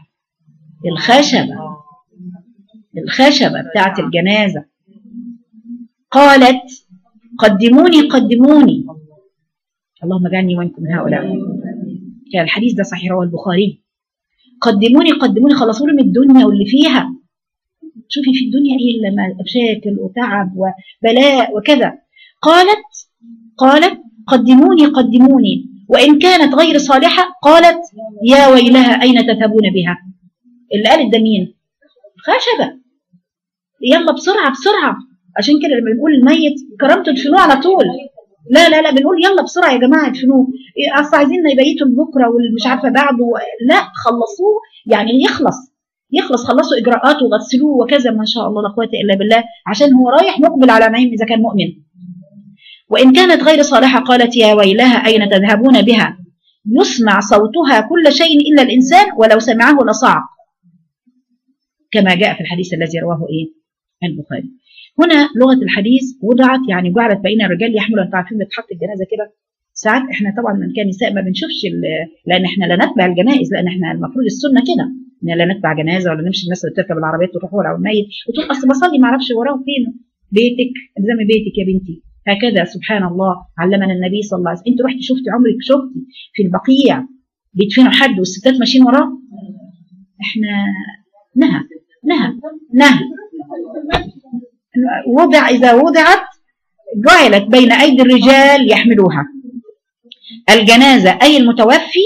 الخشبة بتاعت الجنازة قالت: قدموني قدموني، اللهم اجعلني وانكم من هؤلاء. كان الحديث ده صحيح رواه البخاري. قدموني قدموني، خلصوا لي من الدنيا واللي فيها. شوفي في الدنيا ايه الا مشاكل وتعب وبلاء وكذا. قالت قدموني قدموني، وإن كانت غير صالحة قالت: يا ويلها أين تذهبون بها. اللي قالت ده مين؟ خشبة. يلا بسرعة بسرعة. عشان كده لما بنقول الميت كرامته تدفنوه على طول، لا لا لا، بنقول يلا بسرعه يا جماعه ادفنوه، اصل عايزين يبيتوا بكره والمش عارفه بعده، لا خلصوه يعني يخلص، خلصوا اجراءاته وغسلوه وكذا، ما شاء الله لا قوه الا بالله، عشان هو رايح مقبل على نعيم اذا كان مؤمن. وان كانت غير صالحه قالت يا ويلها اين تذهبون بها، يسمع صوتها كل شيء الا الانسان ولو سمعه لصعق، كما جاء في الحديث الذي رواه البخاري. هنا لغه الحديث وضعت يعني جعلت بين الرجال يحملوا، انتوا عارفين بتحط الجنازه كده ساعات، احنا طبعا من كان نساء ما بنشوفش، لان احنا لا نتبع الجنائز، لان احنا المفروض السنه كده ان لا نتبع جنازه ولا نمشي الناس اللي بتركب العربيات وتروح ورا الميت وتقول اصل بصلي ما اعرفش وراه فين. بيتك الزمي بيتك يا بنتي، هكذا سبحان الله علمنا النبي صلى الله عليه وسلم. انت رحتي شفتي عمرك شفتي في البقيع بيدفنوا حد والستات ماشيين وراه؟ احنا نهى اذا وضعت جعلت بين ايدي الرجال يحملوها. الجنازه اي المتوفي،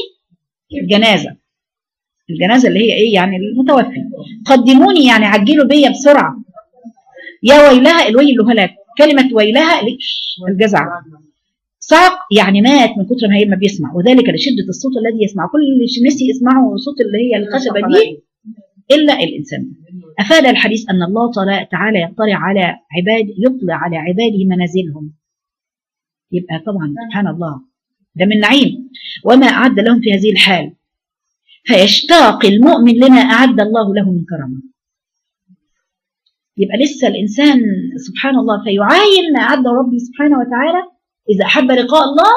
الجنازه اللي هي ايه يعني المتوفي، قدموني يعني عجلوا بيا بسرعه. يا ويلها، الويل له هلاك، كلمه ويلها الجزع، صعق يعني مات من كثر ما هي ما بيسمع، وذلك لشده الصوت الذي يسمع، كل نسي يسمعوا صوت اللي هي الخشبه دي الا الانسان. افاد الحديث ان الله تعالى يطلع على عباده منازلهم، يبقى طبعا سبحان الله ده من نعيم، وما اعد لهم في هذه الحال، فيشتاق المؤمن لما اعد الله له من كرم. يبقى لسه الانسان سبحان الله فيعاين ما اعده ربي سبحانه وتعالى، اذا احب لقاء الله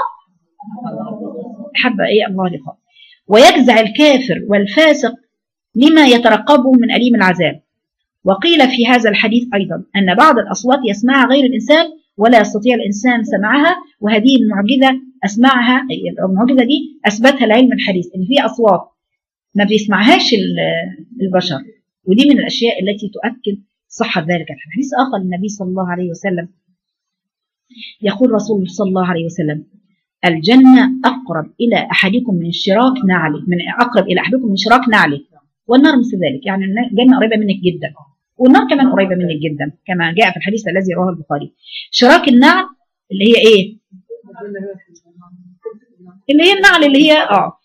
احب الله لقاء. ويجزع الكافر والفاسق لما يترقبه من أليم العذاب. وقيل في هذا الحديث أيضا أن بعض الأصوات يسمعها غير الإنسان ولا يستطيع الإنسان سماعها، وهذه المعجزة أسمعها، المعجزة دي أثبتها العلم الحديث، إن في أصوات ما بيسمعهاش البشر، ودي من الأشياء التي تؤكد صحة ذلك. الحديث آخر للنبي صلى الله عليه وسلم يقول رسول صلى الله عليه وسلم: الجنة أقرب إلى أحدكم من شراك نعله، والنار مثل ذلك، يعني الجنة قريبة منك جدا والنار كمان قريبة منك جدا، كما جاء في الحديث الذي رواه البخاري. شراك النعل اللي هي ايه؟ اللي هي النعل اللي هي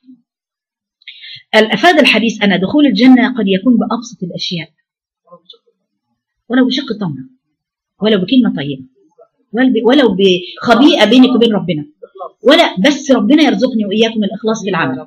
الافاد الحديث ان دخول الجنة قد يكون بأبسط الاشياء، ولو بشق تمرة، ولو بكلمة طيبة، ولو بخبيئة بينك وبين ربنا، ولا بس ربنا يرزقني وإياكم الإخلاص في العمل،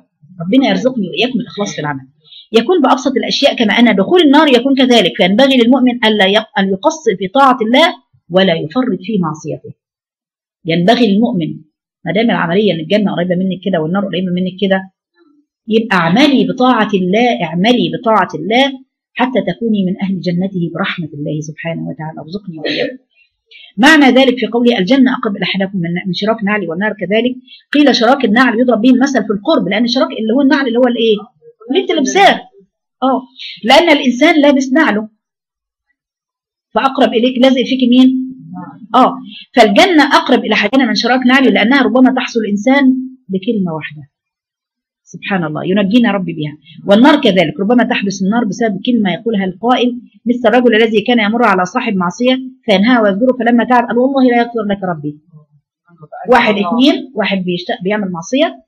يكون بأبسط الأشياء. كما أن دخول النار يكون كذلك، فينبغي للمؤمن أن يقصر في طاعة الله ولا يفرط في معصيته. ينبغي للمؤمن ما دام العملية ان الجنة قريبة منك كده والنار قريبة منك كده، يبقى اعملي بطاعة الله حتى تكوني من أهل جنته برحمة الله سبحانه وتعالى. ارزقني وإياكم. معنى ذلك في قوله الجنة أقرب إلى أحدكم من شراك نعل، والنار كذلك. قيل شراك النعل يضرب به المثل في القرب، لأن الشراك اللي هو النعل اللي هو الإيه؟ اللي أنت لابساه. لأن الإنسان لابس نعله، فأقرب إليك لازق فيك مين؟ فالجنة أقرب إلى أحدنا من شراك نعل، لأنها ربما تحصل الإنسان بكلمة واحدة. سبحان الله، ينجينا ربي بها. والنار كذلك، ربما تحدث النار بسبب كلمة يقولها القائل، مثل الرجل الذي كان يمر على صاحب معصية فينهاه ويزجره، فلما تعب قال والله لا يغفر لك ربي. واحد اثنين، واحد بيعمل معصية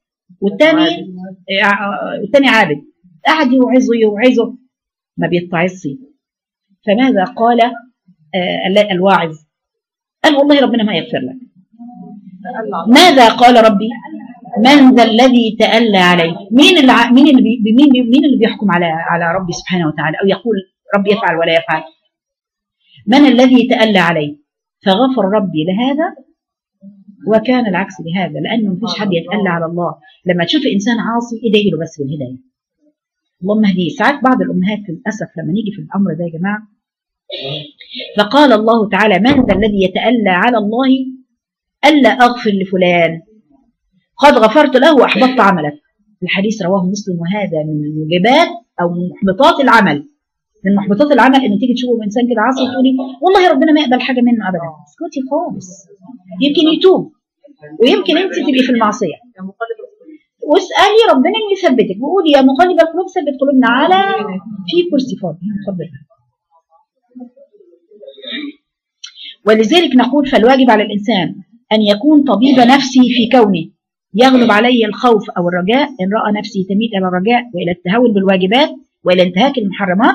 والتاني عابد، قاعد يوعظه ما بيتعظش. فماذا قال الواعظ؟ قال والله ربنا ما يغفر لك. ماذا قال ربي؟ من ذا الذي تألى عليه؟ مين اللي بيحكم على ربي سبحانه وتعالى، او يقول ربي يفعل ولا يفعل؟ من الذي تألى عليه؟ فغفر ربي لهذا وكان العكس لهذا، لانه مفيش حد يتألى على الله. لما تشوف انسان عاصي ادعي له بس بالهدايه، اللهم اهديه. ساعات بعض الامهات للاسف لما نيجي في الامر ده يا جماعه، فقال الله تعالى من ذا الذي يتألى على الله ألا أغفر لفلان قد غفرت له وأحبطت عملك. الحديث رواه مسلم، وهذا من موجبات أو من محبطات العمل. من محبطات العمل إن تيجي تشوف إنسان كده عاصي وتقولي والله ربنا ما يقبل حاجة منه أبدا. اسكتي خالص، يمكن يتوب ويمكن أنت تبقي في المعصية. واسألي ربنا إنه يثبتك، وقولي يا مقلب القلوب ثبت قلوبنا على في كرسي فاضي. اتفضلي. ولذلك نقول فالواجب على الإنسان أن يكون طبيب نفسي في كونه يغلب علي الخوف أو الرجاء إن رأى نفسي تميل إلى الرجاء وإلى التهاون بالواجبات وإلى انتهاك المحرمات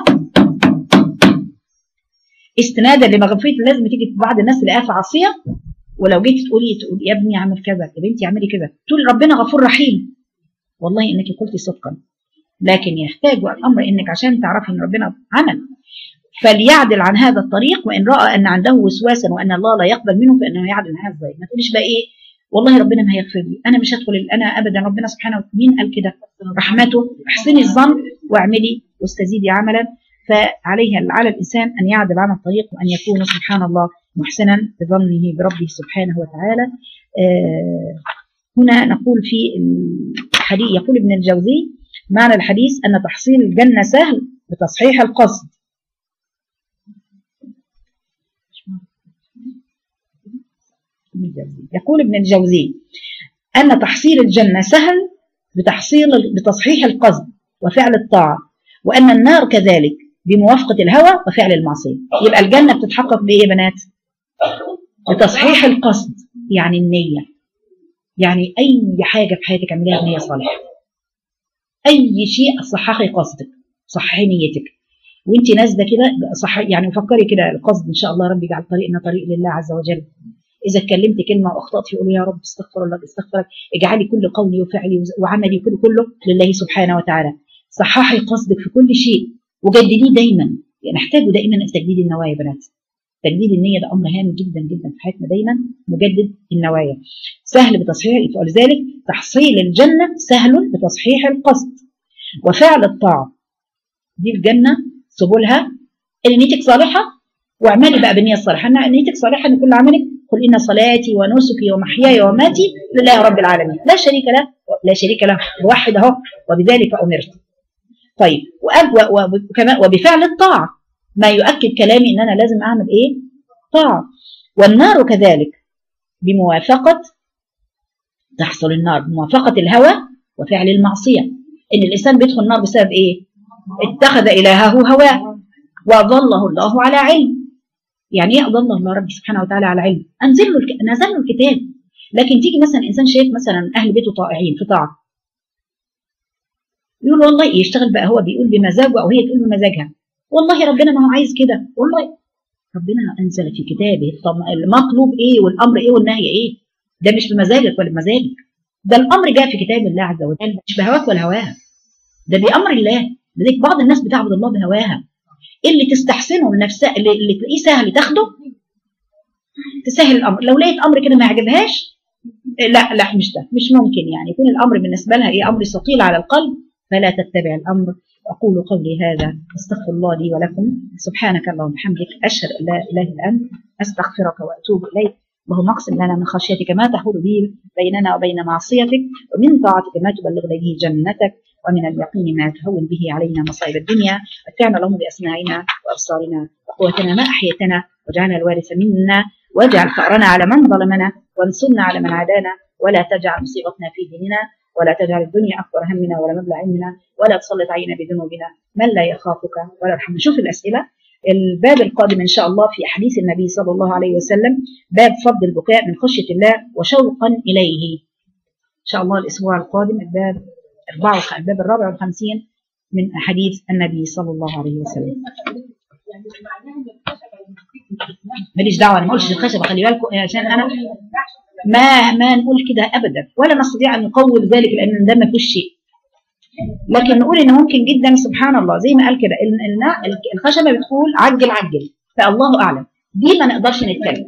استنادا لمغفرة. لازم تيجي بعض الناس تلاقيها في عصية، ولو جيت تقول يا ابني اعمل كذا، يا بنتي اعملي كذا، تقول ربنا غفور رحيم. والله انك قلتي صدقا، لكن يحتاج الامر انك عشان تعرفي ان ربنا عمل فليعدل عن هذا الطريق، وان راى ان عنده وسواسا وان الله لا يقبل منه فانه يعدل عن هذا الطريق. ما تقوليش بقى ايه والله ربنا ما هيغفر لي، انا مش هدخل انا ابدا، ربنا سبحانه وتعالى مين قال كده؟ رحمته. احسني الظن واعملي واستزيدي عملا. على الانسان ان يعدل عن الطريق وان يكون سبحان الله محسنا بظنه بربه سبحانه وتعالى. هنا نقول في الحديث، يقول ابن الجوزي معنى الحديث أن تحصيل الجنة سهل بتصحيح القصد. يقول ابن الجوزي أن تحصيل الجنة سهل بتصحيح القصد وفعل الطاعة، وأن النار كذلك بموافقة الهوى وفعل المعصية. يبقى الجنة بتتحقق بإيه يا بنات؟ بتصحيح القصد، يعني النية. يعني أي حاجة في حياتك اعمليها بنية صالحة. أي شيء صححي قصدك، صححي نيتك، وانت نازله كده صح، يعني فكري كده القصد ان شاء الله ربي يجعل طريقنا طريق لله عز وجل. اذا اتكلمت كلمه واخطات في قولي يا رب استغفر الله استغفرك، اجعلي كل قولي وفعلي وعملي كله لله سبحانه وتعالى. صححي قصدك في كل شيء وجدديه دايما، يعني نحتاج دائما تجديد النوايا يا بنات. تجديد النية ده أمر هام جدا جدا في حياتنا، دايما نجدد النوايا. سهل بتصحيح، ولذلك تحصيل الجنة سهل بتصحيح القصد وفعل الطاعة. دي الجنة سبلها ان نيتك صالحة واعملي بقى بالنية الصالحة. ان نيتك صالحة ان كل عملك قل إن صلاتي ونسكي ومحياي ومماتي لله رب العالمين لا شريك له، لا شريك له، موحد اهو، وبذلك أمرت. طيب وبفعل الطاعة ما يؤكد كلامي ان انا لازم اعمل ايه؟ طاعة. والنار كذلك بموافقة، تحصل النار بموافقة الهوى وفعل المعصية. ان الانسان بيدخل النار بسبب ايه؟ اتخذ الهه هواه واضله الله على علم. يعني ايه اضل الله رب سبحانه وتعالى على علم؟ نزل له الكتاب. لكن تيجي مثلا انسان شايف مثلا اهل بيته طائعين في طاعه، يقول والله يشتغل بقى، هو بيقول بمزاجه او هي تقول بمزاجها، والله ربنا ما هو عايز كده، والله ربنا انزل في كتابه المطلوب ايه والامر ايه والنهي ايه. ده مش بمزاجك ولا بمزاجك، ده الامر جاء في كتاب الله عز وجل، مش بهواك ولا هواها، ده بامر الله. لذلك بعض الناس بتعبد الله بهواها، اللي تستحسنه لنفسها، اللي تلاقيه سهل تاخده تسهل الامر. لو لقيت امر كده ما يعجبهاش، لا مش ده، مش ممكن يعني يكون الامر بالنسبه لها ايه؟ امر ثقيل على القلب، فلا تتبع الامر. اقول قولي هذا استغفر الله لي ولكم. سبحانك اللهم وبحمدك اشهد ان لا اله الا انت استغفرك واتوب اليك. اللهم اقسم لنا من خشيتك ما تحول به بيننا وبين معصيتك، ومن طاعتك ما تبلغنا به جنتك، ومن اليقين ما تهون به علينا مصائب الدنيا. متعنا اللهم باسماعنا وابصارنا وقوتنا ما احييتنا، واجعلنا الوارث منا، واجعل ثارنا على من ظلمنا، وانصرنا على من عادانا، ولا تجعل مصيبتنا في ديننا، ولا تجعل الدنيا اكبر همنا ولا مبلغ علمنا، ولا تسلط علينا بذنوبنا من لا يخافك ولا يرحمنا. نشوف الاسئله. الباب القادم ان شاء الله في حديث النبي صلى الله عليه وسلم، باب فضل البكاء من خشيه الله وشوقا اليه. ان شاء الله الاسبوع القادم الباب 54 من حديث النبي صلى الله عليه وسلم. ماليش دعوه، انا ما قلتش الخشبه، خلي بالكم عشان انا ما نقول كده ابدا، ولا نستطيع ان نقول ذلك لان ده ما فيش شيء. لكن نقول ان ممكن جدا سبحان الله زي ما قال كده الخشبه بتقول عجل عجل، فالله اعلم. دي ما نقدرش نتكلم،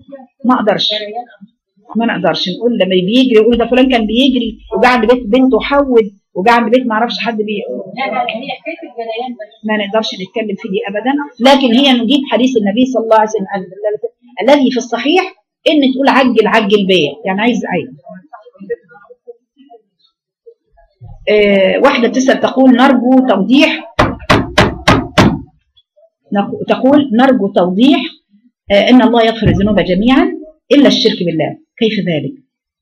ما نقدرش نقول لما بيجري يقول ده فلان كان بيجري وجا عند بيت بنته حود وجا عند بيت ما اعرفش حد ما نقدرش نتكلم في دي ابدا. لكن هي نجيب حديث النبي صلى الله عليه وسلم الذي في الصحيح ان تقول عجل عجل بيا، يعني عايز واحده بتسال تقول نرجو توضيح ان الله يغفر الذنوب جميعا الا الشرك بالله، كيف ذلك؟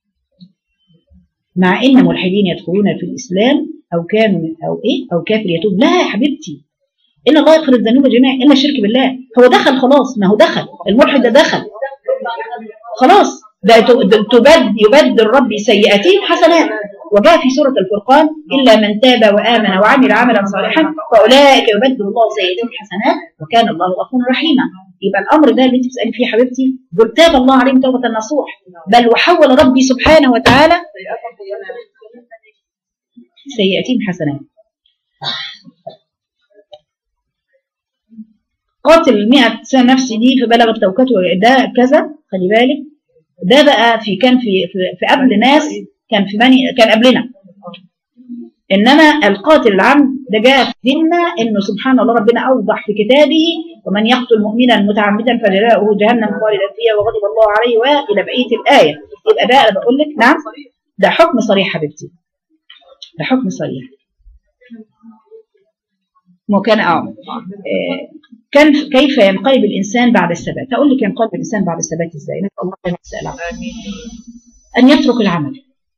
مع ان ملحدين يدخلون في الاسلام او كافر يتوب. لا يا حبيبتي، ان الله يغفر الذنوب جميعا الا الشرك بالله. هو دخل خلاص، ما هو دخل الملحد ده دخل خلاص، ده يبدل ربي سيئاتهم حسنات. وجاء في سورة الفرقان إلا من تاب وآمن وعمل عملا صالحا فأولئك يبدل الله سيئاتهم حسنات وكان الله غفورا رحيما. يبقى الأمر ده اللي أنت بتسألي فيه حبيبتي دول تاب الله عليهم توبة نصوح، بل وحول ربي سبحانه وتعالى سيئاتهم حسنات. قاتل 100 سنة نفسي دي فبلغت توكته ده كذا. خلي بالك ده بقى كان في قبل ناس كان قبلنا، انما القاتل العمد ده جاء في ديننا انه سبحان الله ربنا اوضح في كتابه ومن يقتل مؤمنا متعمدا فجزاؤه جهنم خالدا فيها وغضب الله عليه والى بقيه الايه. يبقى ده انا بقول لك نعم ده حكم صريح حبيبتي، ده حكم صريح. وكان كان كيف ينقلب الانسان بعد الثبات؟ اقول لك ينقلب الانسان بعد الثبات ازاي؟ نسال الله تعالى ان يترك العمل.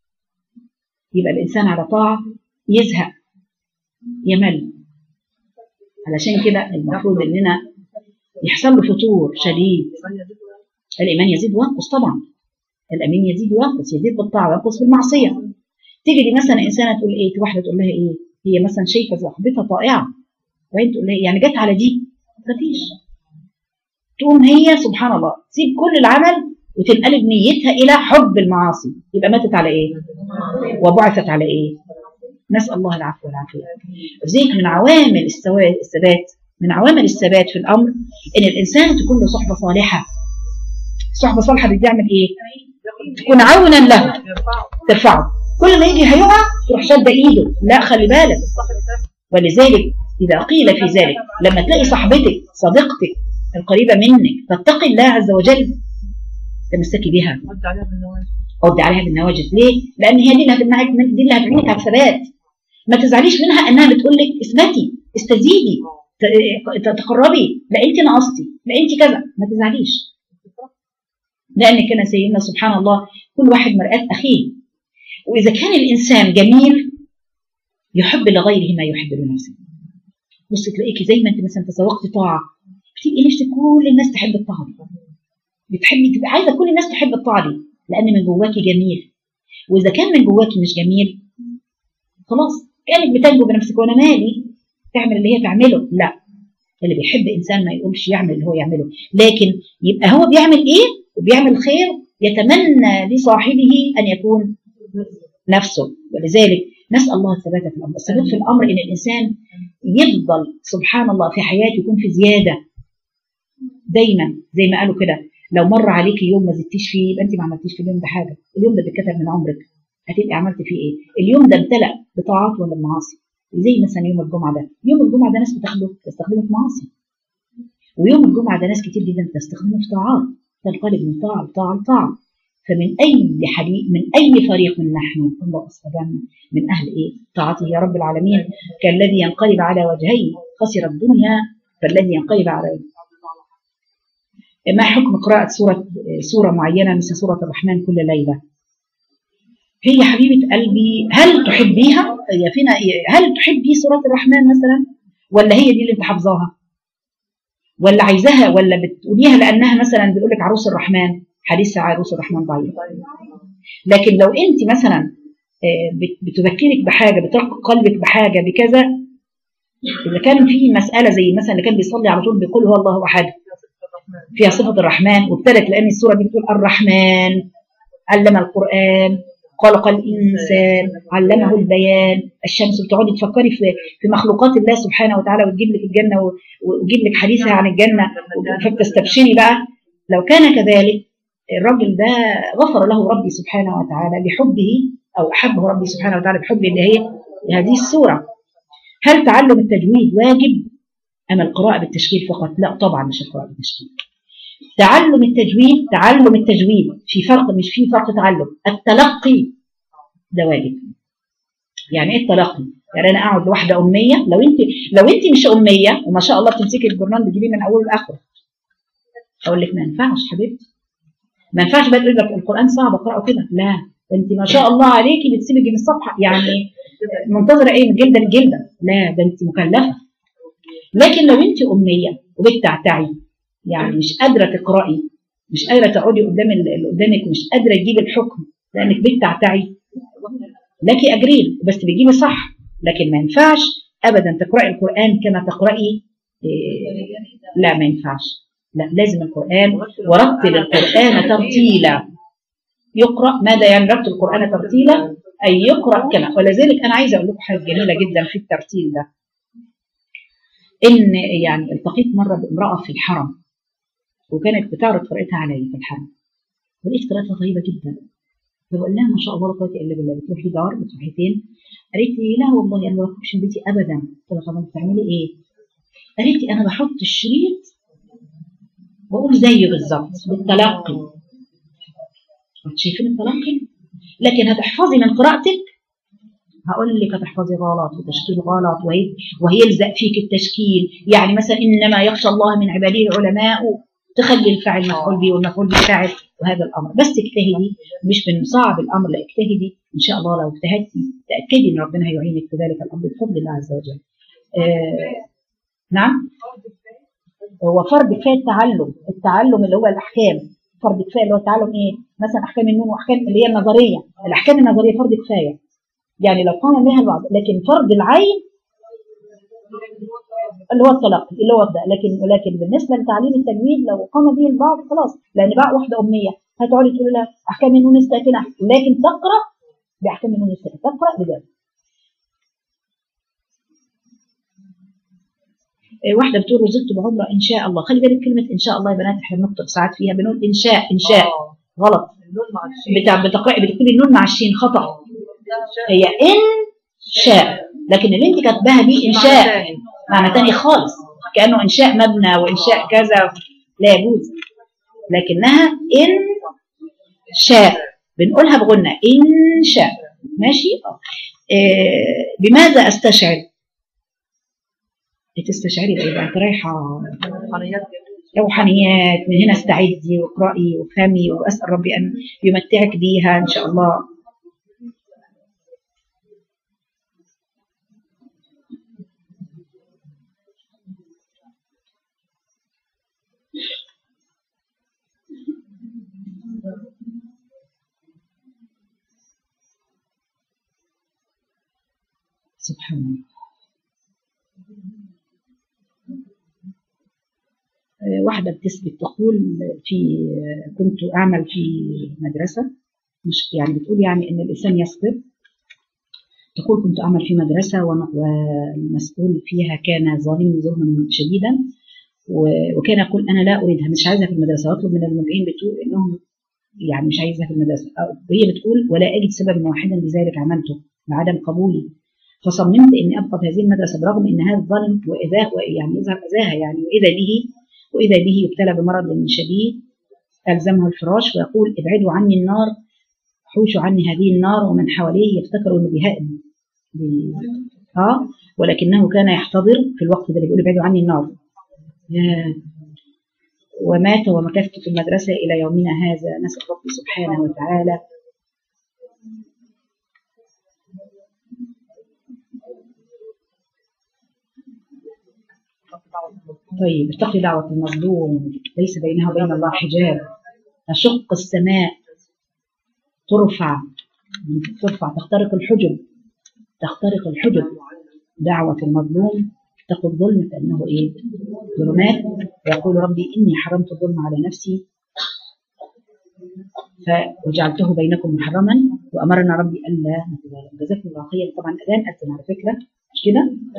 يبقى الانسان على طاعه يزهق يمل، علشان كده المفروض اننا يحصل له فتور شديد. الايمان يزيد وينقص طبعا، الايمان يزيد وينقص، يزيد بالطاعه وينقص بالمعصيه. تيجي دي مثلا انسانه تقول ايه، واحده تقول لها ايه، هي مثلا شايفه صاحبتها طائعه وانت تقول لها يعني جت على دي مفيش، تقوم هي سبحان الله تسيب كل العمل وتنقلب نيتها الى حب المعاصي. يبقى ماتت على ايه وبعثت على ايه؟ نسال الله العفو والعافيه. لذلك من عوامل الثبات، من عوامل الثبات في الامر ان الانسان تكون له صحبه صالحه. صحبه صالحه دي بتعمل ايه؟ تكون عونا له ترفعه، كل ما يجي هيقع تروح شاده ايده، لا خلي بالك. ولذلك إذا قيل في ذلك لما تلاقي صاحبتك صديقتك القريبة منك تتقي الله عز وجل تمسكي بها، عد عليها بالنواجذ. ليه؟ لأن هي دي اللي هتمنعك دي اللي هتعينك على الثبات. ما تزعليش منها إنها بتقول لك اثبتي، استزيدي، تقربي، لا أنت نقصتي، لا أنت كذا، ما تزعليش. لأن كان سيدنا سبحان الله كل واحد مرآة أخيه. وإذا كان الإنسان جميل يحب لغيره ما يحب لنفسه. بص تلاقيكي زي ما انت مثلا تسوقتي طاعه بتبقي نفسك كل الناس تحب الطاعه دي، بتحبي تبقى عايزه كل الناس تحب الطاعه دي لان من جواكي جميل. واذا كان من جواكي مش جميل خلاص كانك بتنجو بنفسك وانا مالي تعمل اللي هي تعمله. لا، اللي بيحب انسان ما يقولش يعمل اللي هو يعمله، لكن يبقى هو بيعمل ايه وبيعمل خير يتمنى لصاحبه ان يكون نفسه. ولذلك نسال الله الثبات في الامر. الثبات في الامر ان الانسان يفضل سبحان الله في حياته يكون في زياده دايما، زي ما قالوا كده لو مر عليكي يوم ما زدتيش فيه يبقى انت ما عملتيش في اليوم ده حاجه. اليوم ده بيتكتب من عمرك، هتبقي عملت فيه ايه؟ اليوم ده امتلأ بطاعات ولا بمعاصي؟ زي مثلا يوم الجمعه ده، يوم الجمعه ده ناس تستخدمه في معاصي، ويوم الجمعه ده ناس كتير جدا تستخدمه في طاعات، تنقلب من طاعه لطاعه لطاعه. فمن اي حديث من اي فريق نحن الله استجابنا من اهل ايه؟ طاعته يا رب العالمين. كالذي ينقلب على وجهيه خسر الدنيا فالذي ينقلب على ما حكم قراءة سورة معينة مثل سورة الرحمن كل ليلة؟ هي حبيبة قلبي هل تحبيها؟ هل تحبي سورة الرحمن مثلا؟ ولا هي دي اللي انت حافظاها؟ ولا عايزاها ولا بتقوليها لأنها مثلا بيقول لك عروس الرحمن؟ حديث عروس الرحمن ضعيف. لكن لو انت مثلا بتذكرك بحاجة، بترق قلبك بحاجة بكذا، إذا كان في مسألة زي مثلا اللي كان بيصلي على طول بيقول هو الله أحد فيها صفة الرحمن، وابتدت لأن السورة دي بتقول الرحمن علم القرآن خلق الإنسان علمه البيان الشمس، بتقعدي تفكري في مخلوقات الله سبحانه وتعالى وتجيب لك الجنة وتجيب لك حديثها عن الجنة فتستبشري بقى. لو كان كذلك الرجل ده غفر له ربي سبحانه وتعالى بحبه أو أحبه ربي سبحانه وتعالى بحبه اللي هي هذه السورة. هل تعلم التجويد واجب أم القراءة بالتشكيل فقط؟ لا طبعا مش القراءة بالتشكيل. تعلم التجويد في فرق، مش في فرق تعلم. التلقي ده واجب. يعني ايه التلقي؟ يعني انا اقعد لوحده اميه، لو انت مش اميه وما شاء الله بتمسكي الجورنال بتجيبيه من اوله لاخره اقول لك ما ينفعش حبيبتي، ما ينفعش بقى تقول لك القران صعب اقراه كده. لا، انت ما شاء الله عليكي بتسيبي من الصفحه يعني منتظره ايه من جلده لجلده. لا، ده انت مكلفه. لكن لو انت اميه وبتعتعي يعني مش قادره تقراي مش قادره تقعدي قدام اللي قدامك ومش قادره تجيبي الحكم لانك بتعتعي، لك اجرين بس بتجيبي صح. لكن ما ينفعش ابدا تقراي القران كما تقراي لا ما ينفعش، لا لازم القران. ورتل القران ترتيلا، يقرا ماذا يعني رتل القران ترتيلا؟ اي يقرا كما. ولذلك انا عايزه اقول لكم حاجه جميله جدا في الترتيل ده، ان يعني التقيت مره بامراه في الحرم وكانت بتعرض قراءتها علي في الحرم، ولقيت قراءتها طيبه جدا، فبقول لها ما شاء الله لا قوه الا بالله، بتروحي دار بتروحي فين؟ قالت لي لا والله انا ما بخرجش من بيتي ابدا. قلت لها طب بتعملي ايه؟ قالت لي انا بحط الشريط واقول زيه بالظبط بالتلقي. شايفين التلقي؟ لكن هتحفظي من قراءتك، هقول لك هتحفظي غلط وتشكيل غلط وهيلزق فيك التشكيل. يعني مثلا انما يخشى الله من عباده العلماء، تخلي الفاعل مفعول به والمفعول به فاعل، وهذا الامر. بس اجتهدي، مش بنصعب الامر، لا اجتهدي ان شاء الله. لو اجتهدتي تاكدي ان ربنا هيعينك في ذلك الامر بفضل الله عز وجل. نعم، هو فرض كفايه التعلم اللي هو الاحكام. فرض كفايه اللي هو التعلم ايه؟ مثلا احكام النون واحكام اللي هي النظريه، الاحكام النظريه فرض كفايه يعني لو قام بها البعض. لكن فرض العين اللي هو التلقي اللي هو ده. لكن بالنسبه لتعليم التجويد لو قام به البعض خلاص، لان بقى واحده اميه هتقعدي تقول لها احكام النون الساكنه، لكن تقرا باحكام النون الساكنه، تقرا بذلك. واحده بتقول رزقت بعمره ان شاء الله. خلي بالك كلمه ان شاء الله يا بنات احنا بنطق ساعات فيها بنقول انشاء غلط. بتقراي بتكتبي النون مع الشين خطا، هي ان شاء. لكن اللي انت كاتباها دي انشاء معنى تاني خالص، كانه انشاء مبنى وانشاء كذا، لا يجوز. لكنها ان شاء بنقولها بغنى ان شاء. ماشي. بماذا استشعر؟ تستشعري ايه بقى؟ رايحه روحانيات من هنا. استعدي واقرأي وافهمي، واسال ربي ان يمتعك بيها ان شاء الله. سبحان الله. واحدة بتثبت تقول كنت أعمل في مدرسة، مش يعني بتقول يعني إن الإنسان يصبر. تقول كنت أعمل في مدرسة والمسؤول فيها كان ظالمني ظلما شديدا، وكان يقول أنا لا أريدها، مش عايزها في المدرسة، وأطلب من المراجعين بتقول إنهم يعني مش عايزها في المدرسة. وهي بتقول ولا أجد سببا واحدا لذلك عملته لعدم قبولي، فصممت إني أبقى في هذه المدرسة برغم إن هذا الظالم وإذاه يعني يظهر أذاها يعني. وإذا به يبتلى بمرض شديد ألزمه الفراش ويقول ابعدوا عني النار، حوشوا عني هذه النار، ومن حواليه يفتكروا إنه ولكنه كان يحتضر في الوقت ده، بيقول ابعدوا عني النار. ومات ومكثت في المدرسة إلى يومنا هذا. نسأل ربي سبحانه وتعالى طيب اتقي دعوة المظلوم، ليس بينها وبين الله حجاب. تشق السماء، ترفع تخترق الحجب. دعوة المظلوم اتقوا الظلم فإنه إيه؟ ظلمات. ويقول ربي إني حرمت الظلم على نفسي وجعلته بينكم محرما وأمرنا ربي ألا نتظالم. جزاكم الله خير. طبعا الأذان أذن على فكرة، مش كده؟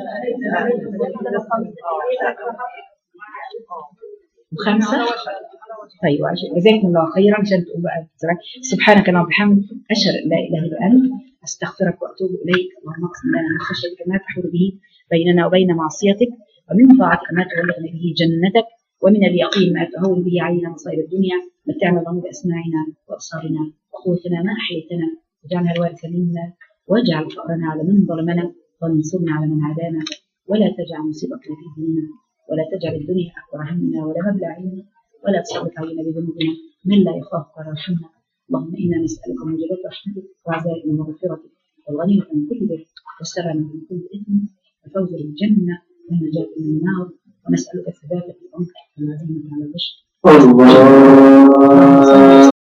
وخمسة. طيب جزاكم الله خيرا. عشان تقول بقى سبحانك اللهم وبحمدك أشهد أن لا إله إلا أنت أستغفرك وأتوب إليك. اللهم اقسم لنا من خشيتك ما تحول به بيننا وبين معصيتك، ومن طاعتك ما تبلغنا به جنتك، ومن اليقين ما تهون به علينا مصائب الدنيا. متعنا اللهم بأسماعنا وأبصارنا وقوتنا ما أحييتنا، واجعلها الوارث منا، واجعل فقرنا على من ظلمنا، وانصرنا على من عادانا، ولا تجعل مصيبتنا في ديننا، ولا تجعل الدنيا أكبر همنا ولا مبلغ علمنا، ولا تسلط علينا بذنوبنا من لا يخافك ولا يرحمنا. اللهم إنا نسألك موجبات رحمتك وعزائم مغفرتك والغنيمة من كل بر والسلامة من كل إثم والفوز بالجنة والنجاة من النار، ونسألك الثبات في الأمر والعزيمة على الرشد الله